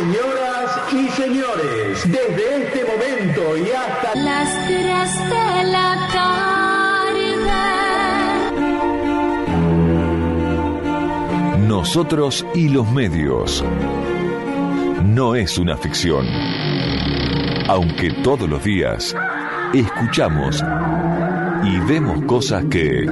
Señoras y señores, desde este momento y hasta las 3 de la tarde. Nosotros y los medios. No es una ficción. Aunque todos los días escuchamos y vemos cosas que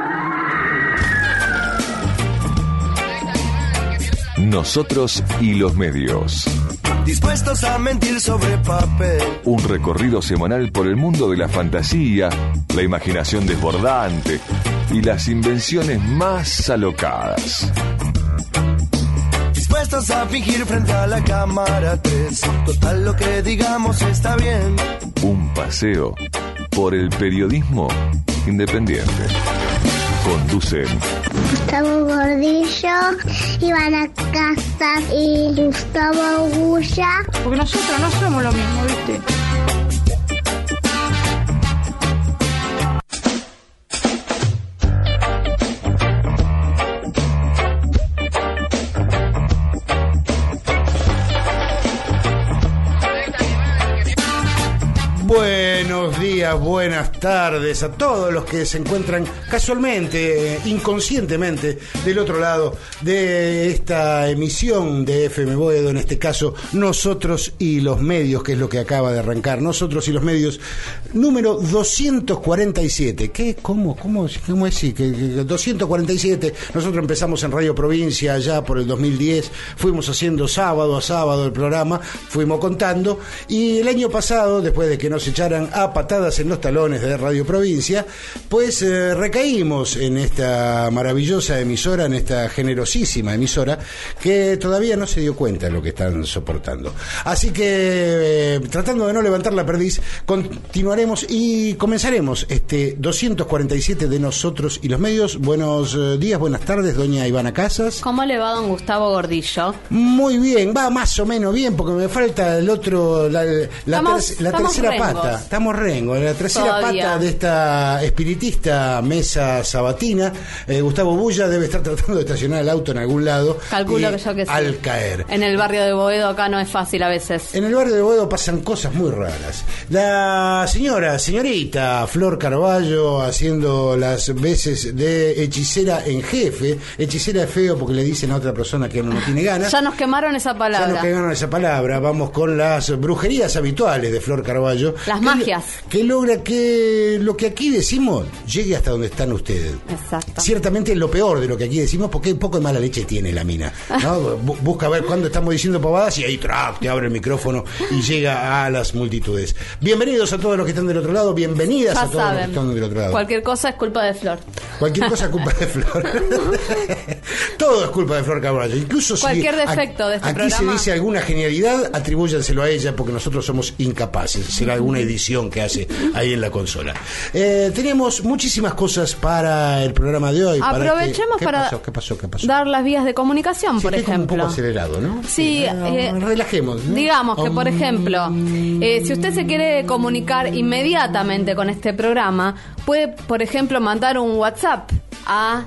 nosotros y los medios. Dispuestos a mentir sobre papel. Un recorrido semanal por el mundo de la fantasía, la imaginación desbordante y las invenciones más alocadas. Dispuestos a fingir frente a la cámara 3. Total, lo que digamos está bien. Un paseo por el periodismo independiente. Conducen Gustavo Gordillo, Ivana Casas y Gustavo Gulla. Porque nosotros no somos lo mismo, ¿viste? Buenos días, buenas tardes a todos los que se encuentran casualmente, inconscientemente, del otro lado de esta emisión de FM Boedo, en este caso, Nosotros y los Medios, que es lo que acaba de arrancar. Nosotros y los Medios, número 247. ¿Qué? ¿Cómo es? Sí, que 247. Nosotros empezamos en Radio Provincia allá por el 2010, fuimos haciendo sábado a sábado el programa, fuimos contando, y el año pasado, después de que nos echaran a patadas en los talones de Radio Provincia, pues recaímos en esta maravillosa emisora, en esta generosísima emisora, que todavía no se dio cuenta de lo que están soportando. Así que, tratando de no levantar la perdiz, continuaremos y comenzaremos este 247 de Nosotros y los Medios. Buenos días, buenas tardes, doña Ivana Casas. ¿Cómo le va, don Gustavo Gordillo? Muy bien, va más o menos bien, porque me falta el otro, la tercera pata. Estamos rengo, la tercera pata de esta espiritista mesa sabatina. Gustavo Bulla debe estar tratando de estacionar el auto en algún lado. Calculo que yo que sí. Al caer. En el barrio de Boedo acá no es fácil a veces. En el barrio de Boedo pasan cosas muy raras. La señorita Flor Carballo haciendo las veces de hechicera en jefe. Hechicera es feo porque le dicen a otra persona que no tiene ganas. Ya nos quemaron esa palabra. Vamos con las brujerías habituales de Flor Carballo. Las magias. Que logra que lo que aquí decimos llegue hasta donde están ustedes. Exacto. Ciertamente es lo peor de lo que aquí decimos, porque un poco de mala leche tiene la mina, ¿no? Busca ver cuándo estamos diciendo pavadas y ahí te abre el micrófono y llega a las multitudes. Bienvenidos a todos los que están del otro lado, bienvenidas ya a todos saben, los que están del otro lado. Cualquier cosa es culpa de Flor. Cualquier cosa es culpa de Flor. Todo es culpa de Flor Carballo. Incluso cualquier defecto de este aquí programa. Se dice alguna genialidad, atribúyanselo a ella, porque nosotros somos incapaces. Será alguna edición que hace ahí en la consola. Tenemos muchísimas cosas para el programa de hoy. Aprovechemos para ¿Qué pasó? dar las vías de comunicación, sí, por ejemplo. Un poco acelerado, ¿no? Sí, relajemos, ¿no? Digamos que, por ejemplo, si usted se quiere comunicar inmediatamente con este programa, puede, por ejemplo, mandar un WhatsApp a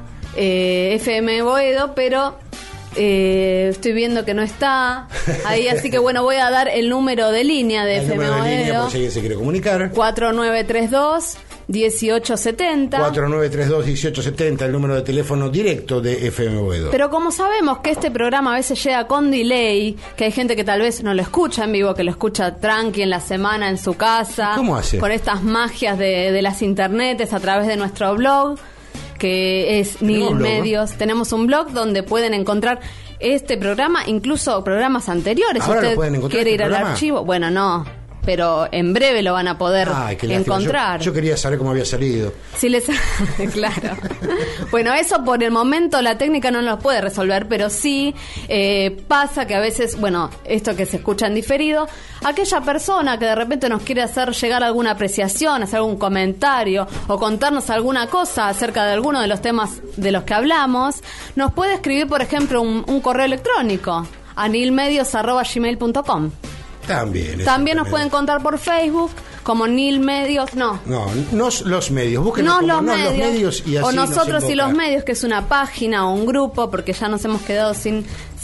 FM Boedo, pero estoy viendo que no está ahí, así que bueno, voy a dar el número de línea de FM Boedo. Por si alguien se quiere comunicar. 4932 1870. 4932-1870, el número de teléfono directo de FM Boedo. Pero como sabemos que este programa a veces llega con delay, que hay gente que tal vez no lo escucha en vivo, que lo escucha tranqui en la semana en su casa. ¿Cómo hace? Por estas magias de las internetes, a través de nuestro blog, que es Nil Medios. Tenemos un blog donde pueden encontrar este programa, incluso programas anteriores. ¿Ahora si usted lo pueden encontrar quiere este ir al programa? archivo, bueno, no. Pero en breve lo van a poder encontrar. Yo quería saber cómo había salido. Si les... Claro. Bueno, eso por el momento la técnica no nos puede resolver, pero sí pasa que a veces, bueno, esto que se escucha en diferido, aquella persona que de repente nos quiere hacer llegar alguna apreciación, hacer algún comentario o contarnos alguna cosa acerca de alguno de los temas de los que hablamos, nos puede escribir, por ejemplo, un correo electrónico a nilmedios@gmail.com. También nos pueden contar por Facebook como Nil Medios, no. No los medios. Búsquenos como Los los medios y así o Nosotros nos y los invoca. Medios, que es una página o un grupo, porque ya nos hemos quedado sin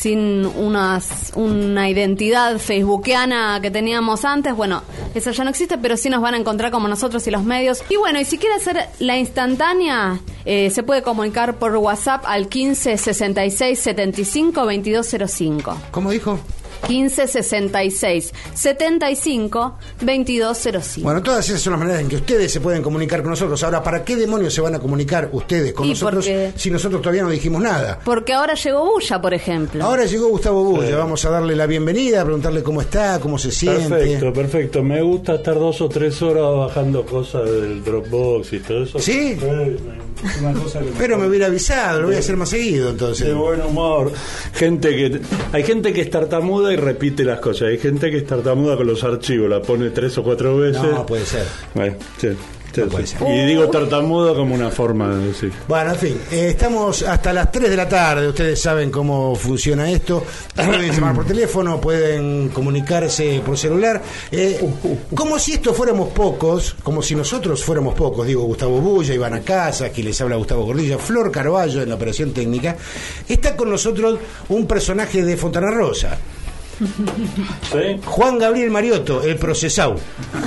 una identidad facebookiana que teníamos antes. Bueno, eso ya no existe, pero sí nos van a encontrar como Nosotros y los Medios. Y bueno, y si quiere hacer la instantánea, se puede comunicar por WhatsApp al 15 66 75 2205. ¿Cómo dijo? 15 66 75 2205. Bueno, todas esas son las maneras en que ustedes se pueden comunicar con nosotros. Ahora, ¿para qué demonios se van a comunicar ustedes con nosotros si nosotros todavía no dijimos nada? Porque ahora llegó Bulla, por ejemplo. Ahora llegó Gustavo Bulla. Vamos a darle la bienvenida, a preguntarle cómo está, cómo se siente. Perfecto. Me gusta estar 2 o 3 horas bajando cosas del Dropbox y todo eso. ¿Sí? Una cosa que Pero me hubiera avisado, lo voy a hacer más seguido entonces. De buen humor. Hay gente que es tartamuda y repite las cosas. Hay gente que es tartamuda con los archivos, la pone 3 o 4 veces. No, puede ser. Bueno, sí. No puede ser. Y digo tartamudo como una forma de decir. Bueno, en fin, estamos hasta las 3 de la tarde. Ustedes saben cómo funciona esto. Pueden llamar por teléfono, pueden comunicarse por celular. Como si esto fuéramos pocos, como si nosotros fuéramos pocos. Digo, Gustavo Bulla, Ivana Casa, aquí les habla Gustavo Gordillo, Flor Carballo en la operación técnica. Está con nosotros un personaje de Fontana Rosa. ¿Sí? Juan Gabriel Mariotto, el procesado.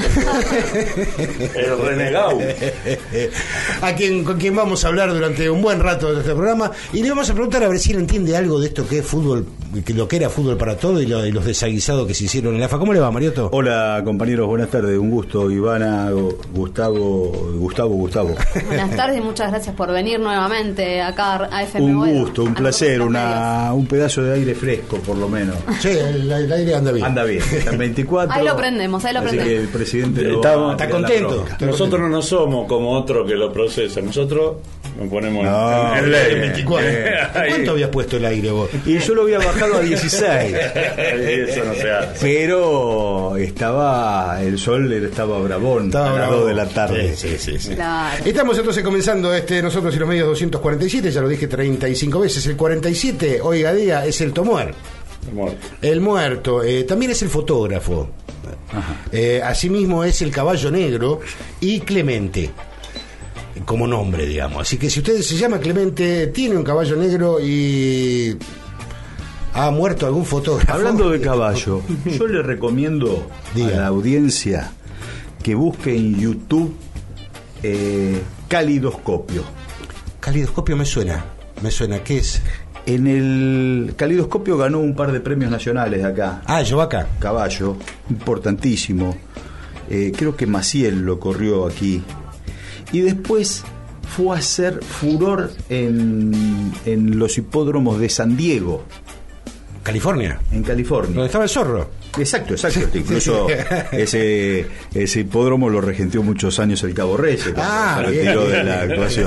El renegado. Con quien vamos a hablar durante un buen rato de este programa. Y le vamos a preguntar a ver si él entiende algo de esto que es fútbol, que lo que era fútbol para todo y los desaguisados que se hicieron en la AFA. ¿Cómo le va, Mariotto? Hola, compañeros, buenas tardes. Un gusto, Ivana, Gustavo. Buenas tardes y muchas gracias por venir nuevamente acá a FM Un Boedo, gusto, un a placer, Nosotros Medios. un pedazo de aire fresco, por lo menos. Sí, el aire anda bien. Anda bien, está en 24. Ahí lo prendemos. Así que el presidente lo Está va a tirar contento. la bronca. Nosotros no somos como otro que lo procesa. Nosotros nos ponemos en ley. El 24. ¿Cuánto habías puesto el aire vos? Y yo lo había bajado a 16. Eso no se hace. Pero el sol estaba bravón a las 2 de la tarde. Sí. Claro. Estamos entonces comenzando Nosotros y los Medios 247, ya lo dije 35 veces. El 47, oiga día, es el Tomuer. El muerto. También es el fotógrafo. Asimismo es el Caballo Negro y Clemente, como nombre, digamos. Así que si usted se llama Clemente, tiene un caballo negro y ha muerto algún fotógrafo. Hablando de caballo, yo le recomiendo a la audiencia que busque en YouTube Calidoscopio. Calidoscopio me suena. ¿Qué es? En el Calidoscopio ganó un par de premios nacionales acá. Yovaca. Caballo, importantísimo. Creo que Maciel lo corrió aquí. Y después fue a hacer furor en los hipódromos de San Diego. California. En California. ¿Dónde estaba el zorro? Exacto. Incluso ese hipódromo lo regenteó muchos años el Cabo Reyes, cuando se retiró de la actuación.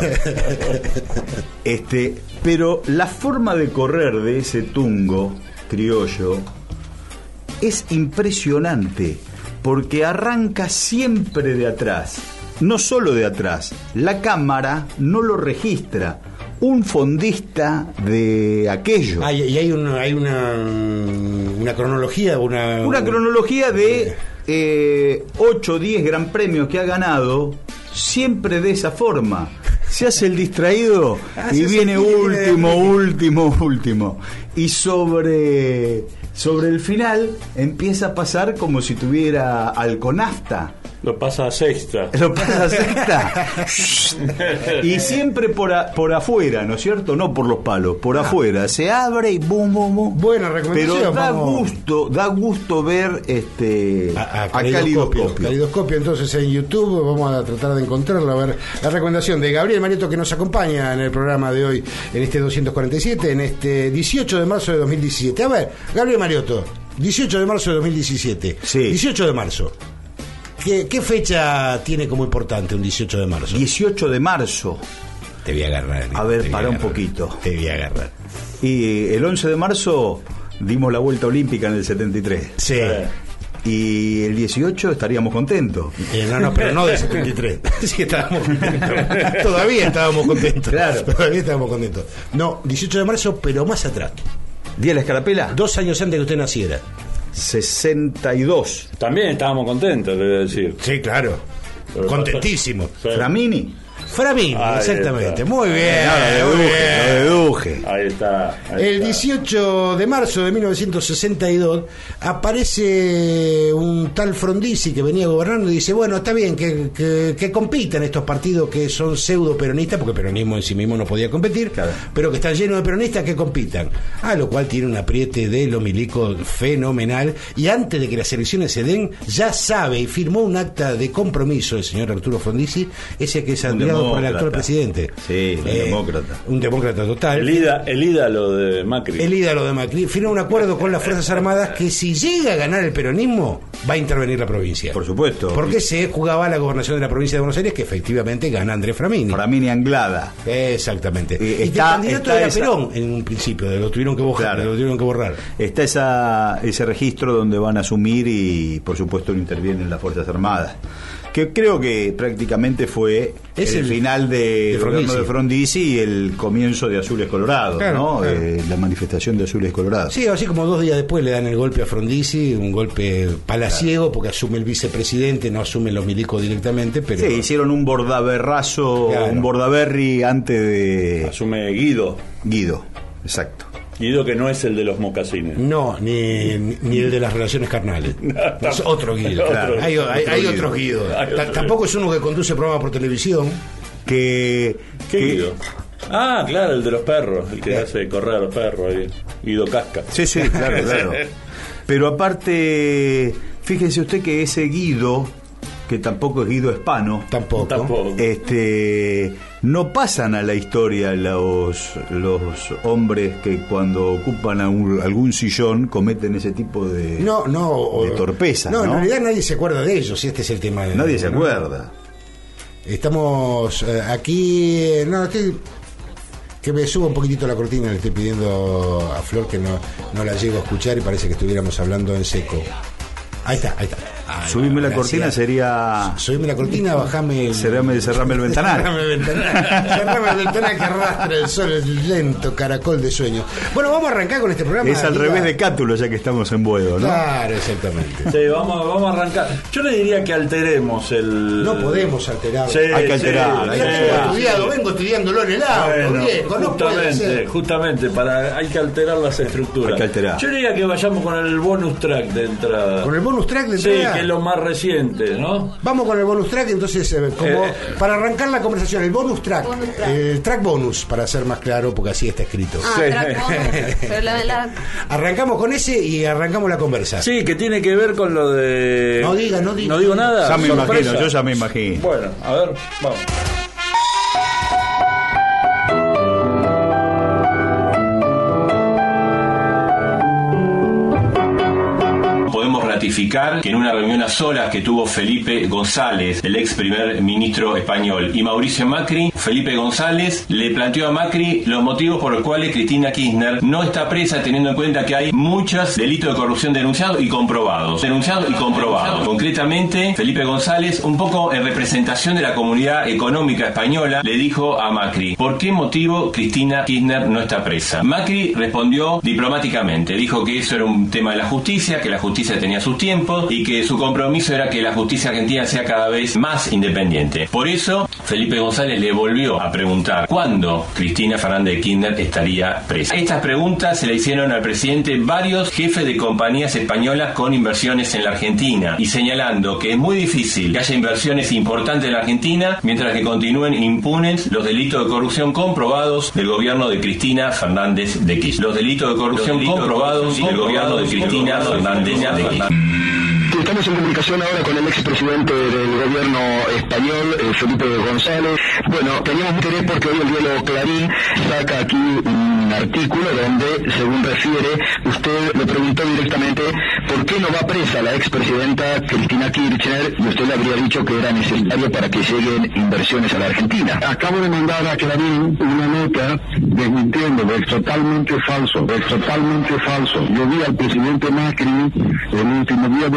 Pero la forma de correr de ese tungo criollo es impresionante, porque arranca siempre de atrás. No solo de atrás, la cámara no lo registra. Un fondista de aquello. Y hay una cronología, una cronología de 8 o 10 gran premios que ha ganado, siempre de esa forma. Se hace el distraído y viene último. Y sobre el final empieza a pasar como si tuviera alconafta. Lo pasa a sexta. Y siempre por afuera, ¿no es cierto? No por los palos, por afuera. Se abre y bum. Buena recomendación. Pero da gusto ver a Calidoscopio. Calidoscopio, entonces en YouTube vamos a tratar de encontrarlo. A ver, la recomendación de Gabriel Mariotto, que nos acompaña en el programa de hoy, en este 247, en este 18 de marzo de 2017. A ver, Gabriel Mariotto, 18 de marzo de 2017. Sí. 18 de marzo. ¿Qué fecha tiene como importante un 18 de marzo? 18 de marzo. Te voy a agarrar. A ver, para un poquito. Te voy a agarrar. Y el 11 de marzo dimos la vuelta olímpica en el 73. Sí. Y el 18 estaríamos contentos. Pero no del 73. Sí, estábamos contentos. Todavía estábamos contentos. Claro. Todavía estábamos contentos. No, 18 de marzo, pero más atrás. ¿Día de la Escarapela? 2 años antes que usted naciera. 62. También estábamos contentos, le voy a decir. Sí, claro. Contentísimo. Sí. Framini. Framini, exactamente. Está. Muy bien. Lo deduje. Ahí está. El 18 de marzo de 1962 aparece un tal Frondizi que venía gobernando y dice, bueno, está bien que compitan estos partidos que son pseudo peronistas, porque el peronismo en sí mismo no podía competir, claro, pero que están llenos de peronistas que compitan. A lo cual tiene un apriete de los milicos fenomenal, y antes de que las elecciones se den, ya sabe y firmó un acta de compromiso el señor Arturo Frondizi, ese que es admirado por el actual presidente. Sí, un demócrata. Un demócrata total. El ídolo de Macri. El ídolo de Macri firma un acuerdo con las Fuerzas Armadas que si llega a ganar el peronismo va a intervenir la provincia. Por supuesto. Porque se jugaba la gobernación de la provincia de Buenos Aires, que efectivamente gana Andrés Framini. Framini Anglada. Exactamente. Y el candidato era Perón en un principio, lo tuvieron que borrar. Claro. Lo tuvieron que borrar. Está ese registro donde van a asumir y por supuesto no intervienen las Fuerzas Armadas, que creo que prácticamente fue el final del gobierno de Frondizi y el comienzo de Azules Colorados, claro, ¿no? Claro. La manifestación de Azules Colorados. Sí, así como 2 días después le dan el golpe a Frondizi, un golpe palaciego, claro, porque asume el vicepresidente, no asumen los milicos directamente, pero... Sí, hicieron un bordaberrazo, claro, un bordaberry antes de... Asume Guido, exacto. Guido, que no es el de los mocasines. No, ni el de las relaciones carnales. No, es otro Guido. Claro, hay otro Guido. Tampoco es uno que conduce programas por televisión. ¿Qué Guido? Ah, claro, el de los perros, el que hace correr a los perros ahí. Guido Casca. Sí, claro. Pero aparte, fíjese usted que ese Guido, que tampoco es Guido Hispano, tampoco. No pasan a la historia los hombres que cuando ocupan algún sillón cometen ese tipo de torpeza. No, en realidad nadie se acuerda de ellos, y este es el tema. Nadie se acuerda. Estamos aquí... que me suba un poquitito la cortina, le estoy pidiendo a Flor que no la llego a escuchar y parece que estuviéramos hablando en seco. Ahí está. Subirme la cortina sería... Subirme la cortina, bajame... Cerrame el ventanal. Cerrame el ventanal que arrastra el sol, el lento caracol de sueño. Bueno, vamos a arrancar con este programa. Es al revés de Cátulo, ya que estamos en Buedo, ¿no? Claro, exactamente. Sí, vamos a arrancar. Yo le diría que alteremos el... No podemos alterar. Sí, hay que alterar. Vengo estudiándolo en el auto, viejo, justamente, hay que alterar las estructuras. Hay que alterar. Yo le diría que vayamos con el bonus track de entrada. ¿Con el bonus track de entrada? Sí, que es lo más reciente, ¿no? Vamos con el bonus track, entonces, para arrancar la conversación, el bonus track, el track bonus, para ser más claro, porque así está escrito. Track bonus. Pero arrancamos con ese y arrancamos la conversa. Sí, que tiene que ver con lo de... No diga. No digo nada. Yo ya me imagino. Bueno, a ver, vamos. Ratificar que en una reunión a solas que tuvo Felipe González, el ex primer ministro español, y Mauricio Macri, Felipe González le planteó a Macri los motivos por los cuales Cristina Kirchner no está presa, teniendo en cuenta que hay muchos delitos de corrupción denunciados y comprobados. Concretamente, Felipe González, un poco en representación de la comunidad económica española, le dijo a Macri: ¿por qué motivo Cristina Kirchner no está presa? Macri respondió diplomáticamente, dijo que eso era un tema de la justicia, que la justicia tenía sus tiempos y que su compromiso era que la justicia argentina sea cada vez más independiente. Por eso, Felipe González le volvió a preguntar cuándo Cristina Fernández de Kirchner estaría presa. Estas preguntas se le hicieron al presidente varios jefes de compañías españolas con inversiones en la Argentina, y señalando que es muy difícil que haya inversiones importantes en la Argentina mientras que continúen impunes los delitos de corrupción comprobados del gobierno de Cristina Fernández de Kirchner. Los delitos de corrupción comprobados del gobierno de Cristina Fernández de Kirchner. Estamos en comunicación ahora con el expresidente del gobierno español, Felipe González. Bueno, teníamos interés porque hoy el diario Clarín saca aquí un artículo donde, según refiere, usted le preguntó directamente por qué no va presa la expresidenta Cristina Kirchner, y usted le habría dicho que era necesario para que lleguen inversiones a la Argentina. Acabo de mandar a Clarín una nota desmintiendo, es totalmente falso. Yo vi al presidente Macri el último día de su visita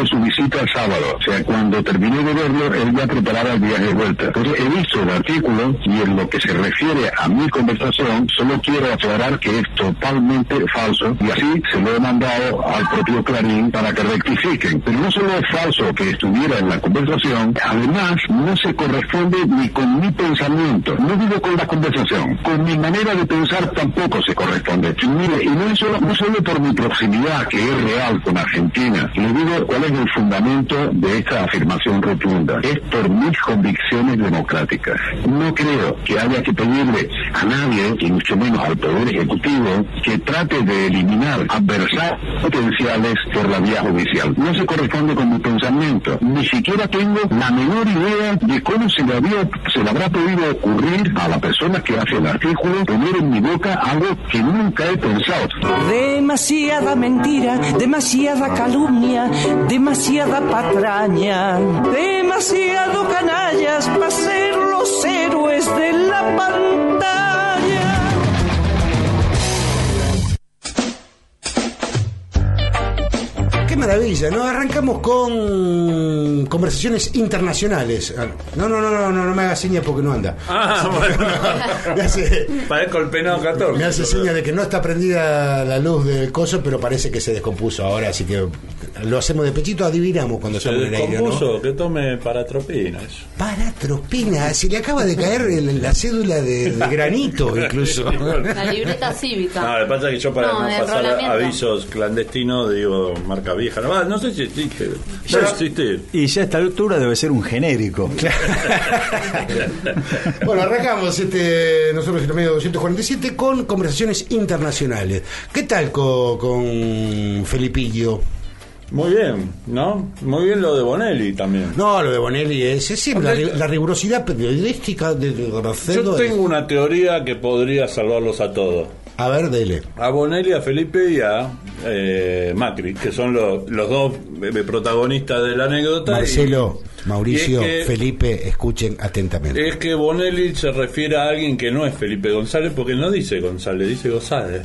cita el sábado. O sea, cuando terminé de verlo, él ya preparaba el viaje de vuelta. Entonces he visto el artículo y en lo que se refiere a mi conversación, solo quiero aclarar que es totalmente falso y así se lo he mandado al propio Clarín para que rectifiquen. Pero no solo es falso que estuviera en la conversación, además no se corresponde ni con mi pensamiento. No digo con la conversación, con mi manera de pensar tampoco se corresponde. Y mire, y no solo por mi proximidad, que es real con Argentina, le digo cuál es el fundamento de esta afirmación rotunda. Es por mis convicciones democráticas. No creo que haya que pedirle a nadie, y mucho menos al Poder Ejecutivo, que trate de eliminar adversarios potenciales por la vía judicial. No se corresponde con mi pensamiento. Ni siquiera tengo la menor idea de cómo se le habrá podido ocurrir a la persona que hace el artículo poner en mi boca algo que nunca he pensado. Demasiada mentira, demasiada calumnia, demasiada patraña, demasiado canallas para ser los héroes de la pantalla. Qué maravilla, ¿no? Arrancamos con conversaciones internacionales. No me hagas señas porque no anda. Bueno. Parezco el penado 14. Me hace señas de que no está prendida la luz del coso, pero parece que se descompuso ahora, así que lo hacemos de pechito, adivinamos cuando estamos en el aire, ¿no? Que tome paratropina, eso. Paratropina, se le acaba de caer la cédula de granito, incluso. La libreta cívica. No, lo que pasa es que yo para no pasar avisos clandestinos digo marca vieja. No sé si existe. No existe. Y ya a esta altura debe ser un genérico. Bueno, arrancamos nosotros en el medio 247 con conversaciones internacionales. ¿Qué tal con Felipillo? Muy bien, ¿no? Muy bien lo de Bonelli también. No, lo de Bonelli es siempre la rigurosidad periodística de Yo tengo una teoría que podría salvarlos a todos. A ver, dele. A Bonelli, a Felipe y a Macri, que son los dos protagonistas de la anécdota. Marcelo, Mauricio, que, Felipe, escuchen atentamente. Es que Bonelli se refiere a alguien que no es Felipe González, porque no dice González, dice González.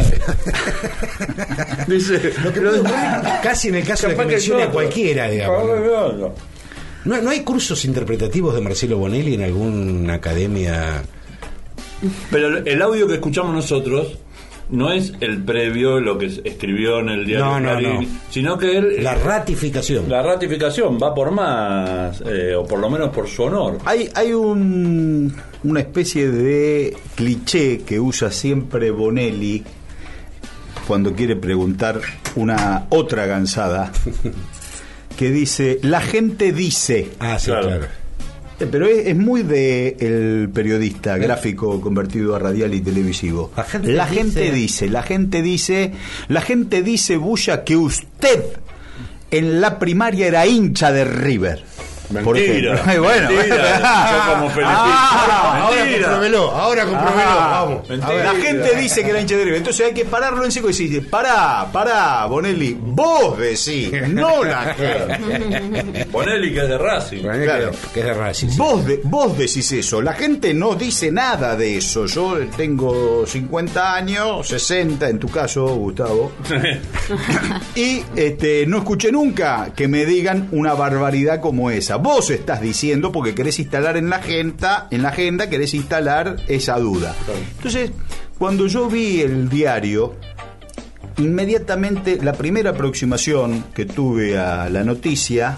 Dice, lo que casi en el caso de que mencione a cualquiera, digamos. ¿No hay cursos interpretativos de Marcelo Bonelli en alguna academia? Pero el audio que escuchamos nosotros no es el previo, lo que escribió en el diario Clarín, sino que la ratificación. La ratificación va por más, o por lo menos por su honor. Hay una especie de cliché que usa siempre Bonelli cuando quiere preguntar una otra gansada, que dice, la gente dice. Ah, sí, claro. Pero es muy de el periodista gráfico convertido a radial y televisivo. La gente dice, Bulla, que usted en la primaria era hincha de River. Mentira. Bueno, yo como ahora compruébelo, vamos. La gente dice que era hincha de River, entonces hay que pararlo en seco y decir, pará, Bonelli, vos decís, no la gente. Bonelli, que es de Racing. Claro, que es de Racing. Sí. Vos decís eso, la gente no dice nada de eso. Yo tengo 50 años, 60 en tu caso, Gustavo, y no escuché nunca que me digan una barbaridad como esa. Vos estás diciendo porque querés instalar en la agenda querés instalar esa duda. Entonces, cuando yo vi el diario, inmediatamente la primera aproximación que tuve a la noticia,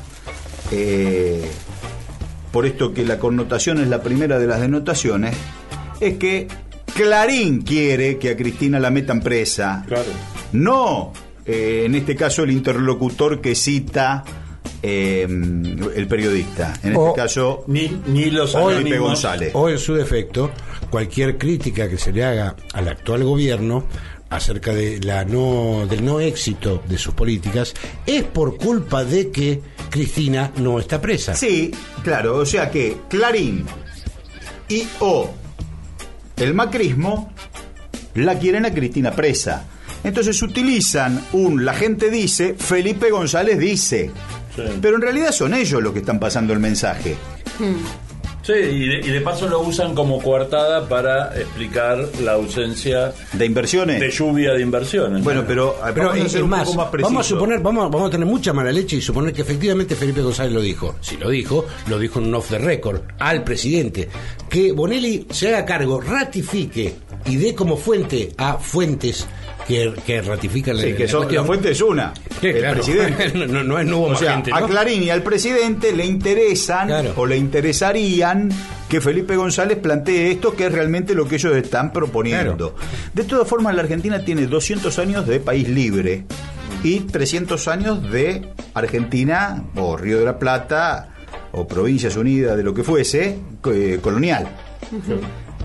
por esto que la connotación es la primera de las denotaciones, es que Clarín quiere que a Cristina la metan presa. Claro. No, en este caso el interlocutor que cita el periodista, en este caso ni los Felipe González, o en su defecto cualquier crítica que se le haga al actual gobierno acerca de del no éxito de sus políticas es por culpa de que Cristina no está presa. Sí, claro, o sea que Clarín y el macrismo la quieren a Cristina presa. Entonces utilizan la gente dice, Felipe González dice. Sí. Pero en realidad son ellos los que están pasando el mensaje. Sí, y de paso lo usan como coartada para explicar la ausencia de inversiones, de lluvia de inversiones. Bueno, pero es más, vamos a suponer, vamos a tener mucha mala leche y suponer que efectivamente Felipe González lo dijo. Si lo dijo en un off the record al presidente. Que Bonelli se haga cargo, ratifique y dé como fuente a fuentes que ratifican sí, que son, la fuente es una, el claro, presidente. no es nuevo, o sea, gente, ¿no? A Clarín y al presidente le interesan, claro, o le interesarían que Felipe González plantee esto, que es realmente lo que ellos están proponiendo. Claro. De todas formas, la Argentina tiene 200 años de país libre y 300 años de Argentina, o Río de la Plata, o Provincias Unidas, de lo que fuese, colonial. Uh-huh.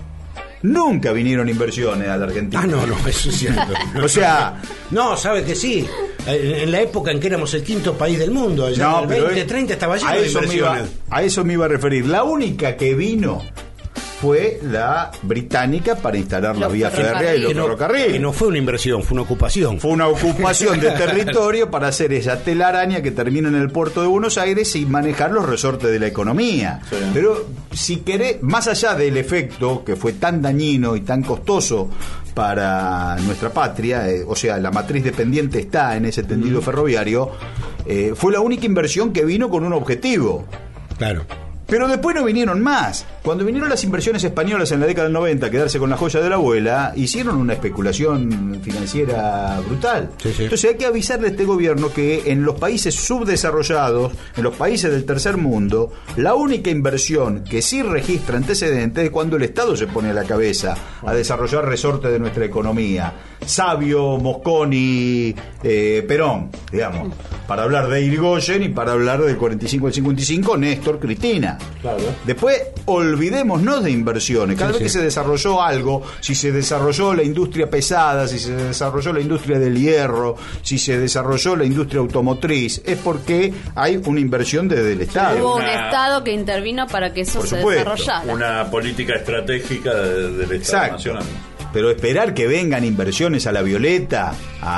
Nunca vinieron inversiones a la Argentina. No, eso es cierto. O sea, no, sabes que sí. En la época en que éramos el quinto país del mundo, allá no, en el 2030 estaba lleno de inversiones. A eso me iba a referir. La única que vino fue la británica para instalar la vía férrea y los ferrocarriles. Que no fue una inversión, fue una ocupación. Fue una ocupación de territorio para hacer esa telaraña que termina en el puerto de Buenos Aires y manejar los resortes de la economía. Sí. Pero si querés, más allá del efecto que fue tan dañino y tan costoso para nuestra patria, o sea, la matriz dependiente está en ese tendido ferroviario, fue la única inversión que vino con un objetivo. Claro. Pero después no vinieron más. Cuando vinieron las inversiones españolas en la década del 90 a quedarse con la joya de la abuela, hicieron una especulación financiera brutal. Sí. Entonces hay que avisarle a este gobierno que en los países subdesarrollados, en los países del tercer mundo, la única inversión que sí registra antecedentes es cuando el Estado se pone a la cabeza a desarrollar resortes de nuestra economía. Sabio, Mosconi, Perón, digamos, para hablar de Irigoyen y para hablar del 45 al 55, Néstor, Cristina. Claro. Después, olvidémonos de inversiones. Cada vez que se desarrolló algo, si se desarrolló la industria pesada, si se desarrolló la industria del hierro, si se desarrolló la industria automotriz, es porque hay una inversión desde el Estado. Hubo un Estado que intervino para que eso se desarrollara. Una política estratégica del Estado nacional. Pero esperar que vengan inversiones a la Violeta,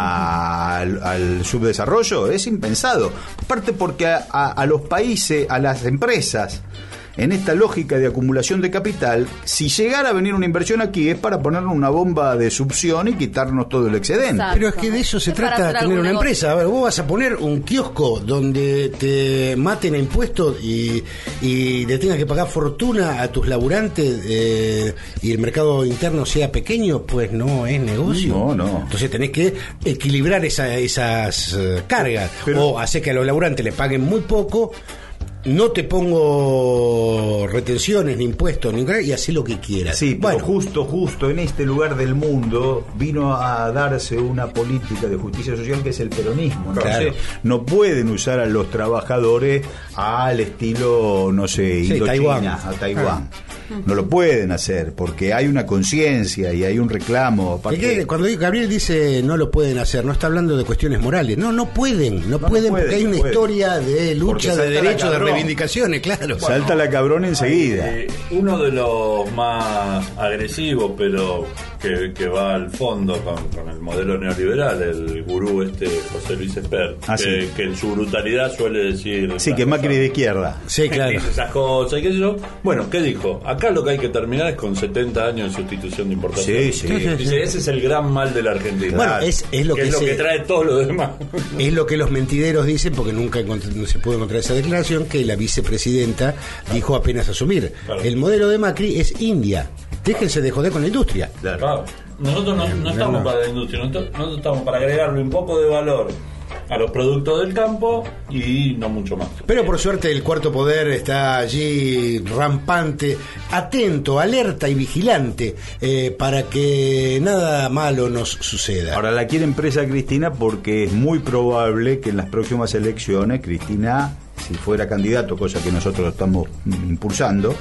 al subdesarrollo, es impensado. Aparte porque a los países, a las empresas, en esta lógica de acumulación de capital, si llegara a venir una inversión aquí es para ponernos una bomba de succión y quitarnos todo el excedente. Exacto. Pero es que de eso se trata, de tener una empresa. A ver, vos vas a poner un kiosco donde te maten a impuestos y le tengas que pagar fortuna a tus laburantes y el mercado interno sea pequeño, pues no es negocio. No. Entonces tenés que equilibrar esas cargas, o hacer que a los laburantes le paguen muy poco. No te pongo retenciones, ni impuestos, ni y hacé lo que quieras. Sí, bueno, justo en este lugar del mundo vino a darse una política de justicia social que es el peronismo. Entonces, no pueden usar a los trabajadores al estilo, no sé, Indochina, a Taiwán. No lo pueden hacer porque hay una conciencia y hay un reclamo. Cuando Gabriel dice no lo pueden hacer, no está hablando de cuestiones morales. No pueden porque hay una historia de lucha de derechos, de reivindicaciones, claro. Salta la cabrón enseguida. Uno de los más agresivos, pero que va al fondo con el modelo neoliberal, el gurú José Luis Espert, que en su brutalidad suele decir... Sí, que Macri de izquierda. Sí, claro. Dice esas cosas y qué sé yo. Bueno, ¿qué dijo? Acá lo que hay que terminar es con 70 años de sustitución de importación. Sí. Dice, ese es el gran mal de la Argentina. Bueno, es lo que trae todo lo demás. Es lo que los mentideros dicen, porque nunca no se pudo encontrar esa declaración, que la vicepresidenta dijo apenas asumir. Claro. El modelo de Macri es India. Déjense de joder con la industria. Claro. Nosotros no estamos para la industria, nosotros estamos para agregarle un poco de valor a los productos del campo y no mucho más. Pero por suerte el cuarto poder está allí rampante, atento, alerta y vigilante para que nada malo nos suceda. Ahora la quieren presa Cristina porque es muy probable que en las próximas elecciones Cristina, si fuera candidato, cosa que nosotros estamos impulsando,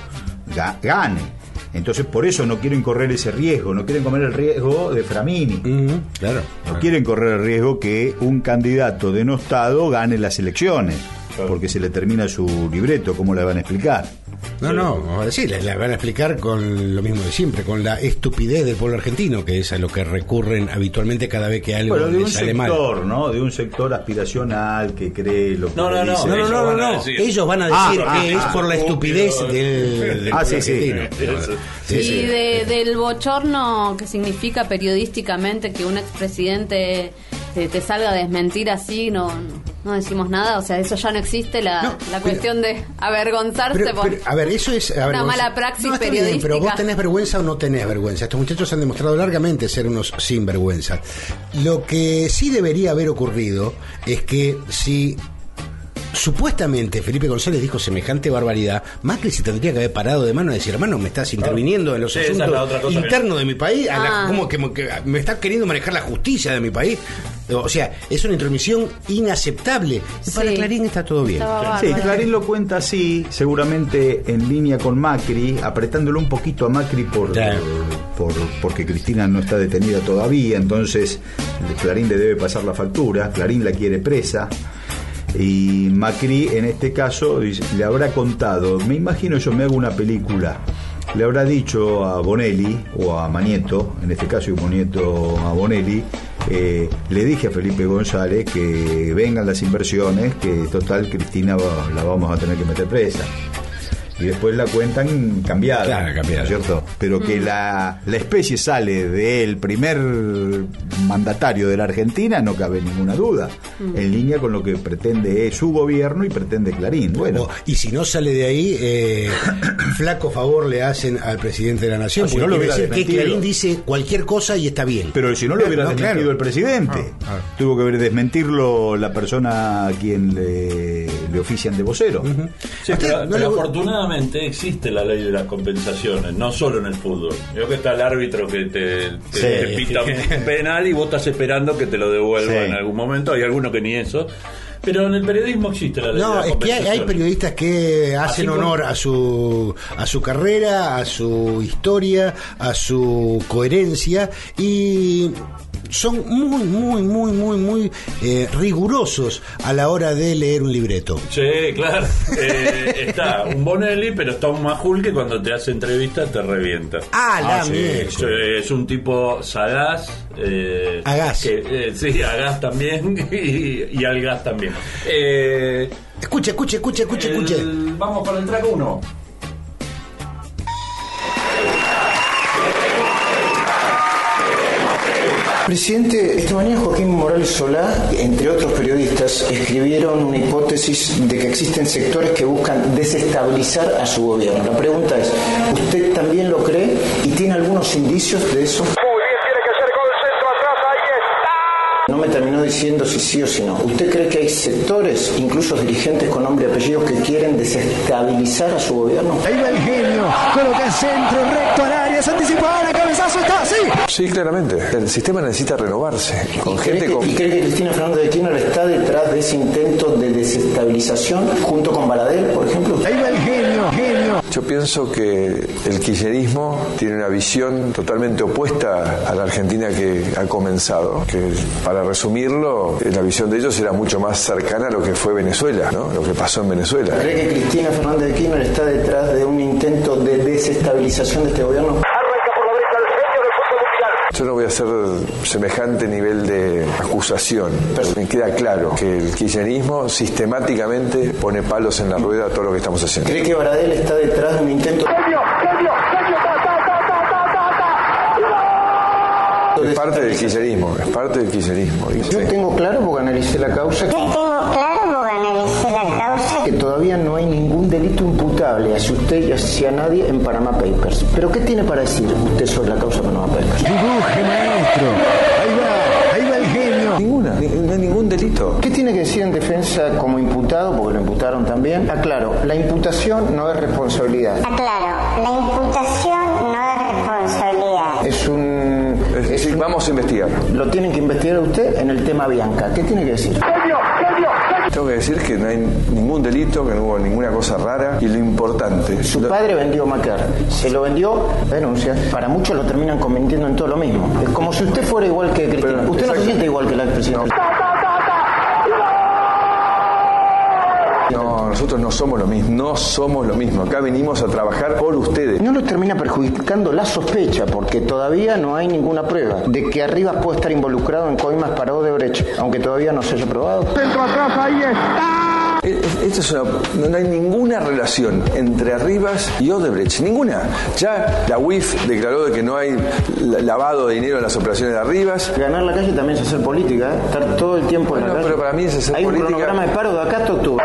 gane. Entonces por eso no quieren correr ese riesgo, no quieren comer el riesgo de Framini. Claro. No quieren correr el riesgo que un candidato denostado gane las elecciones, porque se le termina su libreto, ¿cómo le van a explicar? Sí, la van a explicar con lo mismo de siempre, con la estupidez del pueblo argentino, que es a lo que recurren habitualmente cada vez que algo de un sale mal. sector, ¿no? De un sector aspiracional que cree lo que dice. No. Ellos van a decir que es por la estupidez del pueblo argentino. Y del bochorno que significa periodísticamente que un expresidente te salga a desmentir así, no decimos nada, o sea, eso ya no existe, la cuestión de avergonzarse a ver, eso es una mala praxis periodística. Bien, pero vos tenés vergüenza o no tenés vergüenza. Estos muchachos han demostrado largamente ser unos sinvergüenza. Lo que sí debería haber ocurrido es que si supuestamente Felipe González dijo semejante barbaridad, Macri se tendría que haber parado de mano y decir: hermano, me estás interviniendo en los asuntos internos de mi país, como que me estás queriendo manejar la justicia de mi país. O sea, es una intromisión inaceptable. Y para Clarín está todo bien. Sí, Clarín lo cuenta así, seguramente en línea con Macri, apretándolo un poquito a Macri porque Cristina no está detenida todavía, entonces Clarín le debe pasar la factura, Clarín la quiere presa. Y Macri en este caso le habrá contado, me imagino, yo me hago una película, le habrá dicho a Bonelli o a Manieto, en este caso Manieto a Bonelli, le dije a Felipe González que vengan las inversiones, que total Cristina la vamos a tener que meter presa. Y después la cuentan cambiada, ¿no es cierto? Pero que la especie sale del primer mandatario de la Argentina, no cabe ninguna duda, en línea con lo que pretende su gobierno y pretende Clarín. Bueno, y si no sale de ahí, flaco favor le hacen al presidente de la Nación, si no lo hubiera decir que Clarín dice cualquier cosa y está bien. Pero si no lo hubiera desmentido el presidente, tuvo que desmentirlo la persona a quien le ofician de vocero. Sí, pero afortunadamente existe la ley de las compensaciones, no solo en el fútbol. Yo que está el árbitro que te pita un penal y vos estás esperando que te lo devuelva en algún momento. Hay algunos que ni eso. Pero en el periodismo existe la ley de las compensaciones. No, es que hay periodistas que hacen honor a su carrera, a su historia, a su coherencia, y son muy rigurosos a la hora de leer un libreto. Sí, claro. Está un Bonelli, pero está un Majul que cuando te hace entrevista te revienta. Es un tipo sagaz. Agaz. Agaz también y al gas también. Escuche. Vamos para el track 1. Presidente, esta mañana Joaquín Morales Solá, entre otros periodistas, escribieron una hipótesis de que existen sectores que buscan desestabilizar a su gobierno. La pregunta es, ¿usted también lo cree y tiene algunos indicios de eso? No me terminó diciendo si sí o si no. ¿Usted cree que hay sectores, incluso dirigentes con nombre y apellidos, que quieren desestabilizar a su gobierno? Ahí va el genio, coloca el centro, recto al área, se anticipa ahora, cabezazo, está así. Sí, claramente. El sistema necesita renovarse. ¿Y cree que Cristina Fernández de Kirchner está detrás de ese intento de desestabilización junto con Baradel, por ejemplo? Ahí va el genio. Yo pienso que el kirchnerismo tiene una visión totalmente opuesta a la Argentina que ha comenzado, que para resumirlo, la visión de ellos era mucho más cercana a lo que fue Venezuela, ¿no? Lo que pasó en Venezuela. ¿Cree que Cristina Fernández de Kirchner está detrás de un intento de desestabilización de este gobierno? Yo no voy a hacer semejante nivel de acusación. Me queda claro que el kirchnerismo sistemáticamente pone palos en la rueda a todo lo que estamos haciendo. ¿Cree que Baradel está detrás de un intento? Es parte del kirchnerismo, Yo tengo claro, porque analicé la causa, que todavía no hay ningún delito imputable hacia usted y hacia nadie en Panama Papers. ¿Pero qué tiene para decir usted sobre la causa Panama Papers? Dibuje, maestro. Ahí va el genio. No hay ningún delito. ¿Qué tiene que decir en defensa como imputado? Porque lo imputaron también. Aclaro, la imputación no es responsabilidad. Vamos a investigar. Lo tienen que investigar usted en el tema Bianca. ¿Qué tiene que decir? Tengo que decir que no hay ningún delito, que no hubo ninguna cosa rara, y lo importante... Su padre vendió Macar, se lo vendió, denuncia. Para muchos lo terminan convirtiendo en todo lo mismo. Es como si usted fuera igual que Cristina. Usted no se siente igual que la expresidenta. No, nosotros no somos lo mismo. No somos lo mismo. Acá venimos a trabajar por ustedes. No nos termina perjudicando la sospecha, porque todavía no hay ninguna prueba de que Arribas puede estar involucrado en coimas para Odebrecht, aunque todavía no se haya probado. Centro atrás, ahí está. No hay ninguna relación entre Arribas y Odebrecht, ninguna. Ya la UIF declaró de que no hay lavado de dinero en las operaciones de Arribas. Ganar la calle también es hacer política, estar todo el tiempo en la calle. Pero para mí es hacer hay política. Un cronograma de paro de acá hasta octubre.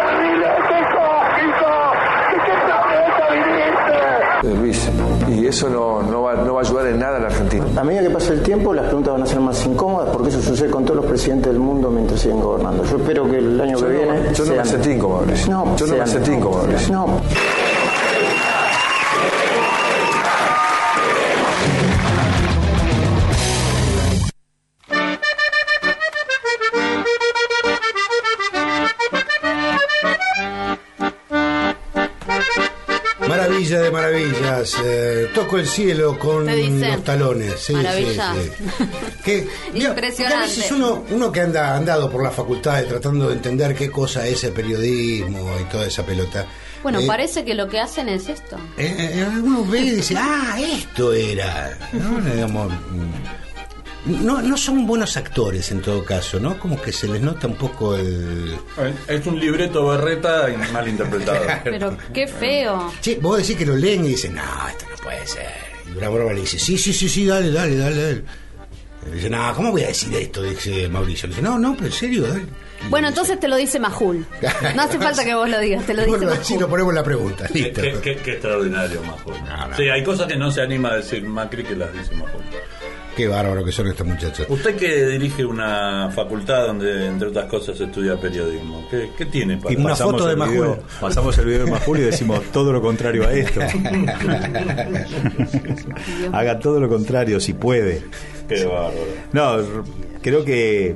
Luis, y eso no va a ayudar en nada a la Argentina. A medida que pase el tiempo, las preguntas van a ser más incómodas, porque eso sucede con todos los presidentes del mundo mientras siguen gobernando. Yo espero que el año que viene... Yo no me sentí incómodo, Luis. Yo no me sentí incómodo, Luis. No. Maravilla de maravillas, toco el cielo con los talones. Sí, maravilla. Sí. Impresionante. A veces uno que ha andado por las facultades tratando de entender qué cosa es el periodismo y toda esa pelota. Bueno, parece que lo que hacen es esto. Uno ve y dice, esto era, ¿no? Digamos, no son buenos actores en todo caso, ¿no? Como que se les nota un poco el... Es un libreto berreta mal interpretado. Pero qué feo. Che, vos decís que lo leen y dicen, no, esto no puede ser. Y una broma le dice, sí, dale. Y dice, no, ¿cómo voy a decir esto? Dice Mauricio. Le dice, no, pero en serio, dale. Bueno, entonces te lo dice Majul. No hace falta que vos lo digas, te lo dice Majul. Sí, lo ponemos la pregunta. Listo. Qué extraordinario, Majul. No. Sí, hay cosas que no se anima a decir Macri que las dice Majul. Qué bárbaro que son estos muchachos. Usted que dirige una facultad donde, entre otras cosas, se estudia periodismo, ¿qué tiene para una foto de Majul? Pasamos el video de Majul y decimos todo lo contrario a esto. Haga todo lo contrario si puede. Qué bárbaro. No, creo que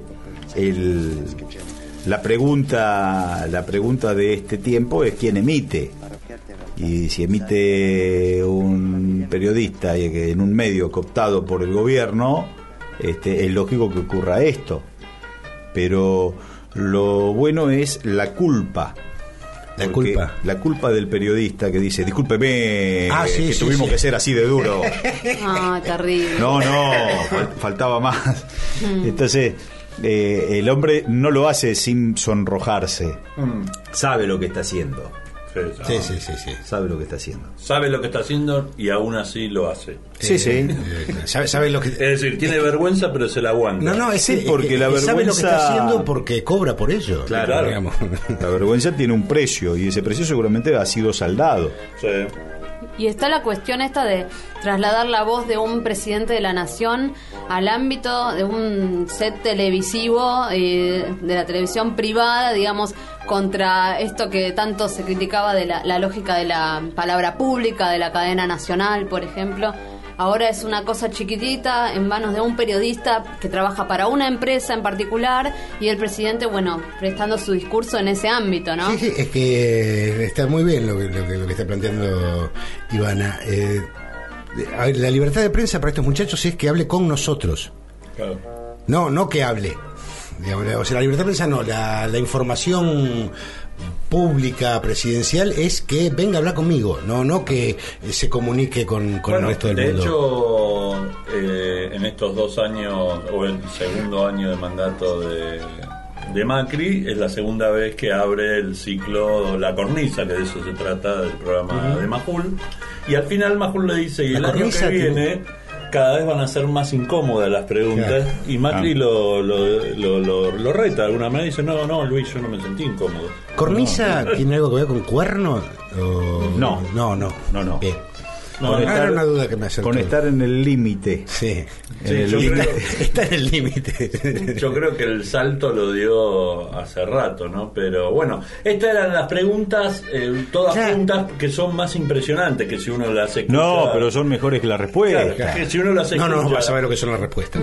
la pregunta de este tiempo es quién emite. Y si emite un periodista en un medio cooptado por el gobierno, es lógico que ocurra esto. Pero lo bueno es la culpa. La culpa del periodista que dice, discúlpeme, que tuvimos que ser así de duro. Terrible. No, faltaba más. Entonces, el hombre no lo hace sin sonrojarse. Sabe lo que está haciendo. Sí. Sabe lo que está haciendo. Sabe lo que está haciendo y aún así lo hace. Sí. Sabe lo que... Es decir, tiene vergüenza pero se la aguanta. No, porque la vergüenza... Sabe lo que está haciendo porque cobra por ello. Claro. La vergüenza tiene un precio y ese precio seguramente ha sido saldado. Sí. Y está la cuestión esta de trasladar la voz de un presidente de la nación al ámbito de un set televisivo, de la televisión privada, digamos, contra esto que tanto se criticaba de la lógica de la palabra pública, de la cadena nacional, por ejemplo. Ahora es una cosa chiquitita en manos de un periodista que trabaja para una empresa en particular y el presidente, prestando su discurso en ese ámbito, ¿no? Sí, es que está muy bien lo que está planteando Ivana. A ver, la libertad de prensa para estos muchachos es que hable con nosotros. Claro. No que hable. O sea, la libertad de prensa no, la información pública presidencial es que venga a hablar conmigo, no que se comunique con el resto del mundo. De hecho, en estos 2 años, o el segundo año de mandato de Macri, es la segunda vez que abre el ciclo La Cornisa, que de eso se trata del programa de Majul. Y al final Majul le dice, y el año que viene... cada vez van a ser más incómodas las preguntas, y Macri lo reta de alguna manera y dice, no, Luis, yo no me sentí incómodo. ¿Cornisa tiene algo que ver con cuerno? No. Bien. Era una duda que me acercó. Con estar en el límite. Sí. Está en el límite. Yo creo que el salto lo dio hace rato, ¿no? Pero bueno, estas eran las preguntas, todas juntas, que son más impresionantes que si uno las escucha. No, pero son mejores que las respuestas. Claro, que si uno las escucha... No vas a ver lo que son las respuestas.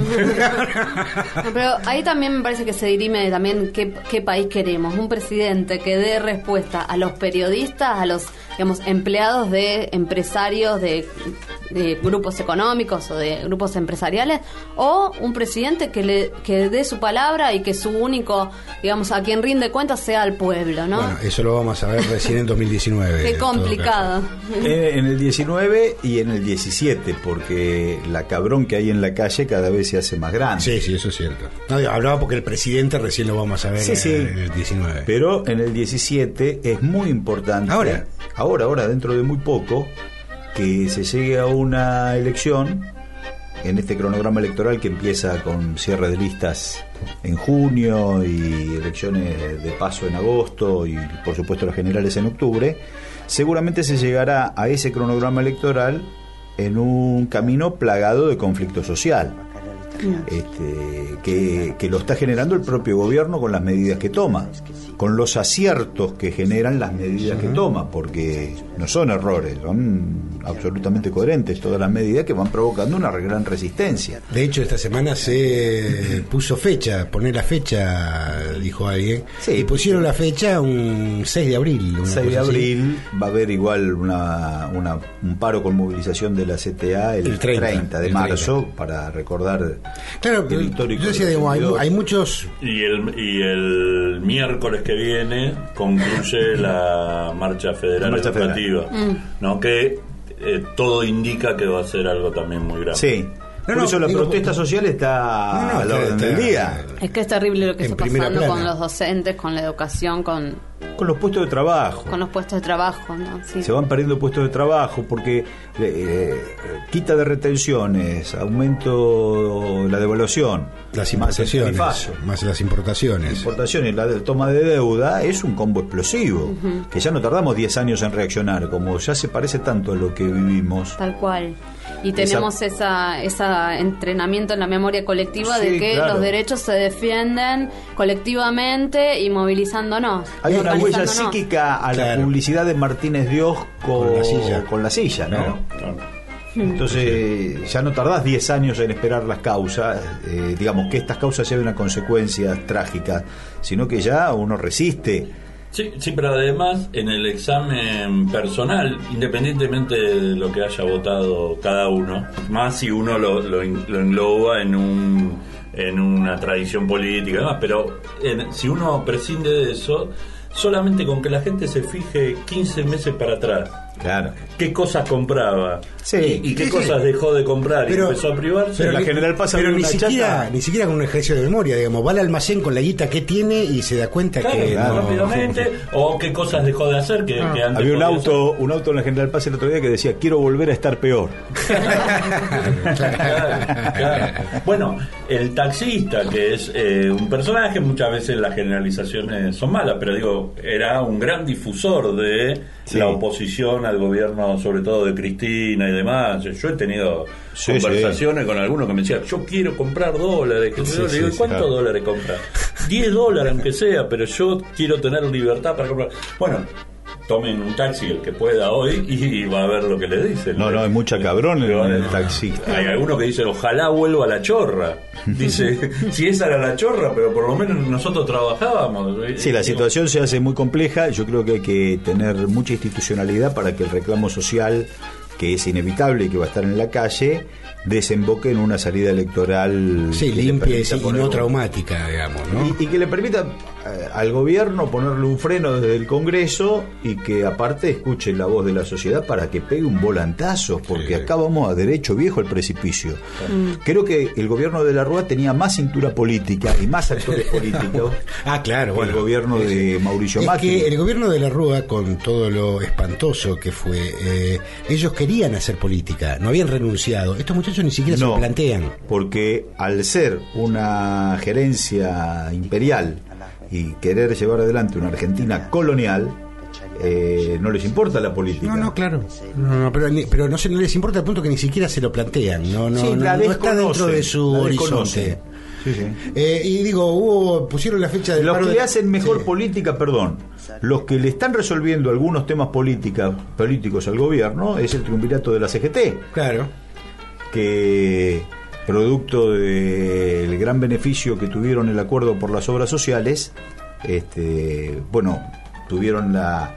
Pero ahí también me parece que se dirime también qué país queremos. Un presidente que dé respuesta a los periodistas, a los, digamos, empleados de empresarios, de grupos económicos o de grupos empresariales, o un presidente que dé su palabra y que su único, digamos, a quien rinde cuentas sea al pueblo, ¿no? Bueno, eso lo vamos a ver recién en 2019. Qué complicado. En el 19 y en el 17, porque la cabrón que hay en la calle cada vez se hace más grande. Sí, eso es cierto. No, hablaba porque el presidente recién lo vamos a ver en el 19. Pero en el 17 es muy importante. Ahora, dentro de muy poco, que se llegue a una elección en este cronograma electoral que empieza con cierre de listas en junio y elecciones de paso en agosto y por supuesto las generales en octubre. Seguramente se llegará a ese cronograma electoral en un camino plagado de conflicto social, que lo está generando el propio gobierno con las medidas que toma, con los aciertos que generan las medidas que toma, porque no son errores, son absolutamente coherentes todas las medidas que van provocando una gran resistencia. De hecho, esta semana se puso fecha, poner la fecha, dijo alguien, y pusieron la fecha un 6 de abril. 6 de abril va a haber igual un paro con movilización de la CTA el 30 de marzo, para recordar. Claro, yo decía, digamos, hay muchos. Y el miércoles que viene concluye la marcha federal educativa, ¿no? Que todo indica que va a ser algo también muy grave. Sí. Por eso la protesta social está a la orden del día. Es que es terrible lo que está pasando con los docentes, con la educación, con los puestos de trabajo. Con los puestos de trabajo, ¿no? Sí. Se van perdiendo puestos de trabajo porque quita de retenciones, aumento la devaluación, las importaciones, más las importaciones, la toma de deuda, es un combo explosivo, que ya no tardamos 10 años en reaccionar, como ya se parece tanto a lo que vivimos. Tal cual. Y tenemos esa entrenamiento en la memoria colectiva de que los derechos se defienden colectivamente y movilizándonos. Hay una huella psíquica a la publicidad de Martínez Dios con la silla, ¿no? Claro. Entonces ya no tardás 10 años en esperar las causas, digamos que estas causas lleven a consecuencias trágicas, sino que ya uno resiste. Sí, pero además en el examen personal, independientemente de lo que haya votado cada uno, más si uno lo engloba en una tradición política, además, pero si uno prescinde de eso, solamente con que la gente se fije 15 meses para atrás, claro, qué cosas compraba y qué cosas dejó de comprar y empezó a privarse. Pero la general pasa, pero ni siquiera con un ejercicio de memoria, digamos, va al almacén con la guita que tiene y se da cuenta que rápidamente, o qué cosas dejó de hacer que antes había un auto en la General Paz el otro día que decía: quiero volver a estar peor. Claro. Bueno, el taxista, que es un personaje, muchas veces las generalizaciones son malas, pero digo, era un gran difusor de la oposición al gobierno, sobre todo de Cristina y demás. Yo he tenido conversaciones con algunos que me decían: yo quiero comprar dólares. Le digo: ¿cuántos dólares comprar? $10 aunque sea, pero yo quiero tener libertad para comprar. Bueno, tomen un taxi el que pueda hoy y va a ver lo que le dicen. No, hay mucha cabrón en el taxista. Hay algunos que dicen: ojalá vuelva a la chorra. Dice, si esa era la chorra, pero por lo menos nosotros trabajábamos. Sí, la situación se hace muy compleja. Yo creo que hay que tener mucha institucionalidad para que el reclamo social, que es inevitable y que va a estar en la calle, desemboque en una salida electoral limpia y no traumática, digamos, ¿no? Y que le permita al gobierno ponerle un freno desde el Congreso y que aparte escuche la voz de la sociedad para que pegue un volantazo, porque acá vamos a derecho viejo al precipicio. Creo que el gobierno de la Rúa tenía más cintura política y más actores políticos que el gobierno de Mauricio Macri. Es que el gobierno de la Rúa, con todo lo espantoso que fue, ellos querían hacer política, no habían renunciado. Estos muchachos ni siquiera se lo plantean. Porque al ser una gerencia imperial y querer llevar adelante una Argentina colonial, no les importa la política. No, claro. Pero no les importa al punto que ni siquiera se lo plantean. No está dentro de su horizonte. Y digo, pusieron la fecha del los paro que le hacen mejor política, los que le están resolviendo algunos temas políticos al gobierno es el triunvirato de la CGT. Claro. Que producto del gran beneficio que tuvieron el acuerdo por las obras sociales, tuvieron la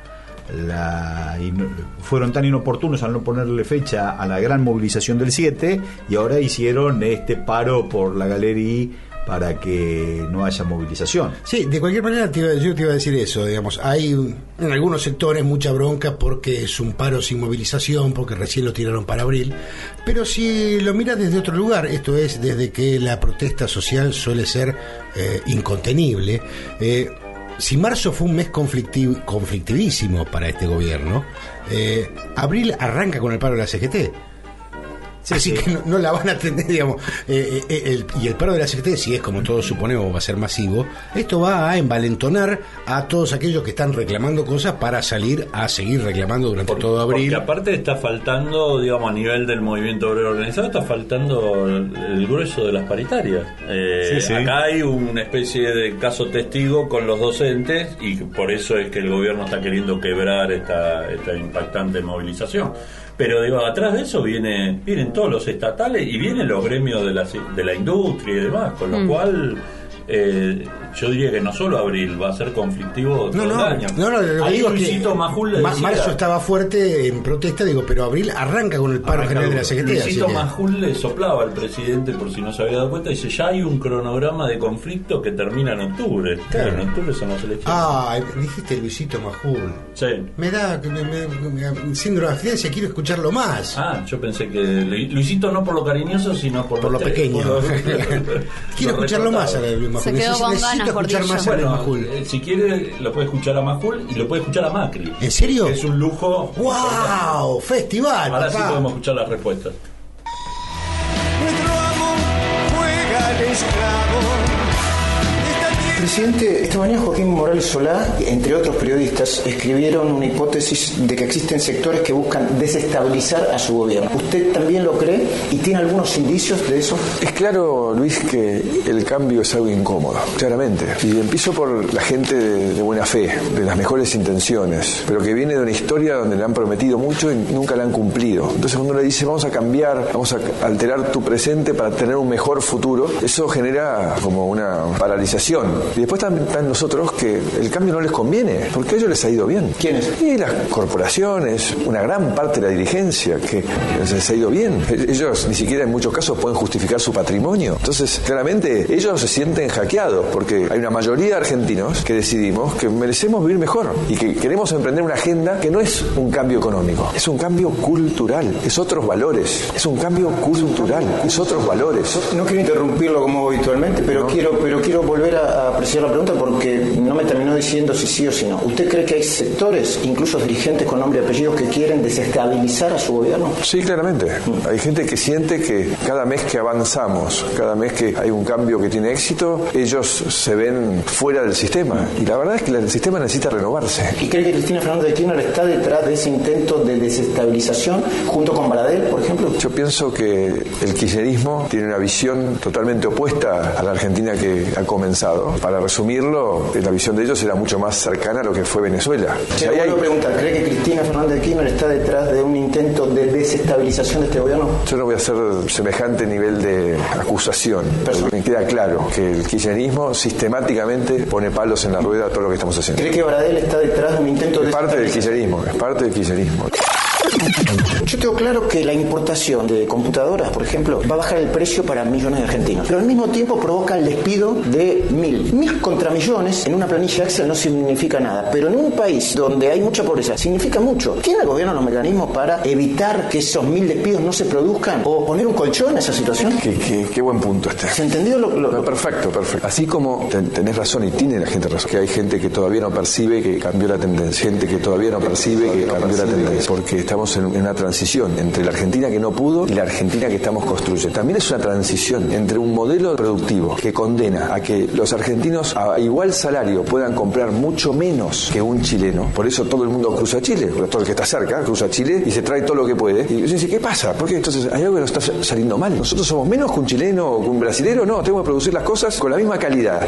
fueron tan inoportunos al no ponerle fecha a la gran movilización del 7 y ahora hicieron este paro por la galería para que no haya movilización. Sí, de cualquier manera yo te iba a decir eso, digamos, hay en algunos sectores mucha bronca porque es un paro sin movilización, porque recién lo tiraron para abril, pero si lo miras desde otro lugar, esto es desde que la protesta social suele ser incontenible, si marzo fue un mes conflictivísimo para este gobierno, abril arranca con el paro de la CGT. Sí, así que no la van a atender, digamos. Y el paro de la CGT, si es como todos suponemos, va a ser masivo. Esto va a envalentonar a todos aquellos que están reclamando cosas para salir a seguir reclamando durante todo abril. Porque aparte está faltando, digamos, a nivel del movimiento obrero organizado, está faltando el grueso de las paritarias. Acá hay una especie de caso testigo con los docentes y por eso es que el gobierno está queriendo quebrar esta impactante movilización. Pero digo, atrás de eso vienen todos los estatales y vienen los gremios de la industria y demás, con lo cual yo diría que no solo abril va a ser conflictivo todo el año. Lo que digo es que marzo estaba fuerte en protesta, pero abril arranca con el paro general de la CGT. Luisito Majul le soplaba al presidente, por si no se había dado cuenta, dice, ya hay un cronograma de conflicto que termina en octubre. Claro, en octubre son las elecciones. Dijiste Luisito Majul. Sí. Me da síndrome de abstinencia, quiero escucharlo más. Yo pensé que Luisito no por lo cariñoso, sino por lo pequeño. Quiero escucharlo más a Majul. Se quedó con ganas, escuchar más a Majul. Si quiere, lo puede escuchar a Majul y lo puede escuchar a Macri. ¿En serio? Es un lujo. ¡Wow! Festival. Ahora sí podemos escuchar las respuestas. Nuestro amor juega al esclavo. Presidente, esta mañana Joaquín Morales Solá, entre otros periodistas, escribieron una hipótesis de que existen sectores que buscan desestabilizar a su gobierno. ¿Usted también lo cree y tiene algunos indicios de eso? Es claro, Luis, que el cambio es algo incómodo, claramente. Y empiezo por la gente de buena fe, de las mejores intenciones, pero que viene de una historia donde le han prometido mucho y nunca la han cumplido. Entonces cuando le dice vamos a cambiar, vamos a alterar tu presente para tener un mejor futuro, eso genera como una paralización. Y después también están nosotros que el cambio no les conviene, porque a ellos les ha ido bien. ¿Quiénes? Y las corporaciones, una gran parte de la dirigencia, que les ha ido bien. Ellos ni siquiera en muchos casos pueden justificar su patrimonio. Entonces, claramente, ellos se sienten hackeados, porque hay una mayoría de argentinos que decidimos que merecemos vivir mejor y que queremos emprender una agenda que no es un cambio económico, es un cambio cultural, es otros valores, es un cambio cultural, es otros valores. No quiero interrumpirlo como habitualmente, pero quiero volver a apreciar la pregunta porque no me terminó diciendo si sí o si no. ¿Usted cree que hay sectores, incluso dirigentes con nombre y apellidos, que quieren desestabilizar a su gobierno? Sí, claramente. Hay gente que siente que cada mes que avanzamos, cada mes que hay un cambio que tiene éxito, ellos se ven fuera del sistema. Y la verdad es que el sistema necesita renovarse. ¿Y cree que Cristina Fernández de Kirchner está detrás de ese intento de desestabilización junto con Baradel, por ejemplo? Yo pienso que el kirchnerismo tiene una visión totalmente opuesta a la Argentina que ha comenzado. Para resumirlo, la visión de ellos era mucho más cercana a lo que fue Venezuela. Vuelvo a preguntar, ¿cree que Cristina Fernández de Kirchner está detrás de un intento de desestabilización de este gobierno? Yo no voy a hacer semejante nivel de acusación. Me queda claro que el kirchnerismo sistemáticamente pone palos en la rueda a todo lo que estamos haciendo. ¿Cree que Baradel está detrás de un intento de desestabilización? Es parte del kirchnerismo. Yo tengo claro que la importación de computadoras, por ejemplo, va a bajar el precio para millones de argentinos, pero al mismo tiempo provoca el despido de 1.000 contra millones. En una planilla Excel no significa nada, pero en un país donde hay mucha pobreza significa mucho. ¿Tiene el gobierno los mecanismos para evitar que esos 1.000 despidos no se produzcan o poner un colchón a esa situación? Qué buen punto este. ¿Se entendió Perfecto. Así como tenés razón y tiene la gente razón, que hay gente que todavía no percibe que cambió la tendencia, gente que todavía no percibe que cambió la tendencia, porque estamos en una transición entre la Argentina que no pudo y la Argentina que estamos construyendo. También es una transición entre un modelo productivo que condena a que los argentinos a igual salario puedan comprar mucho menos que un chileno. Por eso todo el mundo cruza Chile, todo el que está cerca cruza Chile y se trae todo lo que puede. Y yo dice, ¿qué pasa? Porque entonces hay algo que nos está saliendo mal. Nosotros somos menos que un chileno o que un brasilero. No, tengo que producir las cosas con la misma calidad.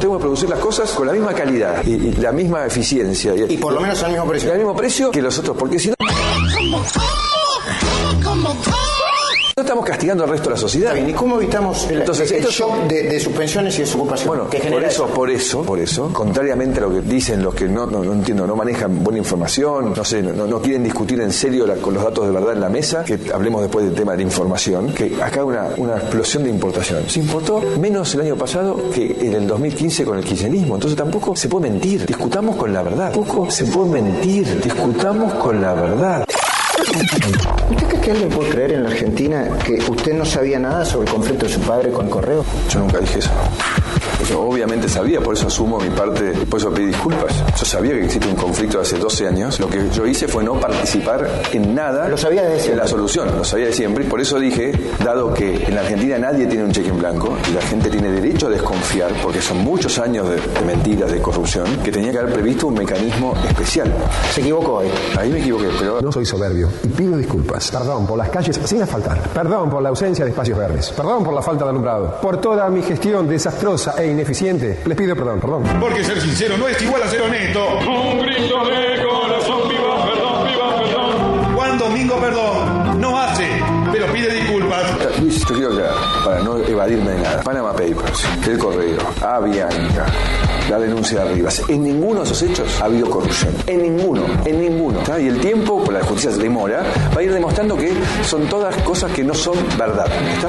Y la misma eficiencia. Y por lo menos al mismo precio. Al mismo precio que los otros, porque si no estamos castigando al resto de la sociedad. Está bien, ¿y cómo evitamos el shock de suspensiones y desocupación? Bueno, que genera por eso, contrariamente a lo que dicen los que no entiendo, no manejan buena información, no quieren discutir en serio con los datos de verdad en la mesa, que hablemos después del tema de la información, que acá una explosión de importación. Se importó menos el año pasado que en el 2015 con el kirchnerismo, entonces tampoco se puede mentir. Discutamos con la verdad. Tampoco se puede mentir. Discutamos con la verdad. ¿Usted cree que alguien puede creer en la Argentina que usted no sabía nada sobre el conflicto de su padre con el correo? Yo nunca dije eso. Yo obviamente sabía, por eso asumo mi parte, por eso pedí disculpas. Yo sabía que existe un conflicto de hace 12 años. Lo que yo hice fue no participar en nada. Lo sabía de siempre. En la solución, lo sabía de siempre. Y por eso dije, dado que en la Argentina nadie tiene un cheque en blanco y la gente tiene derecho a desconfiar, porque son muchos años de mentiras, de corrupción, que tenía que haber previsto un mecanismo especial. Se equivocó ahí. Ahí me equivoqué, pero... No soy soberbio y pido disculpas. Perdón por las calles sin asfaltar. Perdón por la ausencia de espacios verdes. Perdón por la falta de alumbrado. Por toda mi gestión desastrosa e ineficiente. Les pido perdón. Porque ser sincero no es igual a ser honesto. Un grito de corazón, viva perdón. Juan Domingo Perdón no hace, pero pide disculpas. Luis, te quiero aclarar, para no evadirme de nada. Panama Papers, el correo, Avianca, la denuncia de Rivas. En ninguno de esos hechos ha habido corrupción. En ninguno. ¿Está? Y el tiempo, por la justicia se demora, va a ir demostrando que son todas cosas que no son verdad. ¿Está?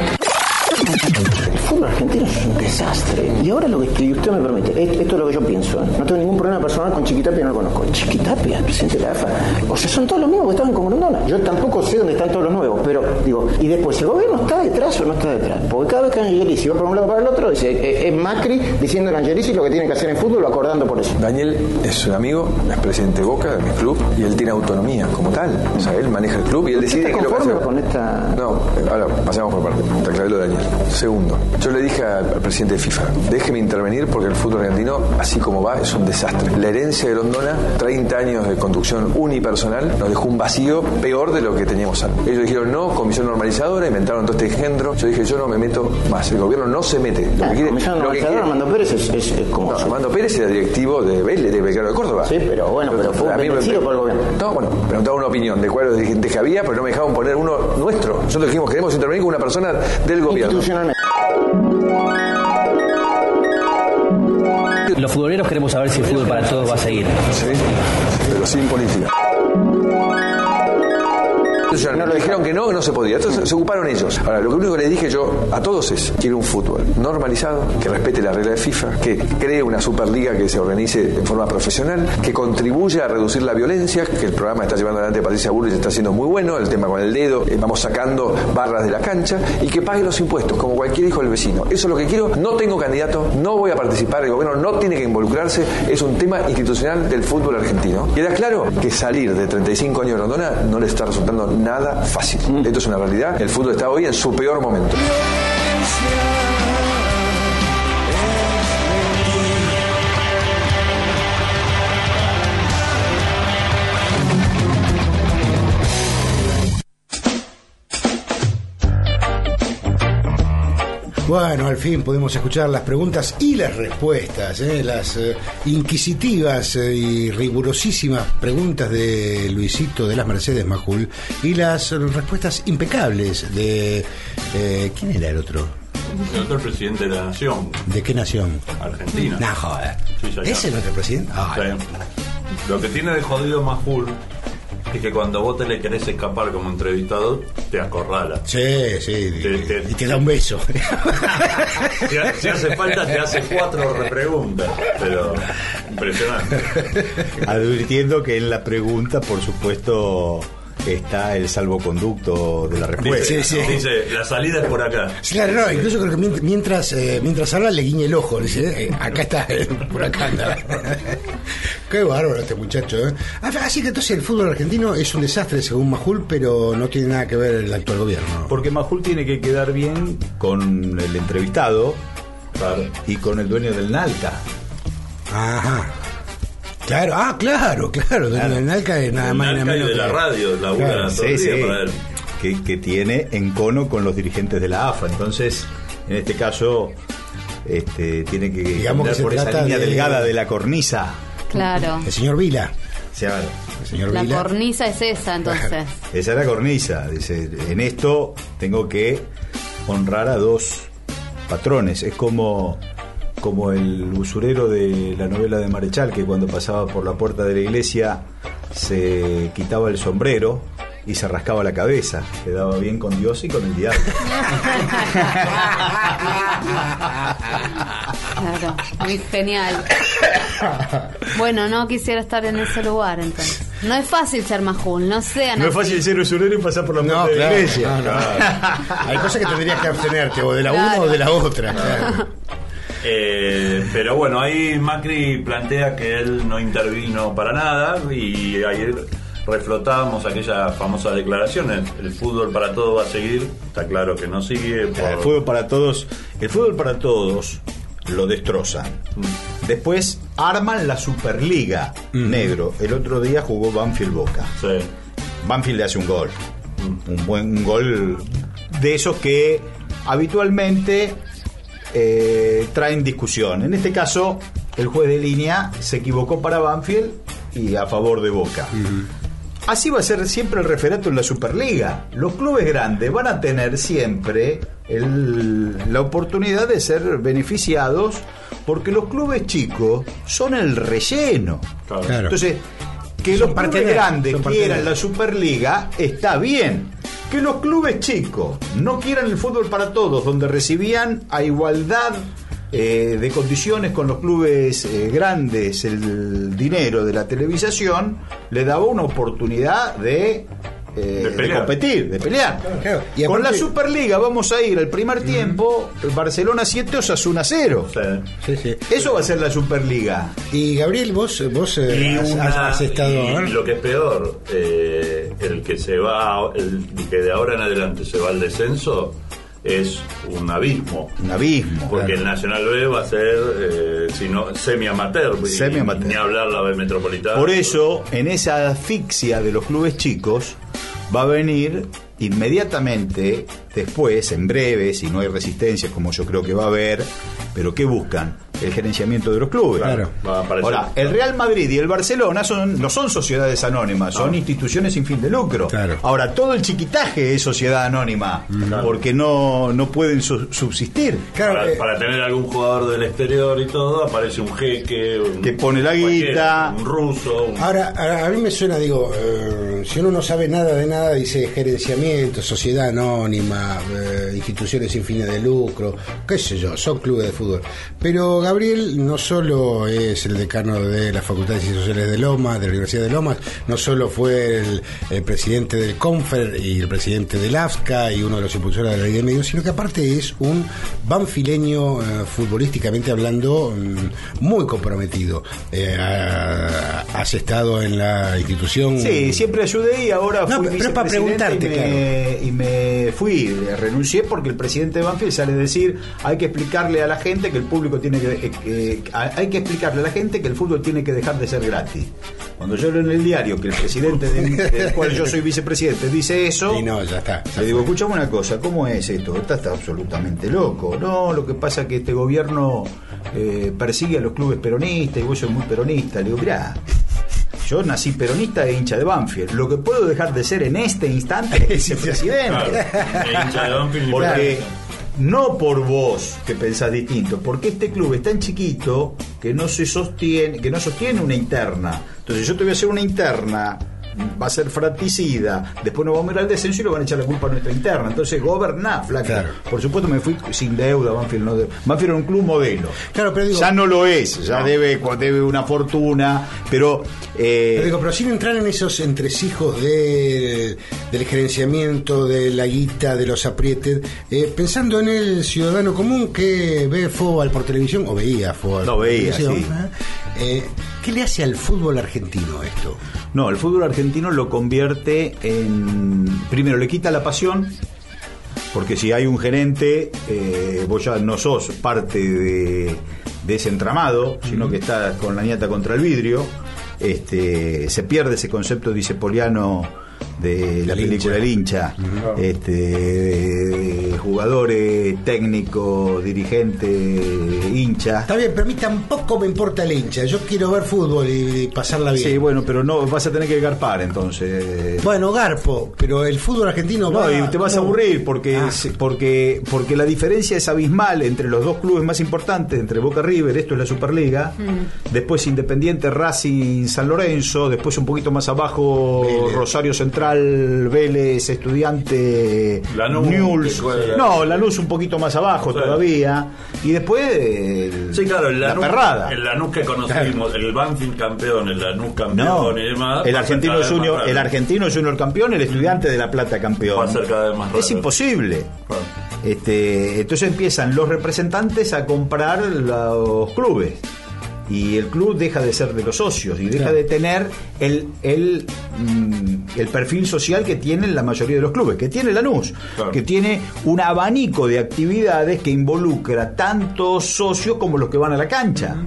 El fútbol argentino es un desastre. Y ahora lo que usted me permite, esto es lo que yo pienso. No tengo ningún problema personal con Chiquitapia, no lo conozco. Chiquitapia, presidente de la AFA. O sea, son todos los mismos que estaban con Grondona. Yo tampoco sé dónde están todos los nuevos, pero digo, y después, ¿el gobierno está detrás o no está detrás? Porque cada vez que Angelici va por un lado para el otro, dice, es Macri diciendo a Angelici lo que tiene que hacer en fútbol o acordando por eso. Daniel es un amigo, es presidente de Boca, de mi club, y él tiene autonomía como tal. O sea, él maneja el club y él decide que lo que hace. Con esta... No, ahora pasamos por parte. Te aclaré lo de Daniel. Segundo, yo le dije al presidente de FIFA, déjeme intervenir porque el fútbol argentino, así como va, es un desastre. La herencia de Grondona, 30 años de conducción unipersonal, nos dejó un vacío peor de lo que teníamos antes. Ellos dijeron no, comisión normalizadora, inventaron todo este engendro. Yo dije, yo no me meto más, el gobierno no se mete. Comisión normalizadora, Armando Pérez es como... No, Armando Pérez era directivo de Vélez, de Belgrano de Córdoba. Sí, pero bueno, pero fue bendecido por el gobierno. No, bueno, preguntaba una opinión de cuáles dirigentes que había, pero no me dejaban poner uno nuestro. Nosotros dijimos, queremos intervenir con una persona del gobierno. Institucionalmente. Los futboleros queremos saber si el fútbol para todos va a seguir. Sí, pero sin política. Nos dijeron que no se podía. Entonces se ocuparon ellos. Ahora, lo único que les dije yo a todos es: quiero un fútbol normalizado, que respete la regla de FIFA, que cree una superliga que se organice en forma profesional, que contribuya a reducir la violencia, que el programa está llevando adelante Patricia Bullrich está haciendo muy bueno, el tema con el dedo, vamos sacando barras de la cancha, y que pague los impuestos, como cualquier hijo del vecino. Eso es lo que quiero. No tengo candidato, no voy a participar, el gobierno no tiene que involucrarse, es un tema institucional del fútbol argentino. Queda claro que salir de 35 años de Grondona no le está resultando nada fácil. Esto es una realidad. El fútbol está hoy en su peor momento. Bueno, al fin pudimos escuchar las preguntas y las respuestas, las inquisitivas y rigurosísimas preguntas de Luisito de las Mercedes Majul y las respuestas impecables de... ¿quién era el otro? El presidente de la nación. ¿De qué nación? Argentina. No, joder. Sí, ¿Ese es nuestro presidente? Sí. Lo que tiene de jodido Majul es que cuando vos te le querés escapar como entrevistador, te acorrala. Sí. Y te da un beso. Si hace falta, te hace 4 repreguntas. Pero impresionante. Advirtiendo que en la pregunta, por supuesto, está el salvoconducto de la respuesta. Sí. Dice, la salida es por acá. Claro, no, incluso creo que mientras habla le guiña el ojo. Dice, acá está, por acá anda. Qué bárbaro este muchacho, ¿eh? Así que entonces el fútbol argentino es un desastre según Majul, pero no tiene nada que ver el actual gobierno. Porque Majul tiene que quedar bien con el entrevistado, claro, y con el dueño del Nalca. Ajá. Claro. El Nalca es nada más y nada menos de la radio, la claro, todo el día para él. Que tiene encono con los dirigentes de la AFA. Entonces, en este caso, tiene que andar por esa línea delgada de la cornisa. Claro. El señor Vila. señor La Vila. cornisa es esa, entonces. Esa es la cornisa. Dice, en esto tengo que honrar a dos patrones. Es como el usurero de la novela de Marechal, que cuando pasaba por la puerta de la iglesia se quitaba el sombrero y se rascaba la cabeza. Quedaba bien con Dios y con el diablo. Claro, muy genial. Bueno, no quisiera estar en ese lugar, entonces. No es fácil ser majul, no sean No es fácil ser usurero y pasar por la puerta de la iglesia. No. Hay cosas que tendrías que abstenerte, o de la una o de la otra. Claro. Pero bueno, ahí Macri plantea que él no intervino para nada, y ayer reflotábamos aquellas famosas declaraciones: el fútbol para todos va a seguir. Está claro que no sigue. El fútbol para todos lo destrozan. Después arman la Superliga, negro. El otro día jugó Banfield Boca. Sí. Banfield le hace un gol. Un gol de esos que habitualmente traen discusión. En este caso, el juez de línea se equivocó para Banfield y a favor de Boca. Así va a ser siempre el referato en la Superliga. Los clubes grandes van a tener siempre la oportunidad de ser beneficiados, porque los clubes chicos son el relleno. Claro. Entonces, que los clubes grandes quieran la Superliga está bien. Que los clubes chicos no quieran el fútbol para todos, donde recibían a igualdad de condiciones con los clubes grandes el dinero de la televisación, le daba una oportunidad de competir, de pelear. Claro. Y con aparte, la Superliga vamos a ir al primer tiempo, Barcelona 7, Osasuna 0. Sí. Eso va a ser la Superliga. Y Gabriel, vos has estado... Y lo que es peor, el que se va, el que de ahora en adelante se va al descenso, es un abismo. Porque el Nacional B va a ser semi-amateur. Ni hablar la B Metropolitana. Por eso, en esa asfixia de los clubes chicos, va a venir inmediatamente después, en breve, si no hay resistencia, como yo creo que va a haber, pero ¿qué buscan? El gerenciamiento de los clubes. Claro. Ahora, el Real Madrid y el Barcelona no son sociedades anónimas, son instituciones sin fin de lucro. Claro. Ahora, todo el chiquitaje es sociedad anónima, porque no pueden subsistir. Claro, para tener algún jugador del exterior y todo, aparece un jeque, que pone la guita, un ruso. Ahora, a mí me suena, digo, si uno no sabe nada de nada, dice gerenciamiento, sociedad anónima, instituciones sin fines de lucro, qué sé yo, son clubes de fútbol. Pero Gabriel no solo es el decano de la Facultad de Ciencias Sociales de Lomas, de la Universidad de Lomas, no solo fue el presidente del CONFER y el presidente del AFSCA y uno de los impulsores de la ley de medios, sino que aparte es un banfileño, futbolísticamente hablando, muy comprometido. Has estado en la institución. Sí, siempre ayudé y ahora fui pero es para preguntarte, y me fui, renuncié porque el presidente de Banfield sale a decir: hay que explicarle a la gente que el público tiene que hay que explicarle a la gente que el fútbol tiene que dejar de ser gratis. Cuando yo leo en el diario que el presidente del cual yo soy vicepresidente dice eso, y no, ya está. Le digo: escuchame una cosa, ¿cómo es esto? Está absolutamente loco. No, lo que pasa es que este gobierno persigue a los clubes peronistas y vos sos muy peronista. Le digo: mirá, yo nací peronista e hincha de Banfield. Lo que puedo dejar de ser en este instante es vicepresidente. Hincha de Banfield. Porque no por vos que pensás distinto, porque este club es tan chiquito que no sostiene una interna. Entonces yo te voy a hacer una interna, va a ser fratricida, después nos vamos a ir al descenso y lo van a echar la culpa a nuestra interna. Entonces goberná, flaco. Claro. Por supuesto me fui sin deuda. Banfield era un club modelo. Claro, pero digo, ya no lo es, ya debe una fortuna, pero pero sin entrar en esos entresijos del gerenciamiento, de la guita, de los aprietes, pensando en el ciudadano común que ve fútbol por televisión, o veía fútbol por televisión, sí. ¿Qué le hace al fútbol argentino esto? No, el fútbol argentino lo convierte en... Primero, le quita la pasión, porque si hay un gerente, vos ya no sos parte de ese entramado, sino que estás con la ñata contra el vidrio. Se pierde ese concepto disepoliano de la película El hincha, jugadores, técnicos, dirigentes, hincha. Está bien, pero a mí tampoco me importa el hincha. Yo quiero ver fútbol y pasarla bien. Sí, bueno, pero no vas a tener que garpar entonces. Bueno, garpo, pero el fútbol argentino no, y te vas a aburrir porque la diferencia es abismal entre los dos clubes más importantes, entre Boca y River. Esto es la Superliga. Después Independiente, Racing, San Lorenzo. Después un poquito más abajo Vélez. Rosario Central, Vélez, Estudiante, Newell's. No, Lanús un poquito más abajo todavía. Y después sí, claro, la perrada. El Lanús que conocimos, el Banfield campeón, el Lanús campeón y demás. El Argentino Junior campeón, el Estudiante de La Plata campeón. Va a ser cada vez más raro. Es imposible. Entonces empiezan los representantes a comprar los clubes. Y el club deja de ser de los socios y deja de tener el perfil social que tienen la mayoría de los clubes, que tiene Lanús, que tiene un abanico de actividades que involucra tanto socios como los que van a la cancha.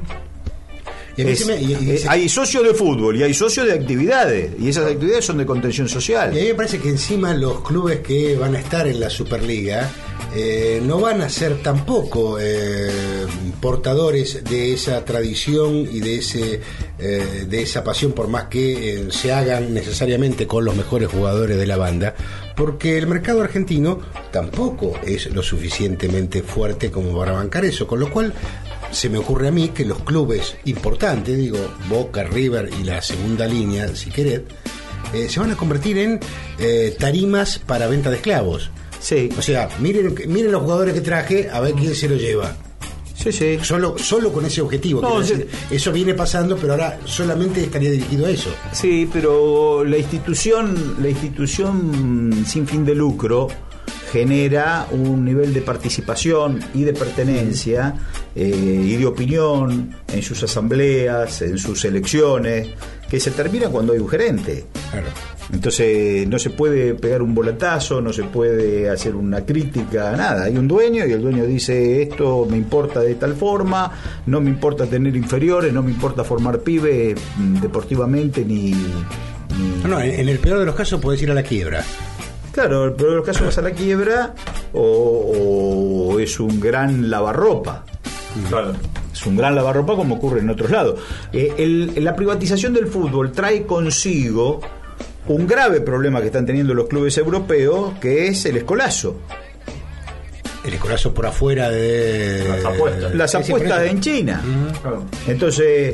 Hay socios de fútbol y hay socios de actividades, y esas actividades son de contención social. Y a mí me parece que encima los clubes que van a estar en la Superliga no van a ser tampoco portadores de esa tradición y de esa pasión, por más que se hagan necesariamente con los mejores jugadores de la banda, porque el mercado argentino tampoco es lo suficientemente fuerte como para bancar eso, con lo cual se me ocurre a mí que los clubes importantes, digo Boca, River y la segunda línea, si querés, se van a convertir en tarimas para venta de esclavos. Sí. O sea, miren los jugadores que traje, a ver quién se lo lleva. Sí. Solo con ese objetivo. No, decir, eso viene pasando, pero ahora solamente estaría dirigido a eso. Sí, pero la institución sin fin de lucro genera un nivel de participación y de pertenencia y de opinión en sus asambleas, en sus elecciones, que se termina cuando hay un gerente. Claro. Entonces no se puede pegar un volatazo, no se puede hacer una crítica, nada. Hay un dueño y el dueño dice: esto me importa de tal forma, no me importa tener inferiores, no me importa formar pibes deportivamente ni... No, en el peor de los casos puedes ir a la quiebra. Claro, el peor de los casos vas a la quiebra o es un gran lavarropa. Claro. Es un gran lavarropa como ocurre en otros lados. La privatización del fútbol trae consigo un grave problema que están teniendo los clubes europeos, que es el escolazo. El escolazo por afuera de... Las apuestas en China. Entonces,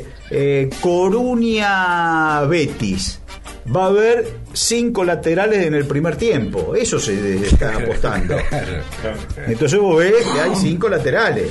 Coruña Betis. Va a haber 5 laterales en el primer tiempo. Eso se está apostando. Entonces vos ves que hay 5 laterales.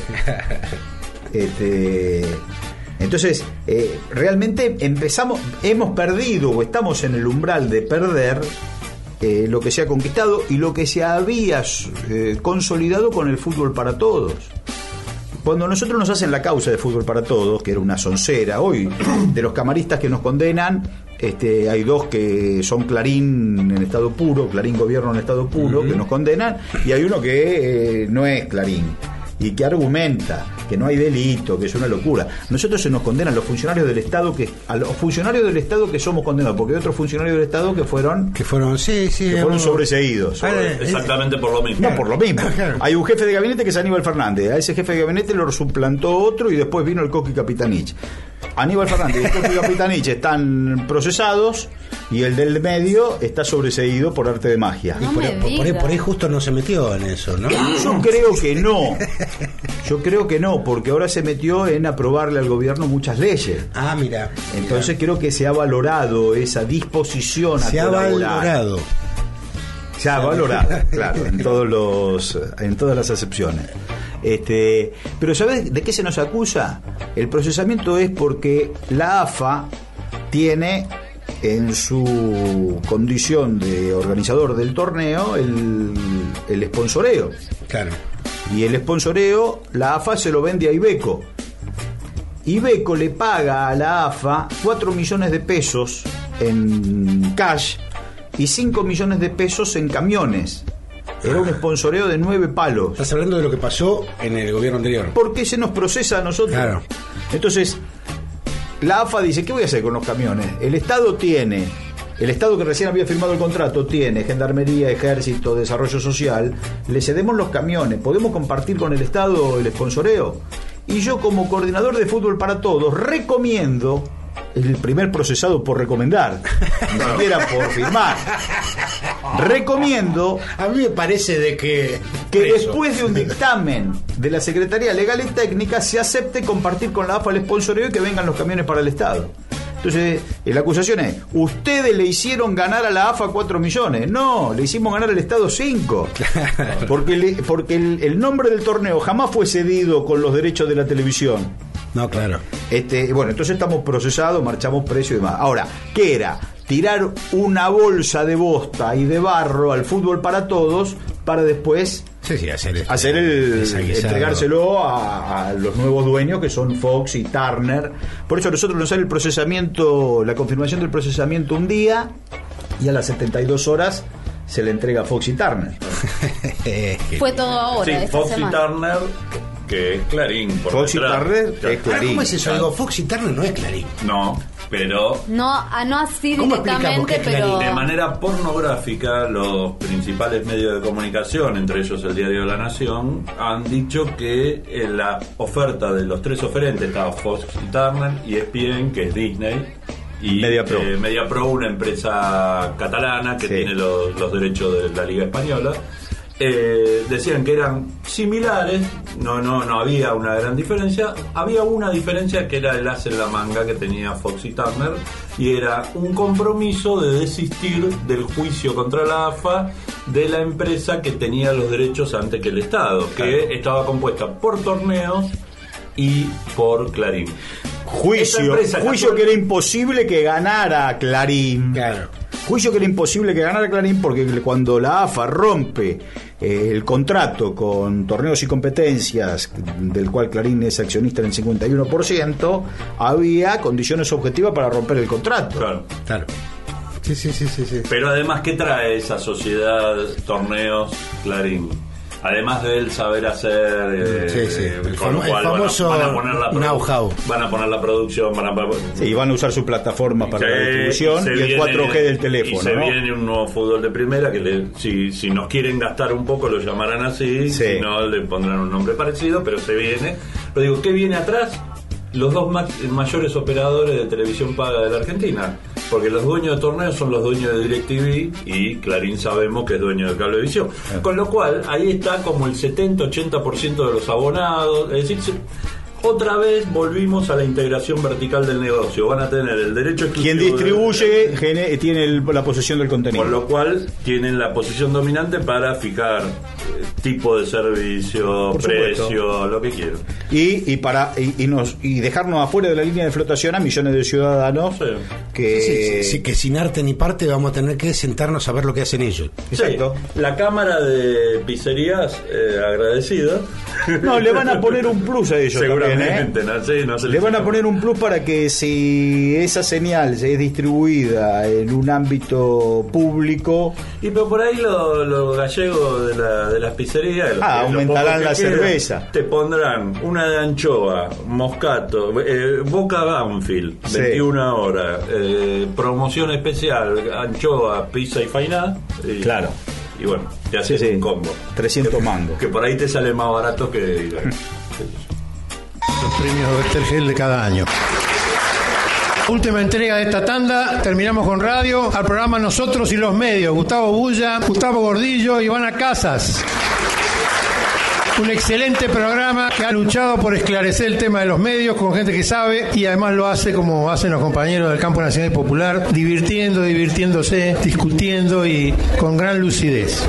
Entonces, realmente hemos perdido o estamos en el umbral de perder lo que se ha conquistado y lo que se había consolidado con el fútbol para todos. Cuando nosotros nos hacen la causa de fútbol para todos, que era una soncera, hoy de los camaristas que nos condenan, hay 2 que son Clarín en estado puro, Clarín Gobierno en estado puro, que nos condenan, y hay uno que no es Clarín y que argumenta que no hay delito, que es una locura. Nosotros se nos condenan los funcionarios del Estado, a los funcionarios del Estado que somos condenados, porque hay otros funcionarios del Estado que fueron sobreseídos. Exactamente por lo mismo. No, por lo mismo. Hay un jefe de gabinete que es Aníbal Fernández. A ese jefe de gabinete lo suplantó otro y después vino el Coqui Capitanich. Aníbal Fernández y el Coqui Capitanich están procesados y el del medio está sobreseído por arte de magia. No, y por ahí justo no se metió en eso, ¿no? Yo creo que no, porque ahora se metió en aprobarle al gobierno muchas leyes. Mira. Entonces creo que se ha valorado esa disposición a colaborar. Se ha valorado, claro, en todas las acepciones. Pero ¿sabes de qué se nos acusa? El procesamiento es porque la AFA tiene en su condición de organizador del torneo el sponsoreo. Claro. Y el sponsoreo, la AFA se lo vende a Iveco. Iveco le paga a la AFA 4 millones de pesos en cash y 5 millones de pesos en camiones. Era un sponsoreo de 9 palos. Estás hablando de lo que pasó en el gobierno anterior. ¿Por qué se nos procesa a nosotros? Claro. Entonces, la AFA dice: ¿qué voy a hacer con los camiones? El Estado tiene el Estado que recién había firmado el contrato tiene Gendarmería, Ejército, Desarrollo Social, le cedemos los camiones, podemos compartir con el Estado el sponsoreo. Y yo, como coordinador de Fútbol para Todos, recomiendo, el primer procesado por recomendar, ni siquiera por firmar, recomiendo, a mí me parece de que después de un dictamen de la Secretaría Legal y Técnica se acepte compartir con la AFA el sponsoreo y que vengan los camiones para el Estado. Entonces, la acusación es, ustedes le hicieron ganar a la AFA 4 millones. No, le hicimos ganar al Estado 5. Porque el nombre del torneo jamás fue cedido con los derechos de la televisión. No, claro. Bueno, entonces estamos procesados, marchamos precio y demás. Ahora, ¿qué era? Tirar una bolsa de bosta y de barro al Fútbol para Todos para después entregárselo a los nuevos dueños que son Fox y Turner. Por eso a nosotros nos sale el procesamiento, la confirmación del procesamiento un día y a las 72 horas se le entrega a Fox y Turner. Fue todo ahora. Sí, Fox y Turner, que es Clarín. Fox y Turner, que es Clarín. ¿Cómo es eso? Digo, Fox y Turner no es Clarín. No, pero... No así directamente, pero... De manera pornográfica, los principales medios de comunicación, entre ellos el Diario de la Nación, han dicho que en la oferta de los tres oferentes estaba Fox y Turner y ESPN, que es Disney, y MediaPro, una empresa catalana que tiene los derechos de la Liga Española. Decían que eran similares, no había una gran diferencia. Había una diferencia que era el as en la manga que tenía Fox y Turner, y era un compromiso de desistir del juicio contra la AFA de la empresa que tenía los derechos antes que el Estado, que estaba compuesta por Torneos y por Clarín. Juicio que era imposible que ganara Clarín. Claro. Juicio que era imposible que ganara Clarín, porque cuando la AFA rompe el contrato con Torneos y Competencias, del cual Clarín es accionista en el 51%, había condiciones objetivas para romper el contrato. Claro. Sí. Pero además, ¿qué trae esa sociedad Torneos Clarín? Además del saber hacer, con lo cual el famoso van a poner la know-how. Van a poner la producción, y van a usar su plataforma para la distribución y el 4G del teléfono. Y se viene un nuevo fútbol de primera que si nos quieren gastar un poco lo llamarán así, si no le pondrán un nombre parecido, pero se viene. Pero digo, ¿qué viene atrás? Los dos mayores operadores de televisión paga de la Argentina, porque los dueños de Torneos son los dueños de DirecTV y Clarín sabemos que es dueño de Cablevisión. Con lo cual, ahí está como el 70-80% de los abonados. Es decir, otra vez volvimos a la integración vertical del negocio. Van a tener el derecho exclusivo. Quien distribuye tiene la posesión del contenido. Con lo cual tienen la posición dominante para fijar tipo de servicio, precio, lo que quieran. Y dejarnos afuera de la línea de flotación a millones de ciudadanos que que sin arte ni parte vamos a tener que sentarnos a ver lo que hacen ellos. Exacto. La Cámara de Pizzerías agradecida. No, le van a poner un plus a ellos. Seguramente, también, le van a poner un plus para que si esa señal es distribuida en un ámbito público. Pero por ahí los gallegos de las pizzerías aumentarán la cerveza. Te pondrán una de anchoa, moscato, Boca Banfield, 21 horas, promoción especial, anchoa, pizza y fainá. Claro. Y bueno, te haces un combo. 300 mangos. Que por ahí te sale más barato que... Los premios Westergel de cada año. Última entrega de esta tanda, terminamos con radio, al programa Nosotros y los Medios, Gustavo Bulla, Gustavo Gordillo, Ivana Casas. Un excelente programa que ha luchado por esclarecer el tema de los medios con gente que sabe, y además lo hace como hacen los compañeros del campo nacional y popular, divirtiéndose, discutiendo y con gran lucidez.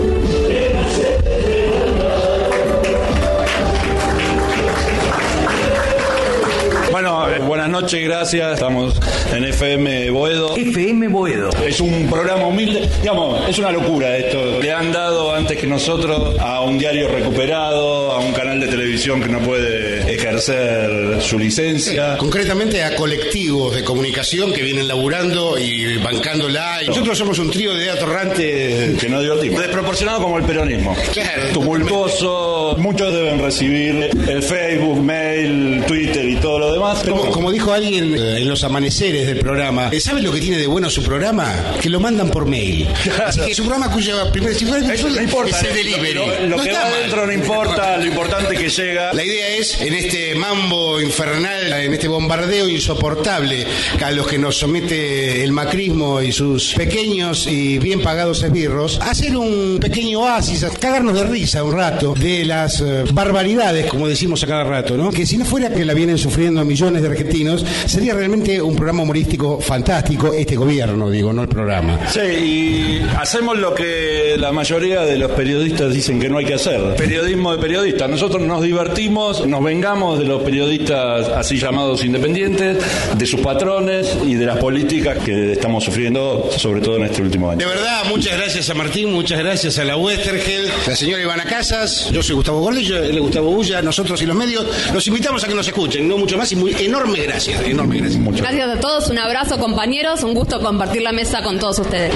Bueno, buenas noches, gracias. Estamos en FM Boedo. FM Boedo. Es un programa humilde, digamos, es una locura esto. Le han dado antes que nosotros a un diario recuperado, a un canal de televisión que no puede ejercer su licencia. Concretamente a colectivos de comunicación que vienen laburando y bancándola. Nosotros somos un trío de atorrantes que nos divertimos. Desproporcionado como el peronismo. Claro. Tumultuoso. Muchos deben recibir el Facebook, mail, Twitter y todo lo demás. Como dijo alguien en los amaneceres del programa, ¿saben lo que tiene de bueno su programa? Que lo mandan por mail. Así que su programa cuya primera eso no importa, es el delivery. Lo que va adentro no importa, lo importante es que llega. La idea es, en este mambo infernal, en este bombardeo insoportable a los que nos somete el macrismo y sus pequeños y bien pagados esbirros, hacer un pequeño oasis, cagarnos de risa un rato de las barbaridades, como decimos a cada rato, ¿no? Que si no fuera que la vienen sufriendo millones de argentinos, sería realmente un programa humorístico fantástico, este gobierno, digo, no el programa. Sí, y hacemos lo que la mayoría de los periodistas dicen que no hay que hacer. Periodismo de periodistas. Nosotros nos divertimos, nos vengamos de los periodistas así llamados independientes, de sus patrones y de las políticas que estamos sufriendo, sobre todo en este último año. De verdad, muchas gracias a Martín, muchas gracias a la Westergel, la señora Ivana Casas, yo soy Gustavo Gordillo, él es Gustavo Bulla, nosotros y los medios los invitamos a que nos escuchen, no mucho más, y muy enorme gracias, enorme gracias. Gracias a todos, un abrazo compañeros, un gusto compartir la mesa con todos ustedes.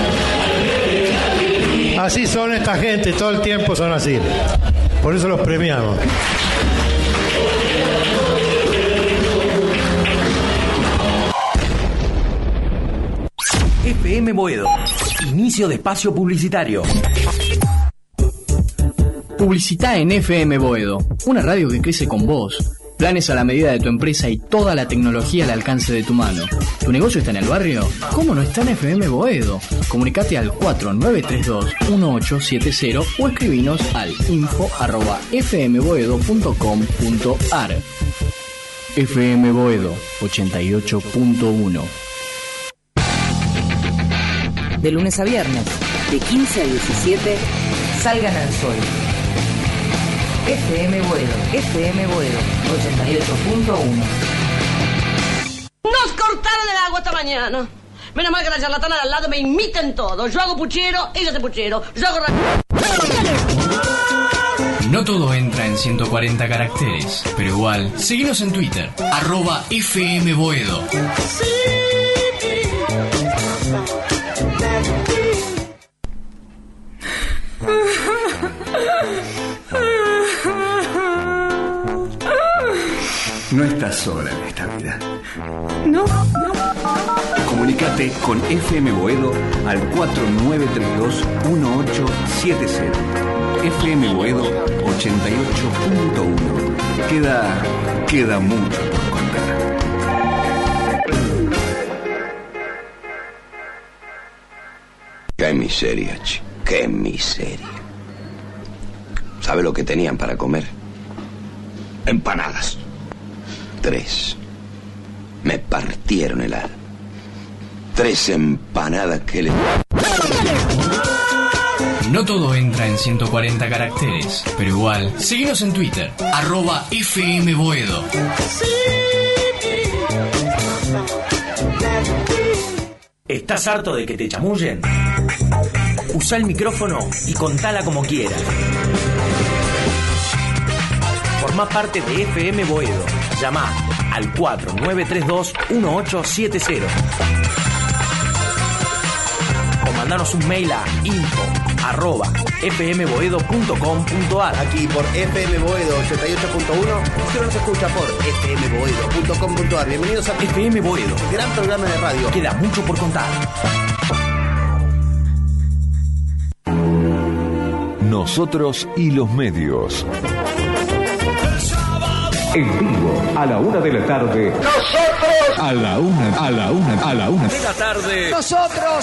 Así son esta gente, todo el tiempo son así. Por eso los premiamos. FM Boedo. Inicio de espacio publicitario. Publicita en FM Boedo, una radio que crece con vos. Planes a la medida de tu empresa y toda la tecnología al alcance de tu mano. ¿Tu negocio está en el barrio? ¿Cómo no está en FM Boedo? Comunicate al 4932-1870 o escribinos al info@fmboedo.com.ar. FM Boedo 88.1. De lunes a viernes, de 15 a 17, salgan al sol. FM Boedo 88.1. Nos cortaron el agua esta mañana. Menos mal que la charlatana de al lado me imiten todo. Yo hago puchero, ella hace puchero. Yo hago... No todo entra en 140 caracteres, pero igual, seguinos en Twitter, @FM Boedo. No estás sola en esta vida. No. Comunicate con FM Boedo al 4932-1870. FM Boedo 88.1. Queda mucho por contar. Qué miseria, chico. Qué miseria. ¿Sabe lo que tenían para comer? Empanadas. 3. Me partieron el alma. 3 empanadas que le... No todo entra en 140 caracteres, pero igual, seguinos en Twitter, @FM Boedo. ¿Estás harto de que te chamullen? Usa el micrófono y contala como quieras. Formá parte de FM Boedo. Llama al 4932-1870. O mandanos un mail a info@fmboedo.com.ar. Aquí por FM Boedo 88.1. Usted nos escucha por fmboedo.com.ar. Bienvenidos a FM Boedo, gran programa de radio. Queda mucho por contar. Nosotros y los medios. En vivo, a la 1 de la tarde. ¡Nosotros! A la una de la tarde. ¡Nosotros!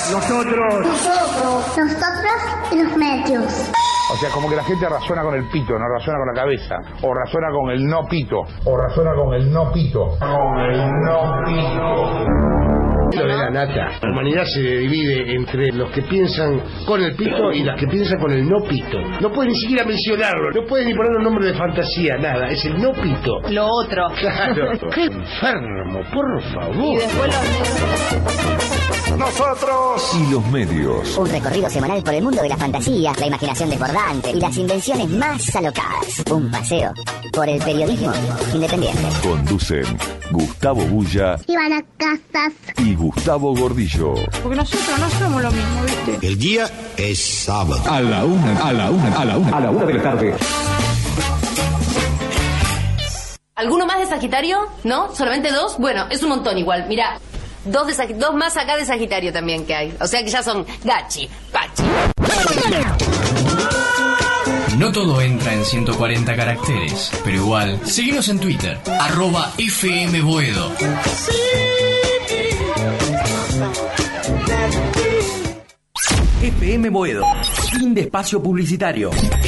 Y los medios. O sea, como que la gente razona con el pito, no razona con la cabeza. O razona con el no pito. Lo de la nata. La humanidad se divide entre los que piensan con el pito y los que piensan con el no pito. No pueden ni siquiera mencionarlo, no pueden ni poner un nombre de fantasía, nada. Es el no pito. Lo otro. Claro. Qué enfermo, por favor. Y después los nosotros y los medios. Un recorrido semanal por el mundo de la fantasía, la imaginación desbordante y las invenciones más alocadas. Un paseo por el periodismo independiente. Conducen Gustavo Bulla, Ivana Casas y Gustavo Gordillo. Porque nosotros no somos lo mismo, ¿viste? El día es sábado. A la una de la tarde. ¿Alguno más de Sagitario? ¿No? ¿Solamente 2? Bueno, es un montón igual. Mira, 2 más acá de Sagitario también que hay. O sea que ya son Gachi, Pachi. No todo entra en 140 caracteres, pero igual, síguenos en Twitter, @FMBoedo. FM Boedo. Fin de espacio publicitario.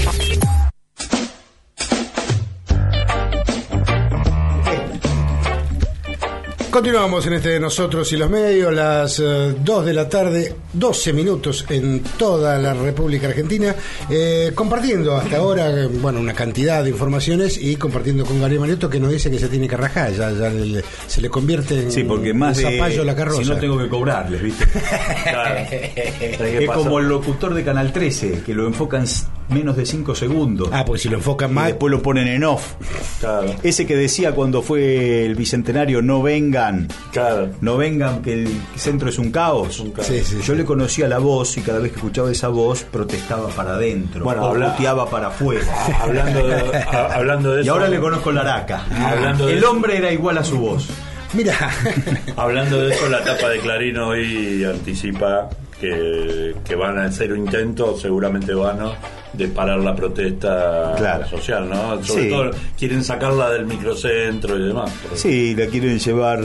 Continuamos en este de Nosotros y los Medios, las 2 de la tarde, 12 minutos en toda la República Argentina, compartiendo hasta ahora, una cantidad de informaciones y compartiendo con Gabriel Mariotto, que nos dice que se tiene que rajar, ya se le convierte en porque más un zapallo la carroza. Si no tengo que cobrarles, ¿viste? Claro. Es como el locutor de Canal 13, que lo enfocan menos de 5 segundos. Pues si lo enfocan más. Y después lo ponen en off. Claro. Ese que decía cuando fue el bicentenario, no vengan, que el centro es un caos. Sí. Yo le conocía la voz y cada vez que escuchaba esa voz protestaba para adentro, boteaba para afuera. Hablando de eso. Y ahora le conozco la araca. El hombre era igual a su voz. Mira. Hablando de eso, la tapa de Clarín hoy anticipa que van a hacer un intento, seguramente vanos, de parar la protesta social, ¿no? Sobre todo quieren sacarla del microcentro y demás. Sí, la quieren llevar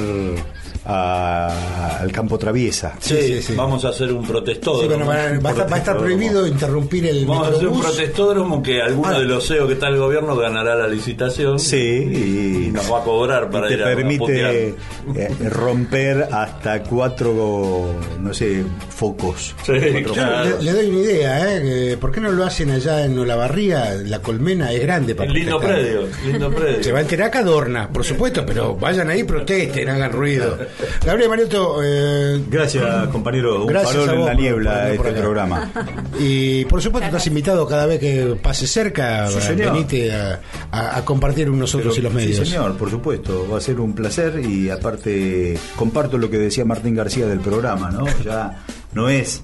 al campo traviesa. Sí. Vamos a hacer un protestódromo. Va a estar prohibido interrumpir el Vamos microbús. a hacer un protestódromo que alguno de los CEOs que está en el gobierno ganará la licitación y nos va a cobrar para ir a permite romper hasta 4 focos. Le doy una idea, ¿por qué no lo hacen allá en Olavarría? La Colmena es grande para lindo predio. Se va a enterar Cadorna, por supuesto, pero vayan ahí, protesten, hagan ruido. Gabriel Mariotto, gracias, compañero. Gracias un farol a vos en la niebla por este programa. Y por supuesto estás invitado cada vez que pase cerca, venite a compartir Nosotros y los Medios. Sí, señor, por supuesto, va a ser un placer y aparte comparto lo que decía Martín García del programa, ¿no? Ya no es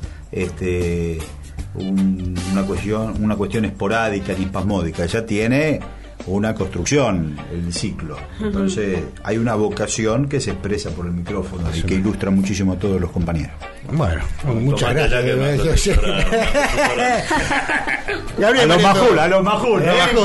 una cuestión esporádica ni espasmódica, ya tiene una construcción el ciclo. Entonces hay una vocación que se expresa por el micrófono y que ilustra muchísimo a todos los compañeros. Bueno, muchas gracias. A los majul.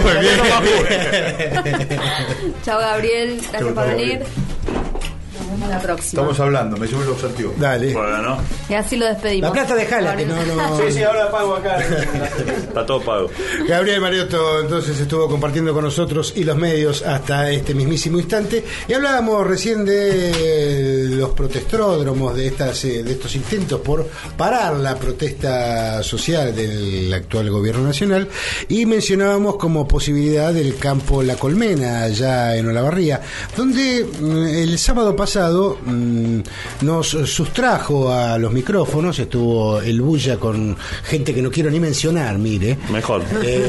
Chao, Gabriel, gracias por venir. Nos vemos la próxima. Estamos hablando, me llevo el objetivo. Dale. Bueno, Y así lo despedimos. La plata dejala, que no. Sí, ahora pago acá. está todo pago. Gabriel Mariotto entonces estuvo compartiendo con nosotros y los medios hasta este mismísimo instante. Y hablábamos recién de los protestródromos, de estos intentos por parar la protesta social del actual gobierno nacional. Y mencionábamos como posibilidad del campo La Colmena, allá en Olavarría, donde el sábado pasado nos sustrajo a los micrófonos, estuvo el Bulla con gente que no quiero ni mencionar, mire. Mejor.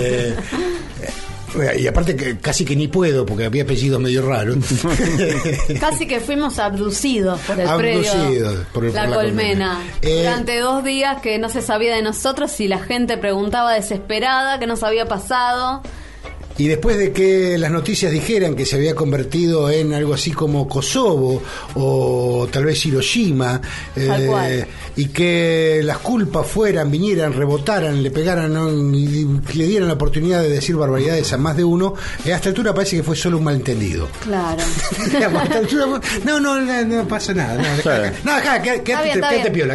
Y aparte que casi que ni puedo porque había apellidos medio raros. Casi que fuimos abducidos por el predio por La Colmena. Durante 2 días que no se sabía de nosotros y la gente preguntaba desesperada qué nos había pasado. Y después de que las noticias dijeran que se había convertido en algo así como Kosovo o tal vez Hiroshima, y que las culpas vinieran, rebotaran, le pegaran, y le dieran la oportunidad de decir barbaridades a más de uno, a esta altura parece que fue solo un malentendido. Claro. A esta altura, no pasa nada. Quédate piola.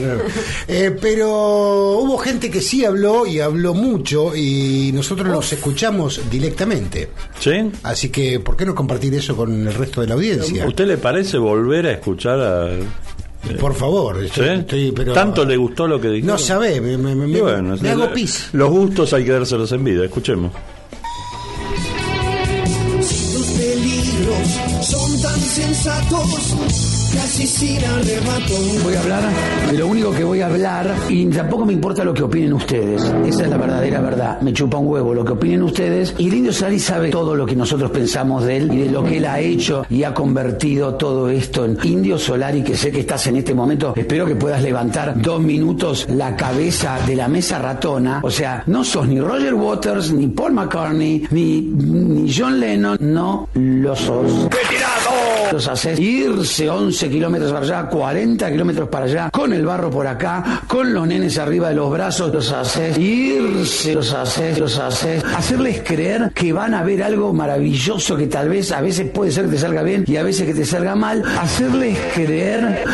Pero hubo gente que sí habló y habló mucho y nosotros los escuchamos directamente. ¿Sí? Así que, ¿por qué no compartir eso con el resto de la audiencia? ¿A usted le parece volver a escuchar a...? Por favor, pero ¿tanto le gustó lo que dijeron? No sabe, me hago pis. Los gustos hay que dárselos en vida, escuchemos. Los peligros son tan sensatos, casi sin arrebato. Voy a hablar de lo único que voy a hablar y tampoco me importa lo que opinen ustedes. Esa es la verdadera verdad. Me chupa un huevo lo que opinen ustedes. Y el Indio Solari sabe todo lo que nosotros pensamos de él y de lo que él ha hecho y ha convertido todo esto en Indio Solari, que sé que estás en este momento. Espero que puedas levantar 2 minutos la cabeza de la mesa ratona. O sea, no sos ni Roger Waters, ni Paul McCartney, ni John Lennon. No lo sos. ¡Retirado! Los haces irse 11 kilómetros para allá, 40 kilómetros para allá, con el barro por acá, con los nenes arriba de los brazos. Los haces irse, los haces. Hacerles creer que van a ver algo maravilloso que tal vez a veces puede ser que te salga bien y a veces que te salga mal. Hacerles creer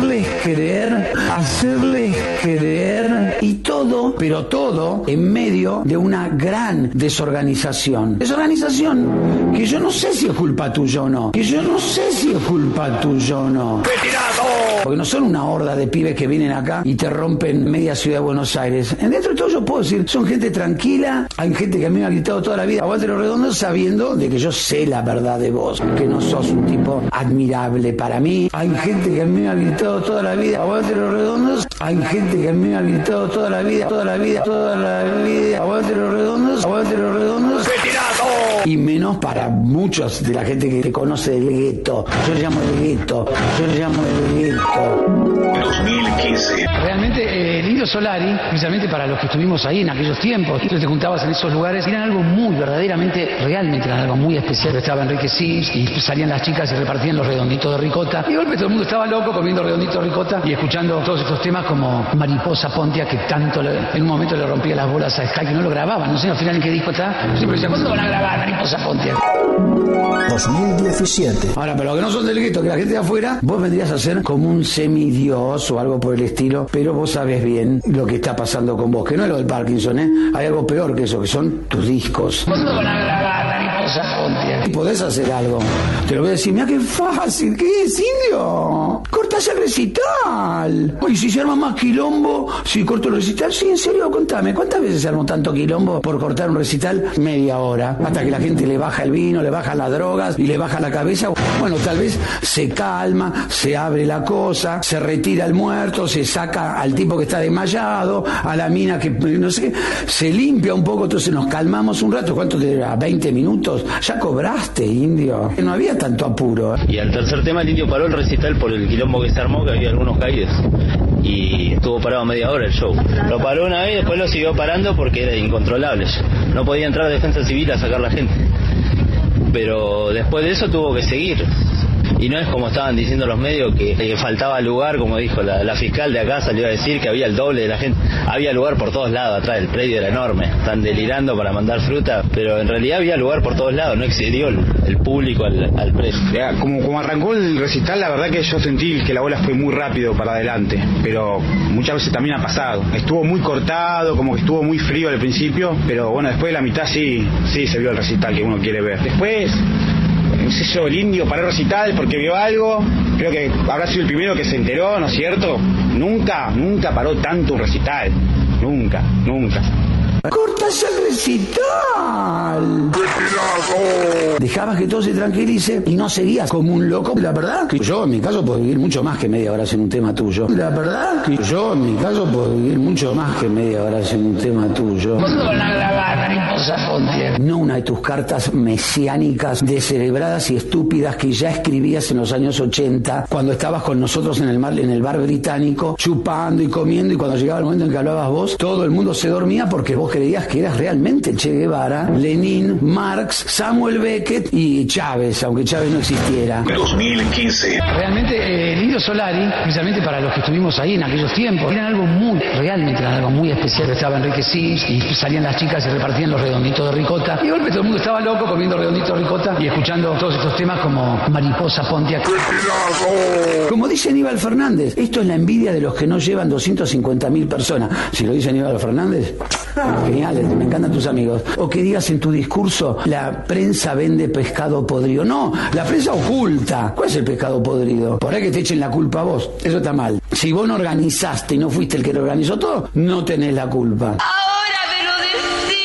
y todo, pero todo en medio de una gran desorganización. Desorganización que yo no sé si es culpa tuya o no. ¡Retirado! Porque no son una horda de pibes que vienen acá y te rompen media ciudad de Buenos Aires. Dentro de todo yo puedo decir, son gente tranquila. Hay gente que a mí me ha gritado toda la vida, aguante los redondos, sabiendo de que yo sé la verdad de vos, que no sos un tipo admirable para mí. Hay gente que a mí me ha gritado toda la vida, aguante los redondos. Hay gente que a mí me ha gritado toda la vida, aguante los redondos. ¡Retirado! Y menos para muchos de la gente que te conoce del gueto. Yo le llamo el gueto. 2015. Realmente el Indio Solari, precisamente para los que estuvimos ahí en aquellos tiempos, tú te juntabas en esos lugares, eran algo muy, realmente eran algo muy especial. Estaba Enrique Sims y salían las chicas y repartían los redonditos de ricota. Y de golpe todo el mundo estaba loco comiendo redonditos de ricota y escuchando todos estos temas como Mariposa Pontia, que tanto en un momento le rompía las bolas a Sky, que no lo grababan. No sé al final en qué disco está. Yo siempre decía, ¿cuándo van a grabar Mariposa Pontia? 2017. Ahora, pero que no son del gueto, que la gente de afuera, vos vendrías a ser como un semidios o algo por el estilo, pero vos sabés bien lo que está pasando con vos, que no es lo del Parkinson, ¿eh? Hay algo peor que eso, que son tus discos. ¿Cuándo van a grabar Mariposa Pontia? Y podés hacer algo. Te lo voy a decir, mira qué fácil, ¿qué es, Indio? Cortás el recital. Y si se arma más quilombo, si corto el recital, sí, en serio, contame, ¿cuántas veces se armó tanto quilombo por cortar un recital? Media hora, hasta que la gente le baja el vino, le baja las drogas y le baja la cabeza. Bueno, tal vez se calma, se abre la cosa, se retira el muerto, se saca al tipo que está desmayado, a la mina que, no sé, se limpia un poco, entonces nos calmamos un rato. ¿Cuánto te dura? ¿20 minutos? Ya cobraste, Indio. No había tanto apuro. Y al tercer tema el Indio paró el recital por el quilombo que se armó, que había algunos caídos. Y estuvo parado media hora el show. Lo paró una vez y después lo siguió parando porque era incontrolable. No podía entrar Defensa Civil a sacar la gente. Pero después de eso tuvo que seguir. Y no es como estaban diciendo los medios que faltaba lugar, como dijo la fiscal de acá, salió a decir que había el doble de la gente. Había lugar por todos lados, atrás del predio era enorme. Están delirando para mandar fruta, pero en realidad había lugar por todos lados, no excedió el público al predio. Como arrancó el recital, la verdad que yo sentí que la bola fue muy rápido para adelante, pero muchas veces también ha pasado. Estuvo muy cortado, como que estuvo muy frío al principio, pero bueno, después de la mitad sí se vio el recital que uno quiere ver. Después, no sé yo, el Indio paró el recital porque vio algo, creo que habrá sido el primero que se enteró, ¿no es cierto? Nunca paró tanto un recital, nunca. ¡Cortas el recital! Dejabas que todo se tranquilice y no seguías como un loco. La verdad que yo en mi caso puedo vivir mucho más que media hora sin un tema tuyo. La verdad que yo en mi caso puedo vivir mucho más que media hora sin un tema tuyo. ¿Cuándo van a grabar Mariposa Pontia? No una de tus cartas mesiánicas, descerebradas y estúpidas que ya escribías en los años 80 cuando estabas con nosotros en el bar británico chupando y comiendo, y cuando llegaba el momento en que hablabas vos, todo el mundo se dormía porque vos creías que eras realmente Che Guevara, Lenin, Marx, Samuel Beckett y Chávez, aunque Chávez no existiera. 2015. Realmente el Indio Solari, precisamente para los que estuvimos ahí en aquellos tiempos, eran algo muy especial. Estaba Enrique Sims y salían las chicas y repartían los redonditos de ricota. Y de golpe todo el mundo estaba loco comiendo redonditos de ricota y escuchando todos estos temas como Mariposa Pontia. Como dice Aníbal Fernández, esto es la envidia de los que no llevan 250.000 personas. Si lo dice Aníbal Fernández, genial, me encantan tus amigos. O que digas en tu discurso, la prensa vende pescado podrido. No, la prensa oculta. ¿Cuál es el pescado podrido? Por ahí que te echen la culpa a vos. Eso está mal. Si vos no organizaste y no fuiste el que lo organizó todo, no tenés la culpa.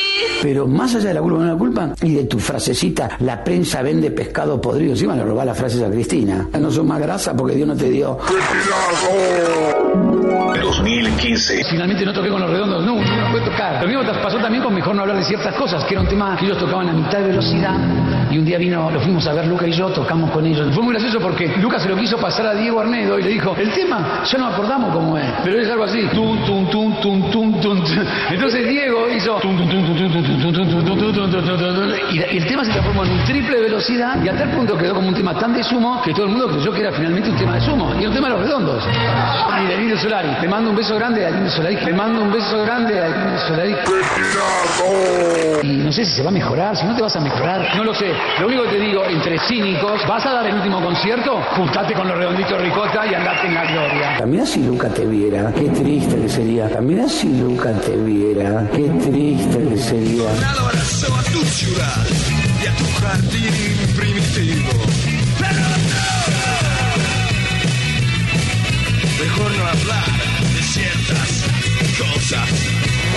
Pero más allá de la culpa o no la culpa, y de tu frasecita, la prensa vende pescado podrido, encima le robás las frases a Cristina. No sos más grasa porque Dios no te dio. 2015. Finalmente no toqué con Los Redondos, no pude tocar. Lo mismo pasó también con Mejor no hablar de ciertas cosas, que era un tema que ellos tocaban a mitad de velocidad. Y un día lo fuimos a ver Luca y yo, tocamos con ellos. Fue muy gracioso porque Luca se lo quiso pasar a Diego Arnedo y le dijo, el tema ya no acordamos cómo es, pero es algo así. Tum, tum, tum, tum, tum, tum. Entonces Diego hizo tum, tum, tum, tum, tum, tum, tum, tum, tum, tum, tum, tum, y el tema se transformó en un triple velocidad y a tal punto quedó como un tema tan de Sumo que todo el mundo creyó que era finalmente un tema de Sumo y era un tema de Los Redondos. Y de Indio Solari, te mando un beso grande a Indio Solari, te mando un beso grande a Indio Solari. Y no sé si se va a mejorar, si no te vas a mejorar, no lo sé. Lo único que te digo, entre cínicos, ¿vas a dar el último concierto? Juntate con Los Redonditos Ricota y andate en la gloria. También si Luca te viera, qué triste que sería. También si Luca te viera, qué triste que sería. Un abrazo a tu ciudad y a tu jardín primitivo. Mejor no hablar de ciertas cosas.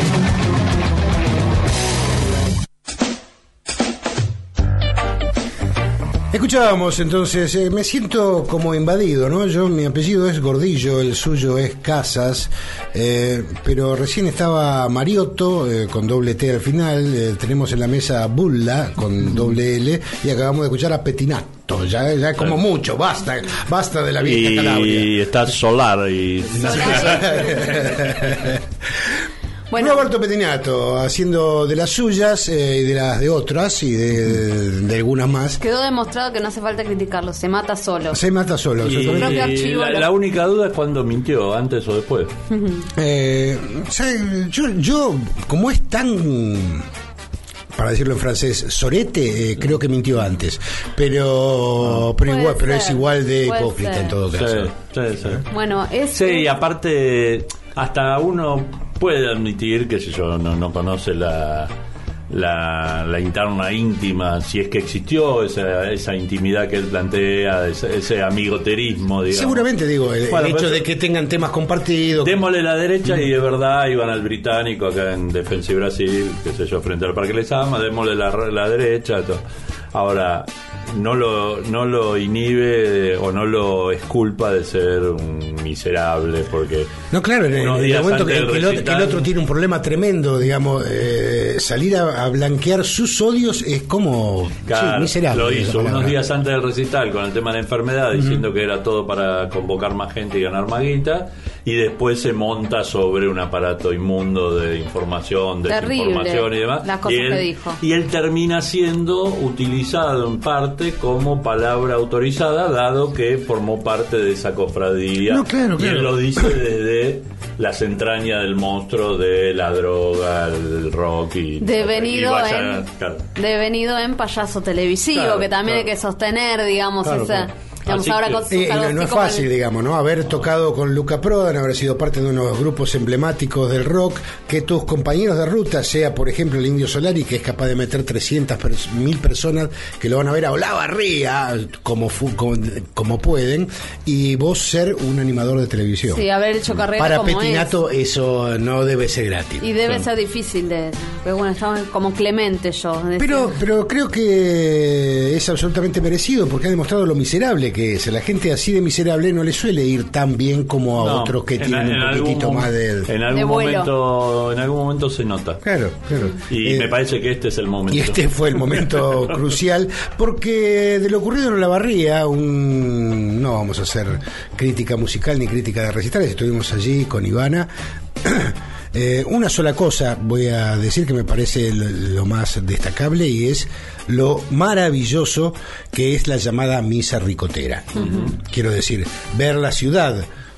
Escuchábamos entonces, me siento como invadido, ¿no? Mi apellido es Gordillo, el suyo es Casas, pero recién estaba Mariotto, con doble T al final, tenemos en la mesa Bulla, con doble L, y acabamos de escuchar a Petinato, ya como mucho, basta de la vieja Calabria. Y está Solar y... Bueno, Roberto Petinato haciendo de las suyas y de las de otras y de algunas más. Quedó demostrado que no hace falta criticarlo, se mata solo. Y la única duda es cuando mintió, antes o después. Yo, como es tan, para decirlo en francés, sorete, creo que mintió antes, pero es igual de hipócrita en todo caso. Sí. Bueno, y aparte hasta uno puede admitir que si yo no conoce la interna íntima, si es que existió esa intimidad que él plantea, ese amigoterismo, digamos. Seguramente, el hecho de que tengan temas compartidos. Démosle la derecha y de verdad iban al Británico acá en Defensa y Brasil, qué sé yo, frente al Parque Lezama, démosle la derecha, todo. Ahora, no lo inhibe o no lo exculpa de ser un miserable, porque no, claro, en el momento que el otro tiene un problema tremendo, digamos, salir a blanquear sus odios es como miserable. Lo hizo unos días antes del recital con el tema de la enfermedad, diciendo que era todo para convocar más gente y ganar más guita, y después se monta sobre un aparato inmundo de información, desinformación y demás. Las cosas que dijo. Y él termina siendo utilizado en parte como palabra autorizada, dado que formó parte de esa cofradía. No, claro. Y él lo dice desde las entrañas del monstruo de la droga, el rock y devenido en payaso televisivo, que también hay que sostener, digamos, ahora no es fácil, digamos, ¿no? Haber tocado con Luca Prodan, haber sido parte de unos grupos emblemáticos del rock, que tus compañeros de ruta, sea por ejemplo el Indio Solari, que es capaz de meter 300.000 personas que lo van a ver a Olavarría como pueden, y vos ser un animador de televisión. Sí, haber hecho carrera para como Petinato eso no debe ser gratis. Y debe ser difícil pero bueno, estaba como Clemente yo. Pero creo que es absolutamente merecido, porque ha demostrado lo miserable que es. A la gente así de miserable no le suele ir tan bien como a otros que tienen un poquitito más de... En algún momento se nota. Claro. Y me parece que este es el momento. Y este fue el momento crucial, porque de lo ocurrido en Olavarría, no vamos a hacer crítica musical ni crítica de recitales, estuvimos allí con Ivana. Una sola cosa voy a decir que me parece lo más destacable, y es lo maravilloso que es la llamada misa ricotera. Quiero decir, ver la ciudad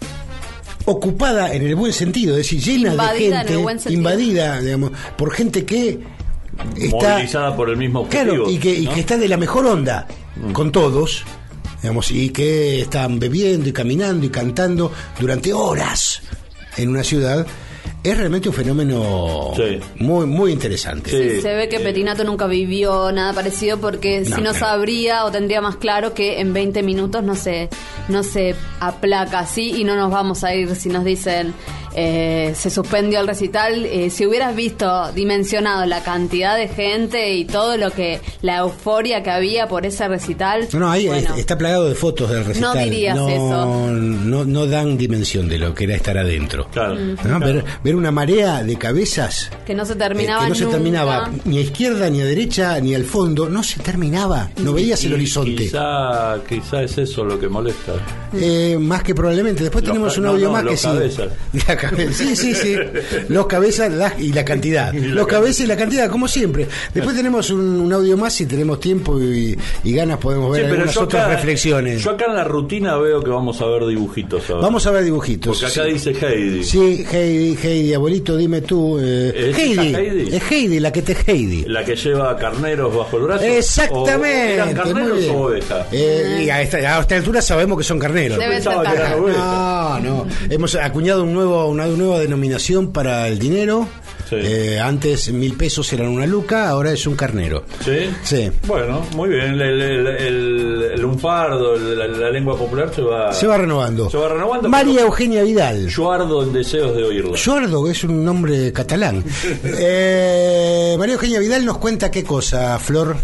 ocupada en el buen sentido, es decir, llena de gente, invadida, digamos, por gente que está movilizada por el mismo objetivo. Claro, y que está de la mejor onda con todos, digamos, y que están bebiendo y caminando y cantando durante horas en una ciudad. Es realmente un fenómeno muy, muy interesante. Sí, se ve que Petinato nunca vivió nada parecido, porque si no sabría o tendría más claro que en 20 minutos no se no se aplaca así y no nos vamos a ir si nos dicen se suspendió el recital. Si hubieras visto dimensionado la cantidad de gente y todo lo que, la euforia que había por ese recital. No, ahí está plagado de fotos del recital. No dirías eso. No dan dimensión de lo que era estar adentro. Claro. ¿No? Ver una marea de cabezas que no se terminaba. Que no se terminaba ni a izquierda, ni a derecha, ni al fondo. No se terminaba. No veías el horizonte. Quizá es eso lo que molesta. Más que probablemente. Después tenemos un audio más que sí. Sí. Los cabezas y la cantidad. Los cabezas y la cantidad, como siempre. Después tenemos un audio más, si tenemos tiempo y ganas podemos ver algunas otras reflexiones. Yo acá en la rutina veo que vamos a ver dibujitos ahora. Vamos a ver dibujitos. Porque acá dice Heidi. Sí, Heidi, abuelito, dime tú. Heidi. Es Heidi, la que te Heidi. La que lleva carneros bajo el brazo. Exactamente. ¿Eran carneros o ovejas? Y a esta altura sabemos que son carneros. Yo pensaba que eran ovejas. No. Hemos acuñado una nueva denominación para el dinero. Sí. Antes 1.000 pesos eran una luca, ahora es un carnero. Sí. Bueno, muy bien. El lunfardo, la lengua popular se va renovando. María Eugenia Vidal. Yo ardo en deseos de oírla. Yo ardo, es un nombre catalán. María Eugenia Vidal nos cuenta qué cosa, Flor.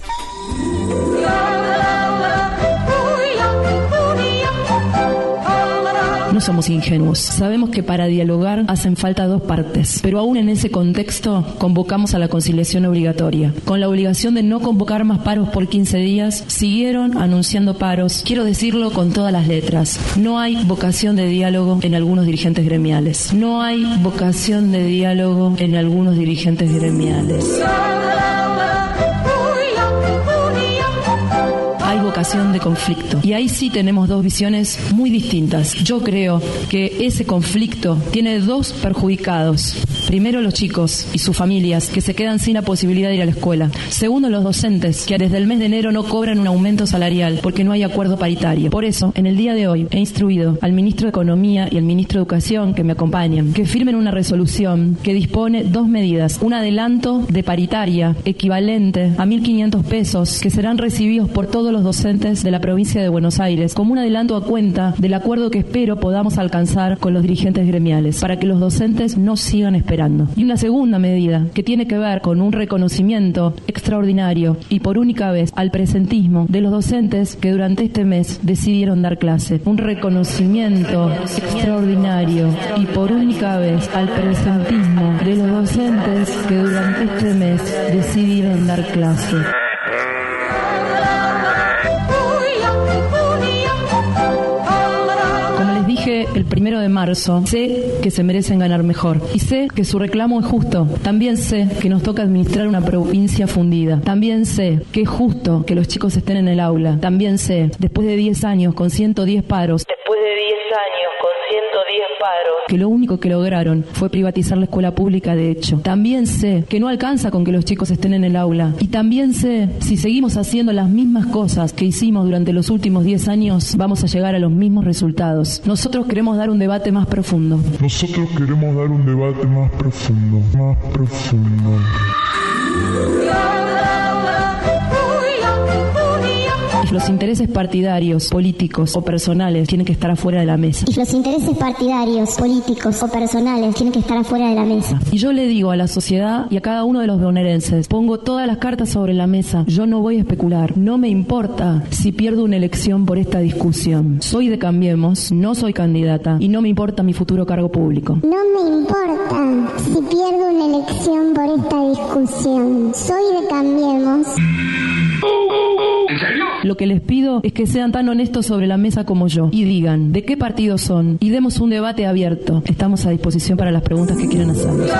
No somos ingenuos. Sabemos que para dialogar hacen falta dos partes, pero aún en ese contexto convocamos a la conciliación obligatoria. Con la obligación de no convocar más paros por 15 días, siguieron anunciando paros. Quiero decirlo con todas las letras. No hay vocación de diálogo en algunos dirigentes gremiales. No hay vocación de diálogo en algunos dirigentes gremiales. Hay vocación de conflicto. Y ahí sí tenemos dos visiones muy distintas. Yo creo que ese conflicto tiene dos perjudicados. Primero, los chicos y sus familias que se quedan sin la posibilidad de ir a la escuela. Segundo, los docentes que desde el mes de enero no cobran un aumento salarial porque no hay acuerdo paritario. Por eso, en el día de hoy he instruido al ministro de Economía y al ministro de Educación que me acompañan que firmen una resolución que dispone dos medidas. Un adelanto de paritaria equivalente a 1.500 pesos que serán recibidos por todos los docentes de la provincia de Buenos Aires como un adelanto a cuenta del acuerdo que espero podamos alcanzar con los dirigentes gremiales para que los docentes no sigan esperando. Y una segunda medida que tiene que ver con un reconocimiento extraordinario y por única vez al presentismo de los docentes que durante este mes decidieron dar clase. Un reconocimiento extraordinario y por única vez al presentismo de los docentes que durante este mes decidieron dar clase. Dije el 1 de marzo, sé que se merecen ganar mejor y sé que su reclamo es justo. También sé que nos toca administrar una provincia fundida. También sé que es justo que los chicos estén en el aula. También sé, después de 10 años con 110 paros, que lo único que lograron fue privatizar la escuela pública de hecho. También sé que no alcanza con que los chicos estén en el aula. Y también sé, si seguimos haciendo las mismas cosas que hicimos durante los últimos 10 años, vamos a llegar a los mismos resultados. Nosotros queremos dar un debate más profundo. Los intereses partidarios, políticos o personales tienen que estar afuera de la mesa. Y los intereses partidarios, políticos o personales tienen que estar afuera de la mesa. Y yo le digo a la sociedad y a cada uno de los bonaerenses, pongo todas las cartas sobre la mesa. Yo no voy a especular. No me importa si pierdo una elección por esta discusión. Soy de Cambiemos, no soy candidata y no me importa mi futuro cargo público. No me importa si pierdo una elección por esta discusión. Soy de Cambiemos. ¿En serio? Lo que les pido es que sean tan honestos sobre la mesa como yo y digan de qué partido son y demos un debate abierto. Estamos a disposición para las preguntas que quieran hacernos.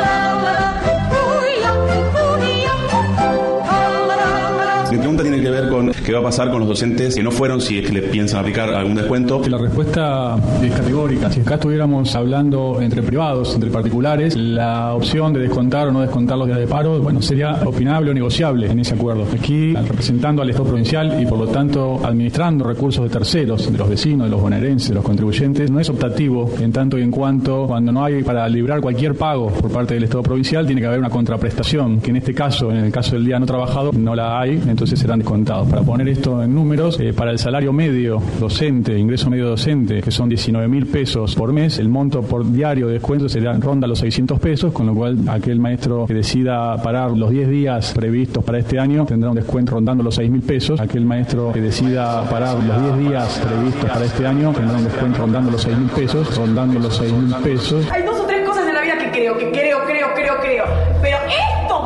Mi pregunta tiene que ver con qué va a pasar con los docentes que no fueron, si es que le piensan aplicar algún descuento. La respuesta es categórica. Si acá estuviéramos hablando entre privados, entre particulares, la opción de descontar o no descontar los días de paro, bueno, sería opinable o negociable en ese acuerdo. Aquí, representando al Estado provincial y por lo tanto administrando recursos de terceros, de los vecinos, de los bonaerenses, de los contribuyentes, no es optativo en tanto y en cuanto cuando no hay para librar cualquier pago por parte del Estado provincial, tiene que haber una contraprestación, que en este caso, en el caso del día no trabajado, no la hay, entonces serán descontados. Para poner poner esto en números, para el salario medio docente, ingreso medio docente, que son 19.000 pesos por mes, el monto por diario de descuento ronda los 600 pesos, con lo cual aquel maestro que decida parar los 10 días previstos para este año tendrá un descuento rondando los 6.000 pesos. Aquel maestro que decida parar los 10 días previstos para este año tendrá un descuento rondando los 6.000 pesos, rondando los 6.000 pesos. Hay 2 o 3 cosas en la vida que creo. Pero esto.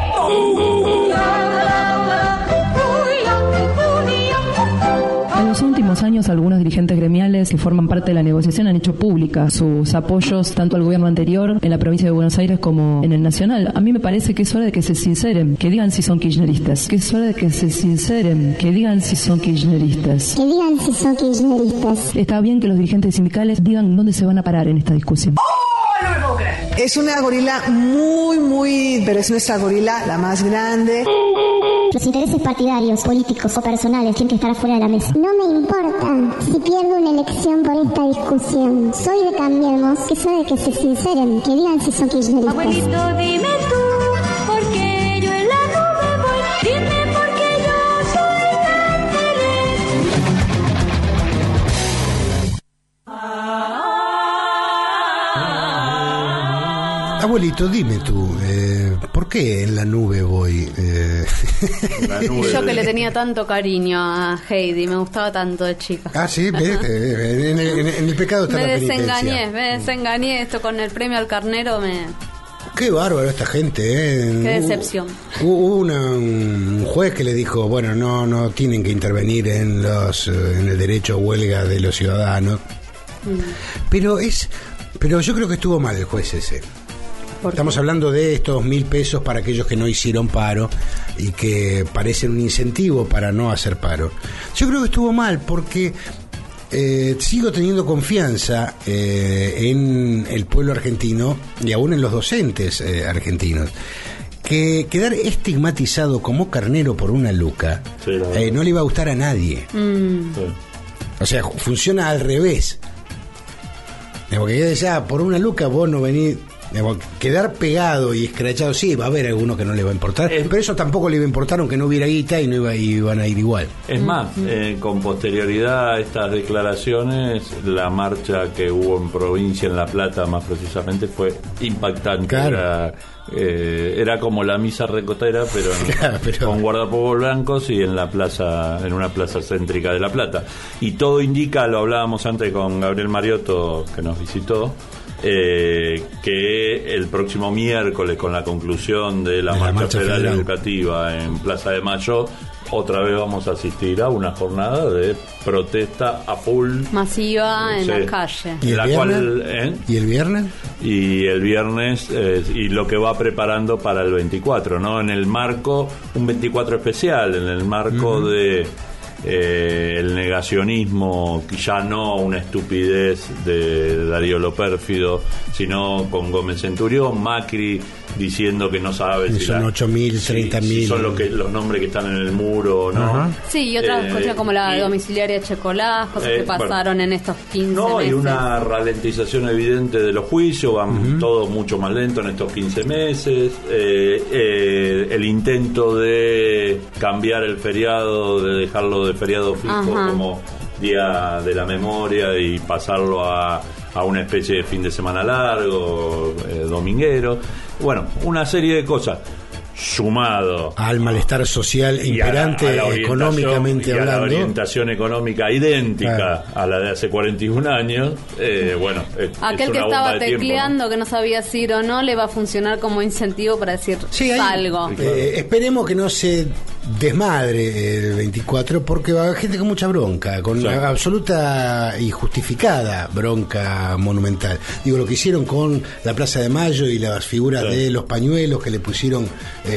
En los últimos años, algunos dirigentes gremiales que forman parte de la negociación han hecho pública sus apoyos tanto al gobierno anterior en la provincia de Buenos Aires como en el nacional. A mí me parece que es hora de que se sinceren, que digan si son kirchneristas. Que es hora de que se sinceren, que digan si son kirchneristas. Que digan si son kirchneristas. Está bien que los dirigentes sindicales digan dónde se van a parar en esta discusión. No me puedo creer. Es una gorila muy, pero es nuestra gorila la más grande. Los intereses partidarios, políticos o personales tienen que estar afuera de la mesa. No me importa si pierdo una elección por esta discusión. Soy de Cambiemos, que soy de que se sinceren, que digan si son kirchneristas. Abuelito, dime tú, porque yo en la nube voy. Dime por qué yo soy tan feliz. Abuelito, dime tú, ¿por qué en la nube voy? Y yo que le tenía tanto cariño a Heidi, me gustaba tanto de chica. Ah, sí, en el pecado está la penitencia. Me desengañé esto con el premio al carnero, Qué bárbaro esta gente, Qué decepción. Hubo un juez que le dijo, bueno, no tienen que intervenir en el derecho a huelga de los ciudadanos. Pero yo creo que estuvo mal el juez ese. Estamos hablando de estos 1.000 pesos para aquellos que no hicieron paro y que parecen un incentivo para no hacer paro. Yo creo que estuvo mal porque sigo teniendo confianza en el pueblo argentino y aún en los docentes argentinos. Que quedar estigmatizado como carnero por una luca no le iba a gustar a nadie. O sea, funciona al revés. Porque yo decía, por una luca vos no venís. Quedar pegado y escrachado, sí, va a haber alguno que no le va a importar, pero eso tampoco le iba a importar aunque no hubiera guita y iban a ir igual. Es más, con posterioridad a estas declaraciones, la marcha que hubo en provincia, en La Plata más precisamente, fue impactante. Claro. Era como la misa recotera, pero con guardapolvos blancos y en una plaza céntrica de La Plata. Y todo indica, lo hablábamos antes con Gabriel Mariotto, que nos visitó, que el próximo miércoles, con la conclusión de la marcha federal educativa en Plaza de Mayo, otra vez vamos a asistir a una jornada de protesta a full, masiva en la calle. ¿Y el viernes? Y el viernes y lo que va preparando para el 24, ¿no? En el marco, un 24 especial, en el marco de el negacionismo, ya no una estupidez de Darío Lopérfido, sino con Gómez Centurión, Macri diciendo que no sabe si son 8.000, 30.000, si son los nombres que están en el muro, ¿no? Sí, y otras cosas como la domiciliaria Checolás, cosas que pasaron en estos 15 meses. Y una ralentización evidente de los juicios, van todos mucho más lento en estos 15 meses. El intento de cambiar el feriado, de dejarlo de feriado fijo como Día de la Memoria y pasarlo a una especie de fin de semana largo, dominguero. Bueno, una serie de cosas sumado al malestar social imperante económicamente hablando, a la orientación económica idéntica a la de hace 41 años, bueno, aquel que estaba tecleando, ¿no? Que no sabía si ir o no, le va a funcionar como incentivo para decir algo. Esperemos que no se desmadre el 24, porque va a haber gente con mucha bronca, con absoluta y justificada bronca monumental. Digo, lo que hicieron con la Plaza de Mayo y las figuras de los pañuelos que le pusieron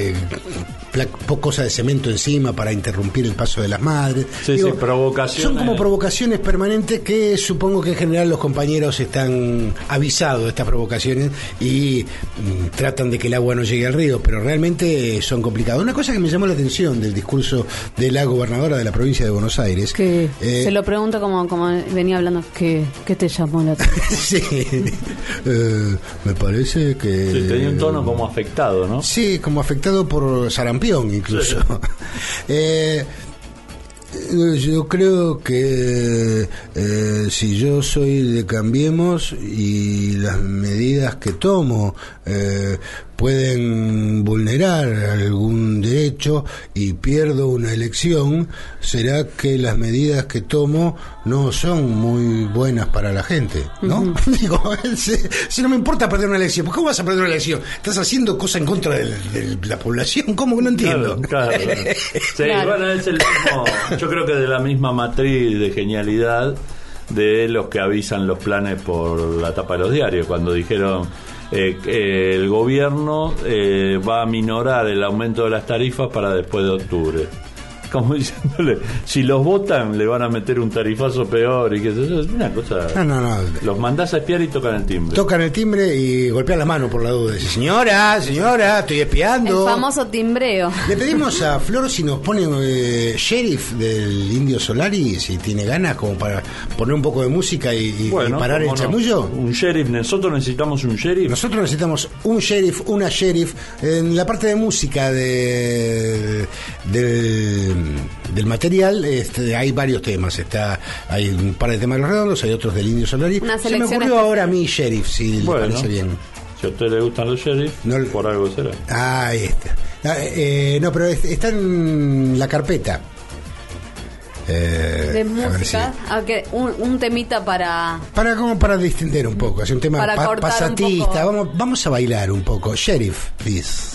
cosas de cemento encima para interrumpir el paso de las madres. Provocaciones. Son como provocaciones permanentes que supongo que en general los compañeros están avisados de estas provocaciones y tratan de que el agua no llegue al río, pero realmente son complicados. Una cosa que me llamó la atención del discurso de la gobernadora de la provincia de Buenos Aires, que se lo pregunto como venía hablando, ¿qué te llamó la atención? Sí, me parece que tenía un tono como afectado, ¿no? Sí, como afectado por sarampión incluso. Yo creo que si yo soy de Cambiemos y las medidas que tomo pueden vulnerar algún derecho y pierdo una elección, será que las medidas que tomo no son muy buenas para la gente, ¿no? Digo, si no me importa perder una elección, ¿por qué vas a perder una elección? ¿Estás haciendo cosas en contra de la población? ¿Cómo que no entiendo? Claro. Sí, bueno, es el mismo, yo creo que de la misma matriz de genialidad de los que avisan los planes por la tapa de los diarios, cuando dijeron el gobierno va a minorar el aumento de las tarifas para después de octubre. Como diciéndole, si los votan le van a meter un tarifazo peor y que eso es una cosa. No. Los mandás a espiar y tocan el timbre. Tocan el timbre y golpean la mano por la duda. Dice, señora, estoy espiando. El famoso timbreo. Le pedimos a Flor si nos pone sheriff del Indio Solari, si tiene ganas, como para poner un poco de música y parar el chamullo. Un sheriff, nosotros necesitamos un sheriff. Nosotros necesitamos un sheriff, una sheriff. En la parte de música del material hay varios temas. Hay un par de temas de Los Redondos, hay otros del Indio Solari. Se me ocurrió ahora a mí sheriff, si le parece bien. Si a usted le gustan los sheriff, por algo será. Ahí está. No, pero está en la carpeta de música. Un temita para distender un poco. Es un tema pasatista. Vamos a bailar un poco. Sheriff, please.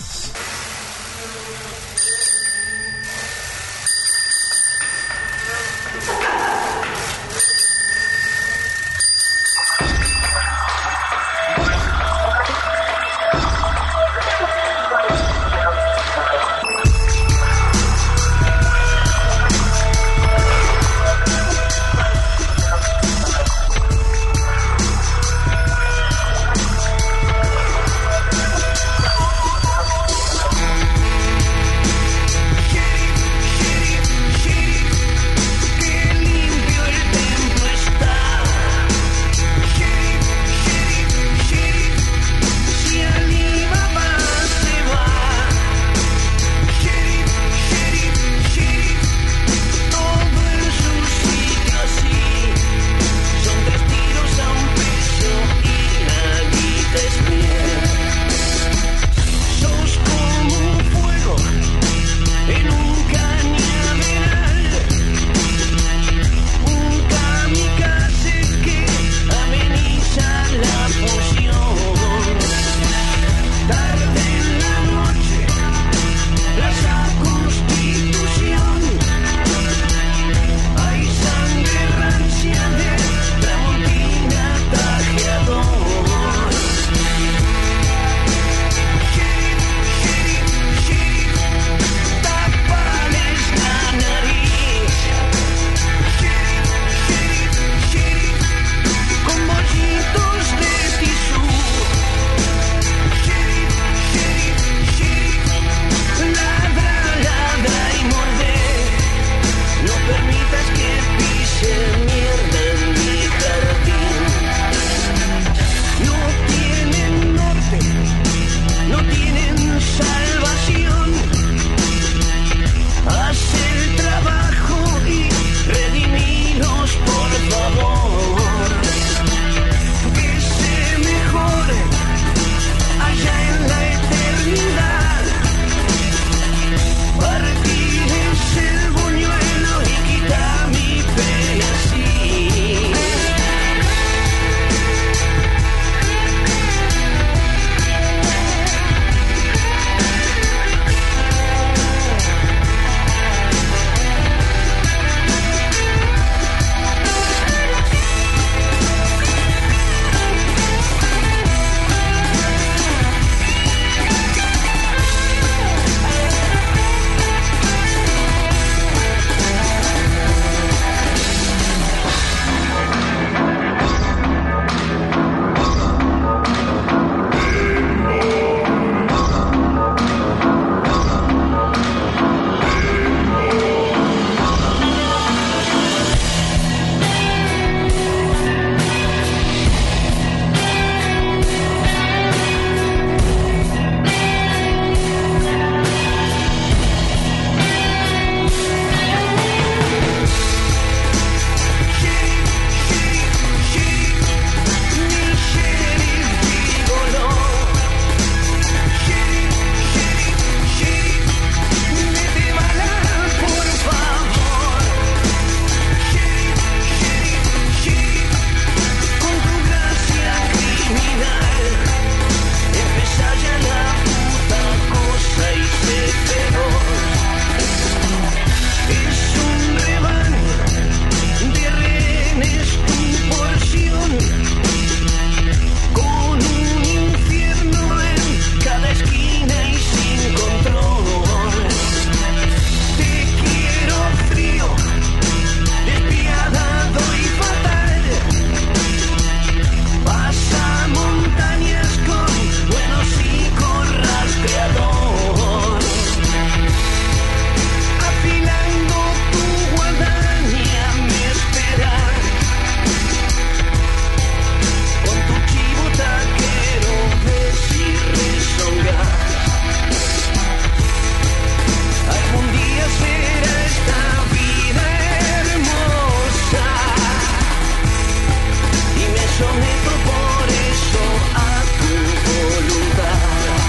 por eso a tu voluntad.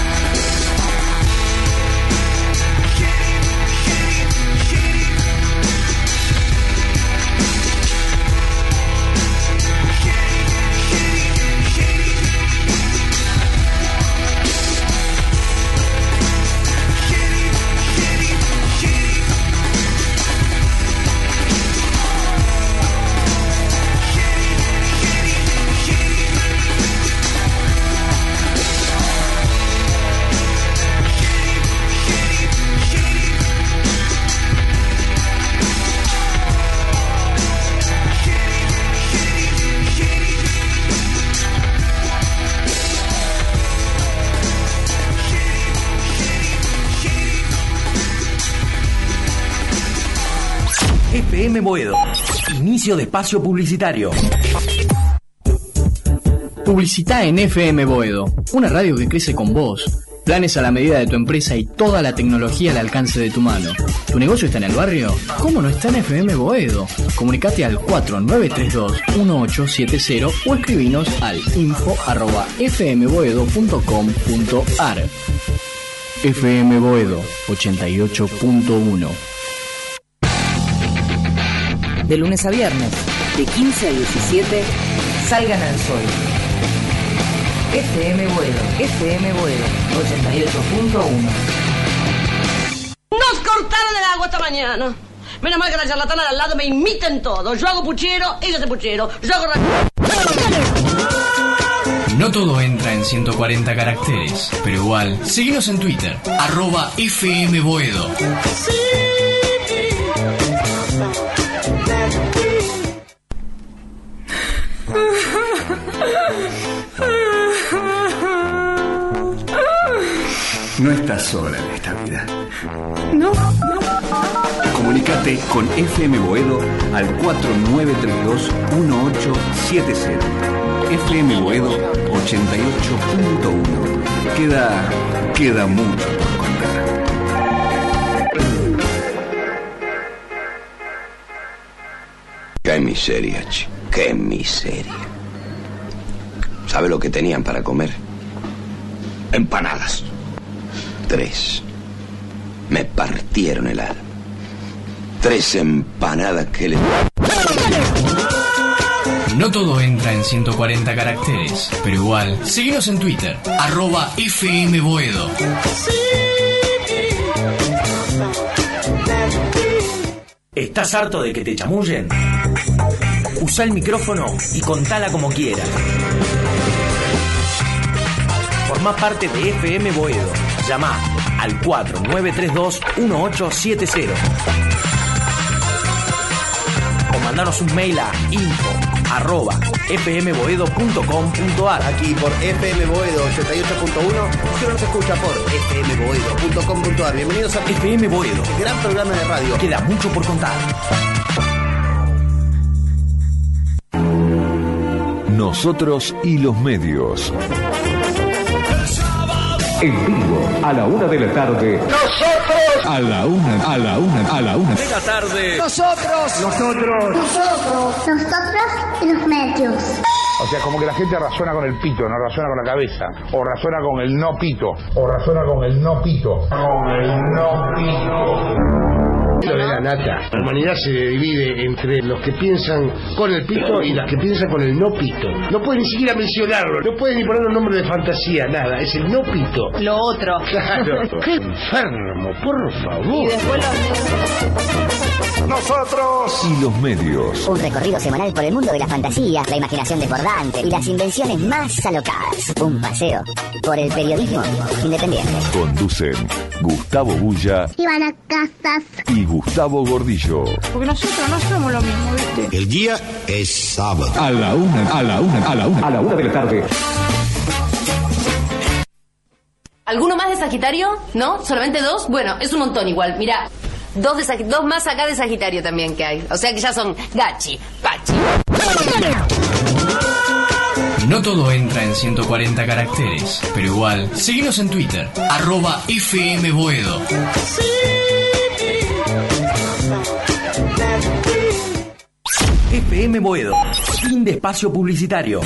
FM Boedo. Inicio de espacio publicitario. Publicita en FM Boedo, una radio que crece con vos. Planes a la medida de tu empresa y toda la tecnología al alcance de tu mano. ¿Tu negocio está en el barrio? ¿Cómo no está en FM Boedo? Comunicate al 4932-1870 o escribinos al info@fmboedo.com.ar. FM Boedo 88.1. De lunes a viernes, de 15 a 17, salgan al sol. FM Boedo 88.1. Nos cortaron el agua esta mañana. Menos mal que la charlatana de al lado me imiten todo. Yo hago puchero, ella hace puchero. Yo hago... No todo entra en 140 caracteres, pero igual, seguinos en Twitter, @FMBoedo. No estás sola en esta vida. No. Comunicate con FM Boedo al 4932-1870. FM Boedo 88.1. Queda mucho por contar. Qué miseria, chico. Qué miseria. ¿Sabe lo que tenían para comer? Empanadas. 3. Me partieron el alma. 3 empanadas que le... No todo entra en 140 caracteres, pero igual, seguinos en Twitter, @FMBoedo. ¿Estás harto de que te chamullen? Usa el micrófono y contala como quieras. Formá parte de FM Boedo. Llamá al 4932-1870. O mandanos un mail a info@fmboedo.com.ar. Aquí por FM Boedo 88.1. Usted nos escucha por fmboedo.com.ar. Bienvenidos a FM Boedo, gran programa de radio. Queda mucho por contar. Nosotros y los medios. En vivo, a la 1 de la tarde. Nosotros. A la una de la tarde. Nosotros y los medios. O sea, como que la gente razona con el pito, no razona con la cabeza. O razona con el no pito. Lo de la nata. La humanidad se divide entre los que piensan con el pito y las que piensan con el no pito. No pueden ni siquiera mencionarlo, no pueden ni poner un nombre de fantasía, nada. Es el no pito. Lo otro. Claro. ¡Qué enfermo, por favor! Y después Nosotros y los medios. Un recorrido semanal por el mundo de la fantasía, la imaginación desbordante y las invenciones más alocadas. Un paseo por el periodismo independiente. Conducen Gustavo Bulla Ivana Casas y Gustavo Gordillo. Porque nosotros no somos lo mismo, ¿viste? El día es sábado. A la una de la tarde. ¿Alguno más de Sagitario? ¿No? ¿Solamente 2? Bueno, es un montón igual. Mira, 2 más acá de Sagitario también que hay. O sea que ya son Gachi, Pachi. No todo entra en 140 caracteres, pero igual, seguinos en Twitter, @FMBoedo. FM Boedo. Fin de espacio publicitario.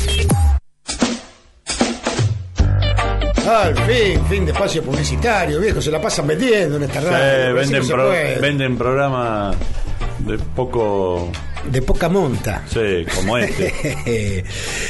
Al fin de espacio publicitario, viejo, se la pasan vendiendo en esta radio. Venden programas de poca monta. Sí, como este.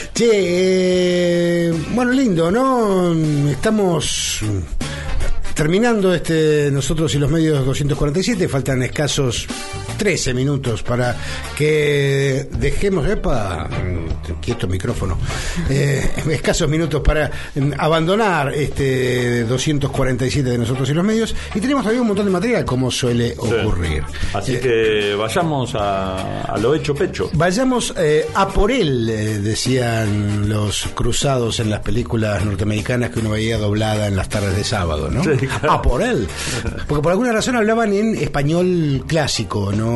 Che, bueno, lindo, ¿no? Estamos terminando Nosotros y los Medios 247, faltan escasos 13 minutos para que dejemos, quieto micrófono, escasos minutos para abandonar 247 de Nosotros y los Medios, y tenemos todavía un montón de material, como suele ocurrir. Así que vayamos a lo hecho pecho. Vayamos a por él, decían los cruzados en las películas norteamericanas que uno veía doblada en las tardes de sábado, ¿no? Sí, claro. A por él. Porque por alguna razón hablaban en español clásico, no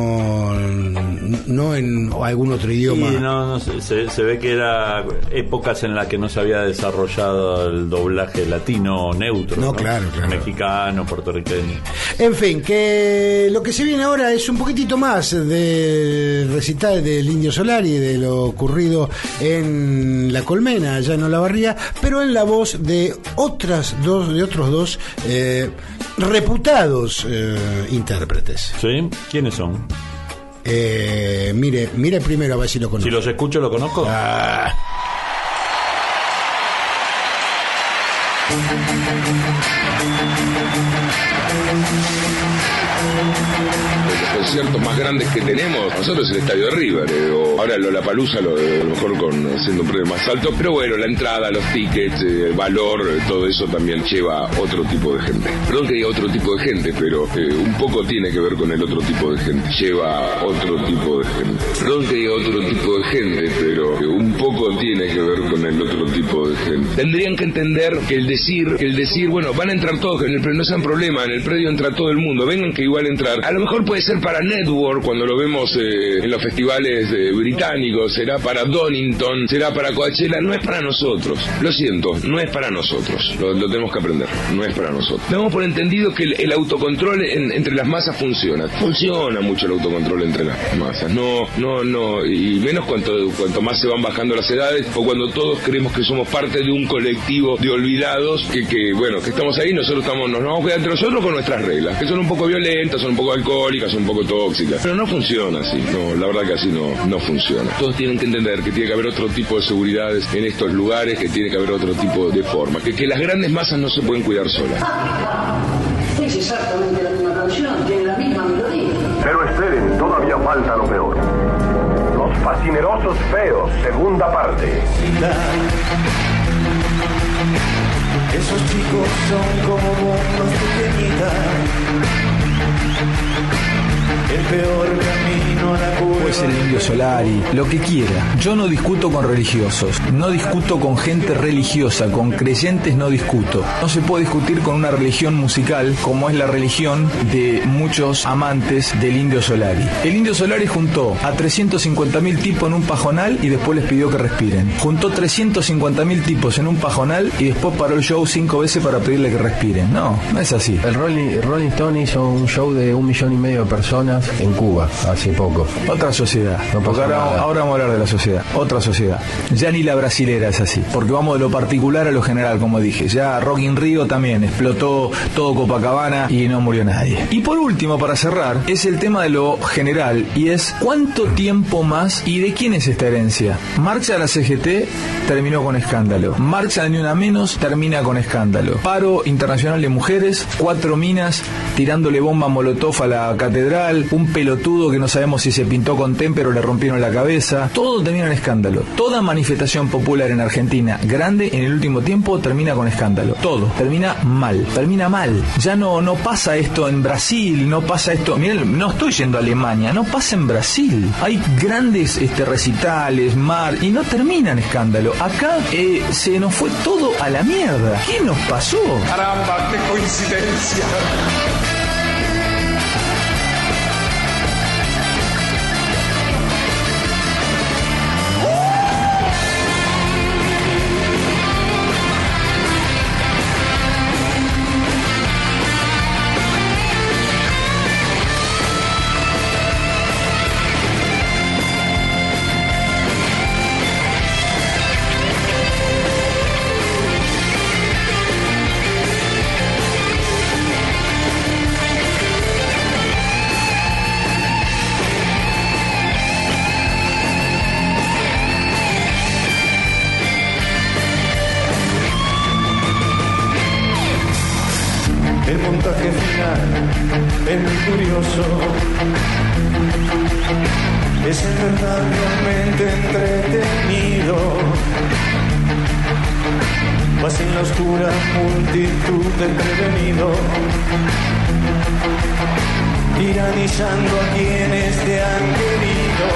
en algún otro idioma. Sí, no, se ve que era épocas en las que no se había desarrollado el doblaje latino neutro. No, claro. Mexicano, puertorriqueño. En fin, que lo que se viene ahora es un poquitito más de recital del Indio Solari, de lo ocurrido en La Colmena, allá en Olavarría, pero en la voz de otros dos reputados intérpretes. ¿Sí? ¿Quiénes son? Mire primero a ver si lo conozco. Si los escucho, ¿lo conozco? Los conciertos más grandes que tenemos nosotros es el Estadio de River, o ahora Lollapalooza, a lo mejor haciendo un precio más alto, pero bueno, la entrada, los tickets, el valor, todo eso también lleva otro tipo de gente. Perdón que diga otro tipo de gente, pero un poco tiene que ver con el otro tipo de gente. Lleva otro tipo de gente. Perdón que diga otro tipo de gente, pero un poco tiene que ver con el otro tipo de gente. Tendrían que entender que el decir, bueno, van a entrar todos, en el predio no sean problema, en el predio entra todo el mundo, vengan que igual entrar. A lo mejor puede ser para Network cuando lo vemos en los festivales británicos, será para Donington, será para Coachella, no es para nosotros. Lo siento, no es para nosotros. Lo tenemos que aprender, no es para nosotros. Damos por entendido que el autocontrol entre las masas funciona. Funciona mucho el autocontrol entre las masas. No, y menos cuanto más se van bajando las edades o cuando todos creemos que somos parte de un colectivo de olvidados que estamos ahí, nos vamos a quedar entre nosotros con nuestras reglas, que son un poco violentas, son un poco alcohólicas, son un poco tóxicas, pero no funciona así, la verdad que así no funciona. Todos tienen que entender que tiene que haber otro tipo de seguridades en estos lugares, que tiene que haber otro tipo de forma, que las grandes masas no se pueden cuidar solas. Es exactamente la misma canción, tiene la misma melodía. Pero esperen, todavía falta lo peor. Los fascinerosos feos, segunda parte. Esos chicos son como bombas pequeñitas. El peor camino a la cura. Puede ser el Indio Solari, lo que quiera. Yo no discuto con religiosos, no discuto con gente religiosa, con creyentes no discuto. No se puede discutir con una religión musical como es la religión de muchos amantes del Indio Solari. El Indio Solari juntó a 350.000 tipos en un pajonal y después les pidió que respiren. Juntó 350.000 tipos en un pajonal y después paró el show 5 veces para pedirle que respiren. No es así. El Rolling Stone hizo un show de 1,5 millones de personas en Cuba hace poco. Otra sociedad. Porque ahora vamos a hablar de la sociedad. Otra sociedad. Ya ni la brasilera es así. Porque vamos de lo particular a lo general, como dije. Ya Rock in Rio también explotó todo Copacabana y no murió nadie. Y por último, para cerrar, es el tema de lo general y es ¿cuánto tiempo más y de quién es esta herencia? Marcha de la CGT terminó con escándalo. Marcha de Ni Una Menos termina con escándalo. Paro internacional de mujeres, 4 minas tirándole bomba molotov a la catedral, un pelotudo que no sabemos si se pintó con témpero o le rompieron la cabeza. Todo termina en escándalo. Toda manifestación popular en Argentina grande en el último tiempo termina con escándalo. Todo termina mal. Ya no pasa esto en Brasil, no pasa esto. Miren, no estoy yendo a Alemania, no pasa en Brasil. Hay grandes recitales, y no termina en escándalo. Acá se nos fue todo a la mierda. ¿Qué nos pasó? Caramba, qué coincidencia. el curioso. Es en verdad realmente entretenido. Vas en la oscura multitud de prevenido, tiranizando a quienes te han querido.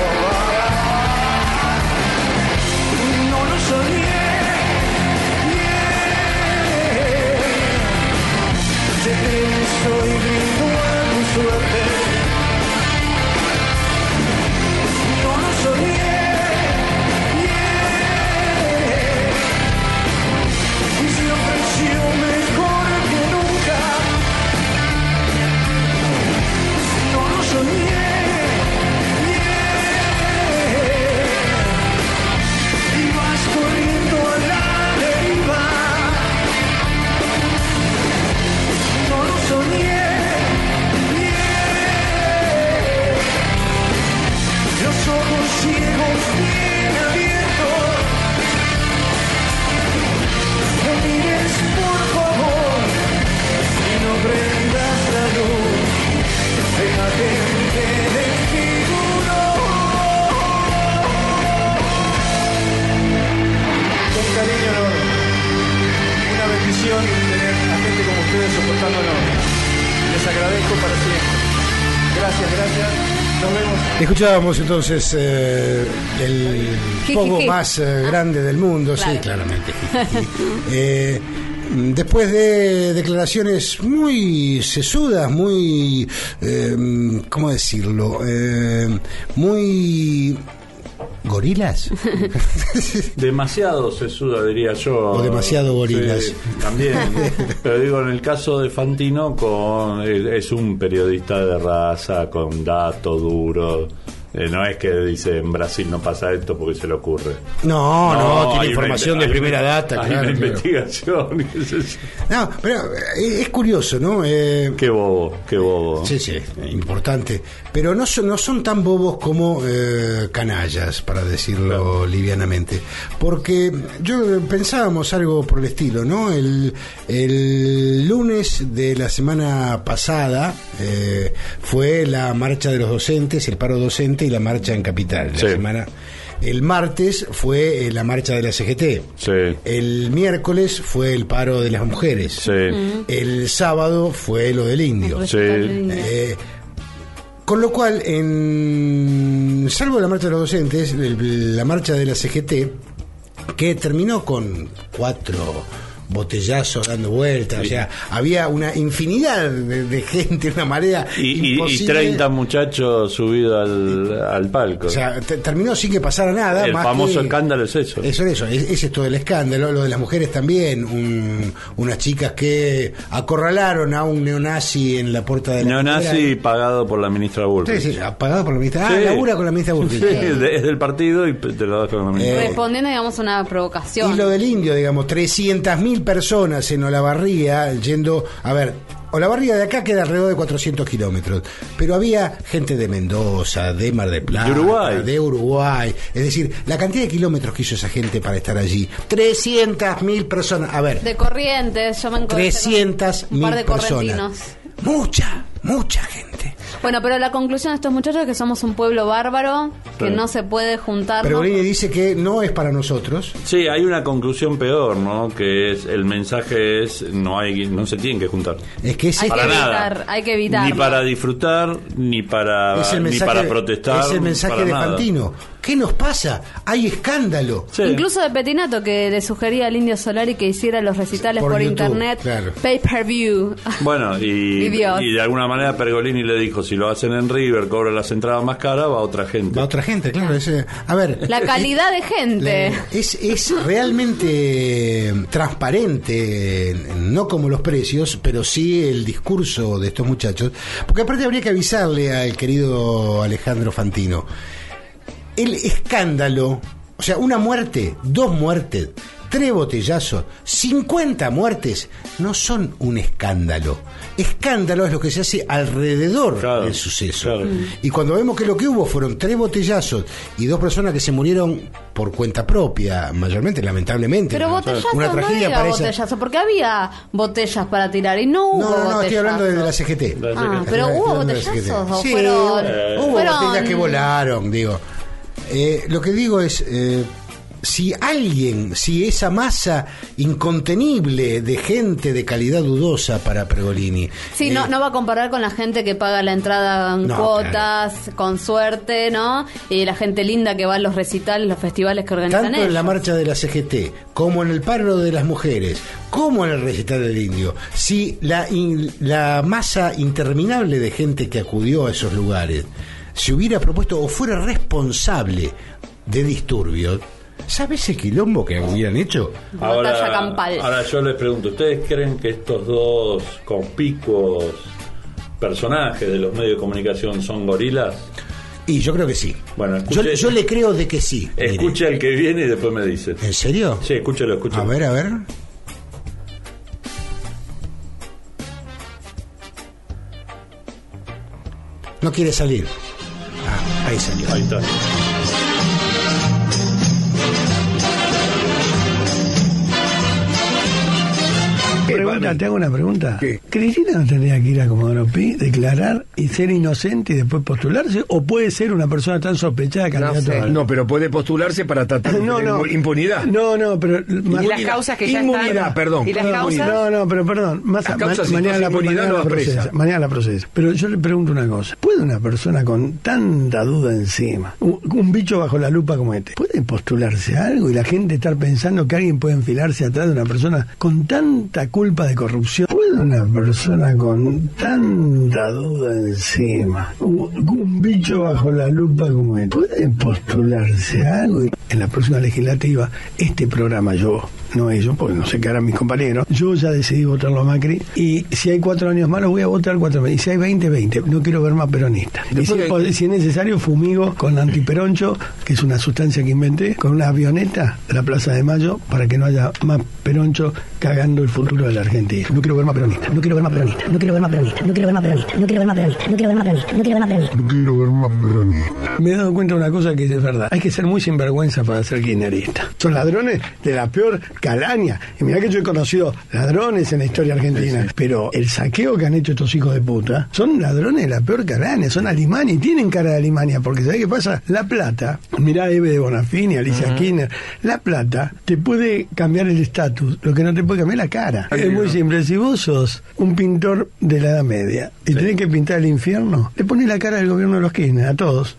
No lo soñé, te soy brindo a tu suerte. No lo soñé, y se ofreció mejor que nunca. No lo soñé, y vas corriendo a la deriva. No lo soñé, los ojos ciegos bien abiertos. No mires por favor y no prendas la luz. Déjate que desfiguro. Con cariño enorme. Una bendición tener a gente como ustedes soportándonos. Les agradezco para siempre. Gracias, gracias. Nos vemos. Escuchábamos entonces el pogo más grande del mundo, claro. Sí, claramente. Después de declaraciones muy sesudas, muy, ¿cómo decirlo? Muy gorilas. Demasiado sesuda, diría yo. O demasiado gorilas. Sí, también. Pero digo, en el caso de Fantino, es un periodista de raza, con datos duros. No es que dice en Brasil no pasa esto porque se le ocurre. No, tiene información de primera data. Hay una investigación. No, pero es curioso, ¿no? Qué bobo. Sí, importante. Pero no son tan bobos como canallas, para decirlo livianamente. Porque pensábamos algo por el estilo, ¿no? El lunes de la semana pasada fue la marcha de los docentes, el paro docente y la marcha en Capital. La semana. El martes fue la marcha de la CGT. Sí. El miércoles fue el paro de las mujeres. Sí. El sábado fue lo del indio. Sí. Con lo cual, salvo la marcha de los docentes, la marcha de la CGT, que terminó con 4 botellazos dando vueltas, sí. O sea, había una infinidad de gente, una marea imposible. Y 30 muchachos subidos al palco. O sea, terminó sin que pasara nada. El más famoso escándalo es eso. Ese es todo el escándalo. Lo de las mujeres también, unas chicas que acorralaron a un neonazi en la puerta de la neonazi pagado por la ministra Bullrich. Sí, pagado por la ministra. Sí. Labura con la ministra Bullrich. Sí, es del partido y te lo das con la ministra. Respondiendo, digamos, a una provocación. Y lo del indio, digamos, 300.000 personas en Olavarría yendo, a ver, Olavarría de acá queda alrededor de 400 kilómetros, pero había gente de Mendoza, de Mar del Plata, de Uruguay, es decir, la cantidad de kilómetros que hizo esa gente para estar allí, 300.000 personas, a ver, de Corrientes, yo me encontré 300.000 personas, mucha gente. Bueno, pero la conclusión de estos muchachos es que somos un pueblo bárbaro, que no se puede juntar. Pero Bolini dice que no es para nosotros. Sí, hay una conclusión peor, ¿no? Que es, el mensaje es, no se tienen que juntar. Es que hay que evitar. Ni para disfrutar, ni para protestar. Es el mensaje de Fantino. ¿Qué nos pasa? Hay escándalo. Sí. Incluso de Petinato, que le sugería al Indio Solari que hiciera los recitales por YouTube, internet, claro. Pay-per-view. Bueno, y de alguna manera Pergolini le dijo, si lo hacen en River, cobra las entradas más caras, va otra gente. Claro. A ver, la calidad de gente. Es realmente transparente, no como los precios, pero sí el discurso de estos muchachos. Porque aparte habría que avisarle al querido Alejandro Fantino. El escándalo, o sea, una muerte, 2 muertes, 3 botellazos, 50 muertes, no son un escándalo. Escándalo es lo que se hace alrededor del suceso. Y cuando vemos que lo que hubo fueron 3 botellazos y 2 personas que se murieron por cuenta propia, mayormente, lamentablemente. Pero botellazo una tragedia no diga botellazo, porque había botellas para tirar y no hubo No, estoy hablando de la CGT. Pero hubo botellazos o sí, fueron... hubo botellas que volaron, digo. Lo que digo es... si esa masa incontenible de gente de calidad dudosa para Pergolini. Sí, no va a comparar con la gente que paga la entrada en cuotas, con suerte, ¿no? Y la gente linda que va a los recitales, los festivales que organizan tanto ellos. en la marcha de la CGT, como en el paro de las mujeres, como en el recital del Indio. Si la masa interminable de gente que acudió a esos lugares se hubiera propuesto o fuera responsable de disturbios, ¿sabes el quilombo que hubieran hecho? Batalla campal. Ahora yo les pregunto, ¿ustedes creen que estos dos conspicuos personajes de los medios de comunicación son gorilas? Y yo creo que sí. Bueno, escuche, yo le creo de que sí. Escuche el que viene y después me dice. ¿En serio? Sí, escúchelo. A ver. No quiere salir. Ahí salió. Ahí está. Te hago una pregunta. ¿Qué? ¿Cristina no tendría que ir a Comodoro Pi, declarar y ser inocente y después postularse? ¿O puede ser una persona tan sospechada candidata? No, pero puede postularse para tratar de tener impunidad. No, pero... ¿Y las causas que ya están? Perdón. ¿Y las causas? No, pero perdón. Mañana la procesa. Pero yo le pregunto una cosa. ¿Puede una persona con tanta duda encima, un bicho bajo la lupa como este, puede postularse a algo y la gente estar pensando que alguien puede enfilarse atrás de una persona con tanta culpa de corrupción? ¿Puede una persona con tanta duda encima, un bicho bajo la lupa como este, puede postularse a algo? En la próxima legislativa, este programa, yo, no ellos, porque no sé qué harán mis compañeros, yo ya decidí votarlo a Macri, y si hay 4 años más, lo voy a votar 4 años, y si hay 20, no quiero ver más peronistas. Y si es necesario, fumigo con antiperoncho, que es una sustancia que inventé, con una avioneta de la Plaza de Mayo, para que no haya más peroncho cagando el futuro de la Argentina. No quiero ver más peronistas, no quiero ver más peronistas, no quiero ver más peronistas, no quiero ver más peronistas, no quiero ver más peronistas, no quiero ver más peronistas, no quiero ver más peronistas, no quiero ver más peronistas. Me he dado cuenta de una cosa que es verdad. Hay que ser muy sinvergüenza para ser kirchnerista. Son ladrones de la peor calaña. Y mirá que yo he conocido ladrones en la historia argentina, pero el saqueo que han hecho estos hijos de puta son ladrones de la peor calaña. Son Alemania y tienen cara de Alemania, porque ¿sabés qué pasa? La plata, mirá a Eve de Bonafini, Alicia Kirchner, la plata te puede cambiar el estatus, lo que no te puede cambiar la cara. Es muy simple. Si vos sos un pintor de la Edad Media y tenés que pintar el infierno, le pones la cara del gobierno de los Kirchner a todos.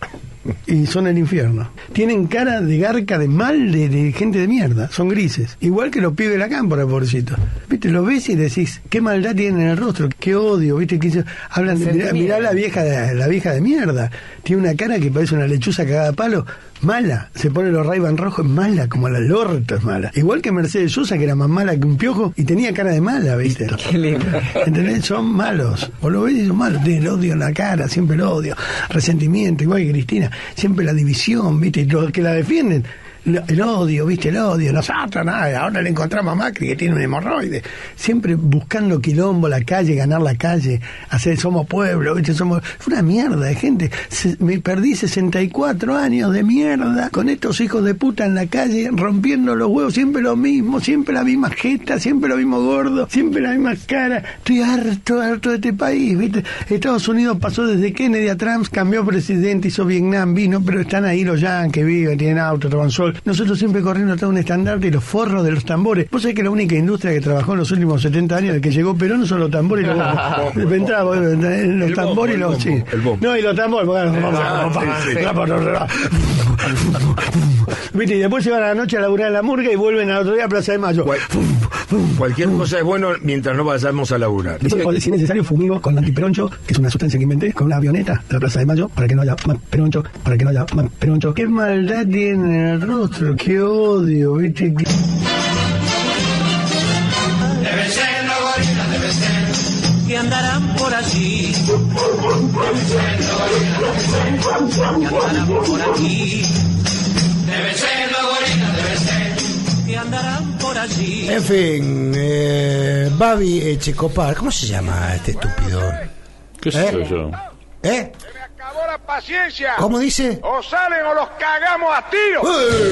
Y son el infierno. Tienen cara de garca, de mal, de gente de mierda. Son grises. Igual que los pibes de la cámpora, pobrecito. Viste, lo ves y decís, qué maldad tienen en el rostro, qué odio, viste, que hablan de, mirá la vieja de mierda. Tiene una cara que parece una lechuza cagada a palo. Mala, se pone los Ray-Ban rojos, mala, como la Lorto es mala. Igual que Mercedes Sosa, que era más mala que un piojo y tenía cara de mala, ¿viste? ¿Entendés? Son malos. Vos lo ves y son malos. Tienen el odio en la cara, siempre el odio. Resentimiento, igual que Cristina. Siempre la división, ¿viste? Y los que la defienden, el odio, ¿viste? El odio. Nosotros, nada, ahora le encontramos a Macri que tiene un hemorroide. Siempre buscando quilombo, la calle, ganar la calle, hacer somos pueblo, ¿viste? Fue una mierda de gente. Me perdí 64 años de mierda con estos hijos de puta en la calle, rompiendo los huevos, siempre lo mismo, siempre la misma jeta, siempre lo mismo gordo, siempre la misma cara. Estoy harto de este país, ¿viste? Estados Unidos pasó desde Kennedy a Trump, cambió presidente, hizo Vietnam, vino, pero están ahí los yankees, viven, tienen auto, toman sol. Nosotros siempre corriendo atrás de un estandarte y los forros de los tambores. Vos sabés que la única industria que trabajó en los últimos 70 años desde que llegó Perón son los tambores y los los tambores y los... Sí. No, y los tambores. ¿Viste? Y después se van a la noche a laburar en la murga y vuelven al otro día a Plaza de Mayo. Cualquier cosa es bueno mientras no vayamos a laburar. Si es necesario, fumigo con antiperoncho, que es una sustancia que inventé, con una avioneta de la Plaza de Mayo, para que no haya más peroncho, para que no haya más peroncho. Qué maldad tiene en el rostro, qué odio, ¿viste? Deben ser los gorilas, deben ser que andarán por allí. Deben ser los gorilas, que andarán por aquí. Deben ser los gorilas, deben ser que andarán por En fin, Babi Echecopar, ¿cómo se llama este estúpido? ¿Qué sé yo? ¿Eh? Acabó la paciencia. ¿Cómo dice? O salen o los cagamos a tiros.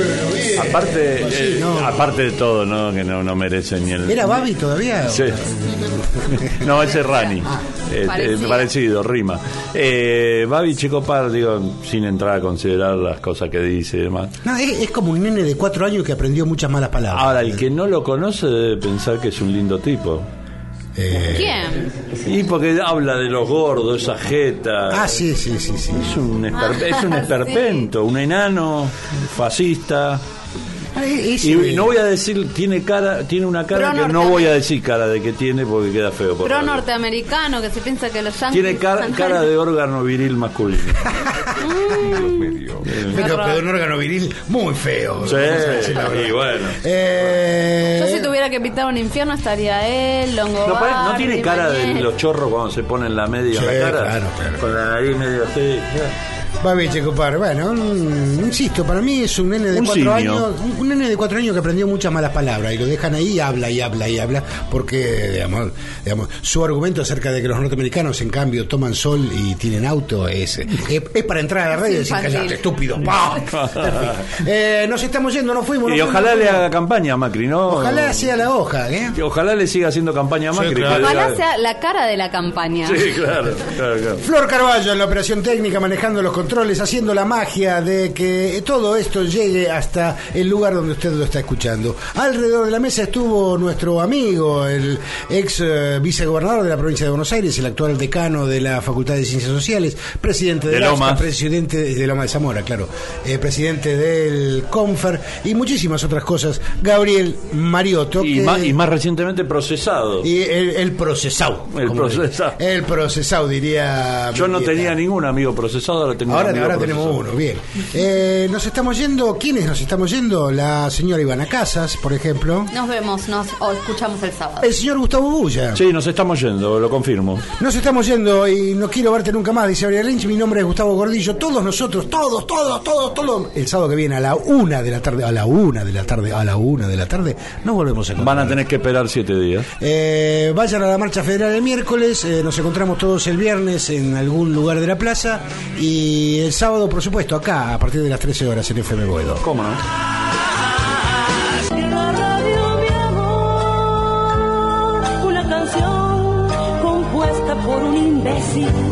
Aparte de todo, ¿no? Que no merecen ni el... ¿Era Babi todavía? Sí. No, ese es Rani. Parecido, rima. Babi Checopar, digo, sin entrar a considerar las cosas que dice y demás. No, es como un nene de 4 años que aprendió muchas malas palabras. Ahora, el que no lo conoce debe pensar que es un lindo tipo. ¿Quién? Y porque habla de los gordos, esa jeta. Ah, sí. Es un esperpento, un enano fascista. Y no voy a decir, tiene una cara que no voy a decir cara de que tiene porque queda feo. Pro norteamericano que se piensa que los yankees tiene cara de órgano viril masculino. Pero un órgano viril muy feo. Sí, y bueno. Yo si tuviera que pintar un infierno estaría él, Longobardi. ¿No tiene cara de los chorros cuando se ponen la media en la cara? Claro. Con la nariz medio así. Babi Checopar, bueno, insisto, para mí es un nene de 4 años, un nene de 4 años que aprendió muchas malas palabras y lo dejan ahí y habla porque digamos su argumento acerca de que los norteamericanos en cambio toman sol y tienen auto es para entrar a la red y decir callate, estúpido. Nos estamos yendo, nos fuimos. Y ojalá le haga campaña a Macri, ¿no? Ojalá sea la hoja, que ojalá le siga haciendo campaña a Macri. Sí, claro. Ojalá sea la cara de la campaña. Sí, claro. Flor Carballo en la operación técnica, manejando los controles, haciendo la magia de que todo esto llegue hasta el lugar donde usted lo está escuchando. Alrededor de la mesa estuvo nuestro amigo, el ex vicegobernador de la provincia de Buenos Aires, el actual decano de la Facultad de Ciencias Sociales, presidente de Loma, presidente de Loma de Zamora, claro, presidente del CONFER y muchísimas otras cosas, Gabriel Mariotto. Y más recientemente procesado. Y el procesado. El procesado, diría. Yo no tenía ningún amigo procesado, ahora tengo Ahora tenemos uno, bien. Nos estamos yendo, ¿quiénes nos estamos yendo? La señora Ivana Casas, por ejemplo. Nos vemos, escuchamos el sábado. El señor Gustavo Bulla. Sí, nos estamos yendo, lo confirmo. Nos estamos yendo y no quiero verte nunca más, dice Ariel Lynch. Mi nombre es Gustavo Gordillo. Todos nosotros, todos, el sábado que viene a la 1 de la tarde, nos volvemos a encontrar. Van a tener que esperar 7 días. Vayan a la marcha federal el miércoles, nos encontramos todos el viernes en algún lugar de la plaza y el sábado, por supuesto, acá a partir de las 13 horas en FM Boedo. ¿Cómo no? La radio, mi amor, una canción compuesta por un imbécil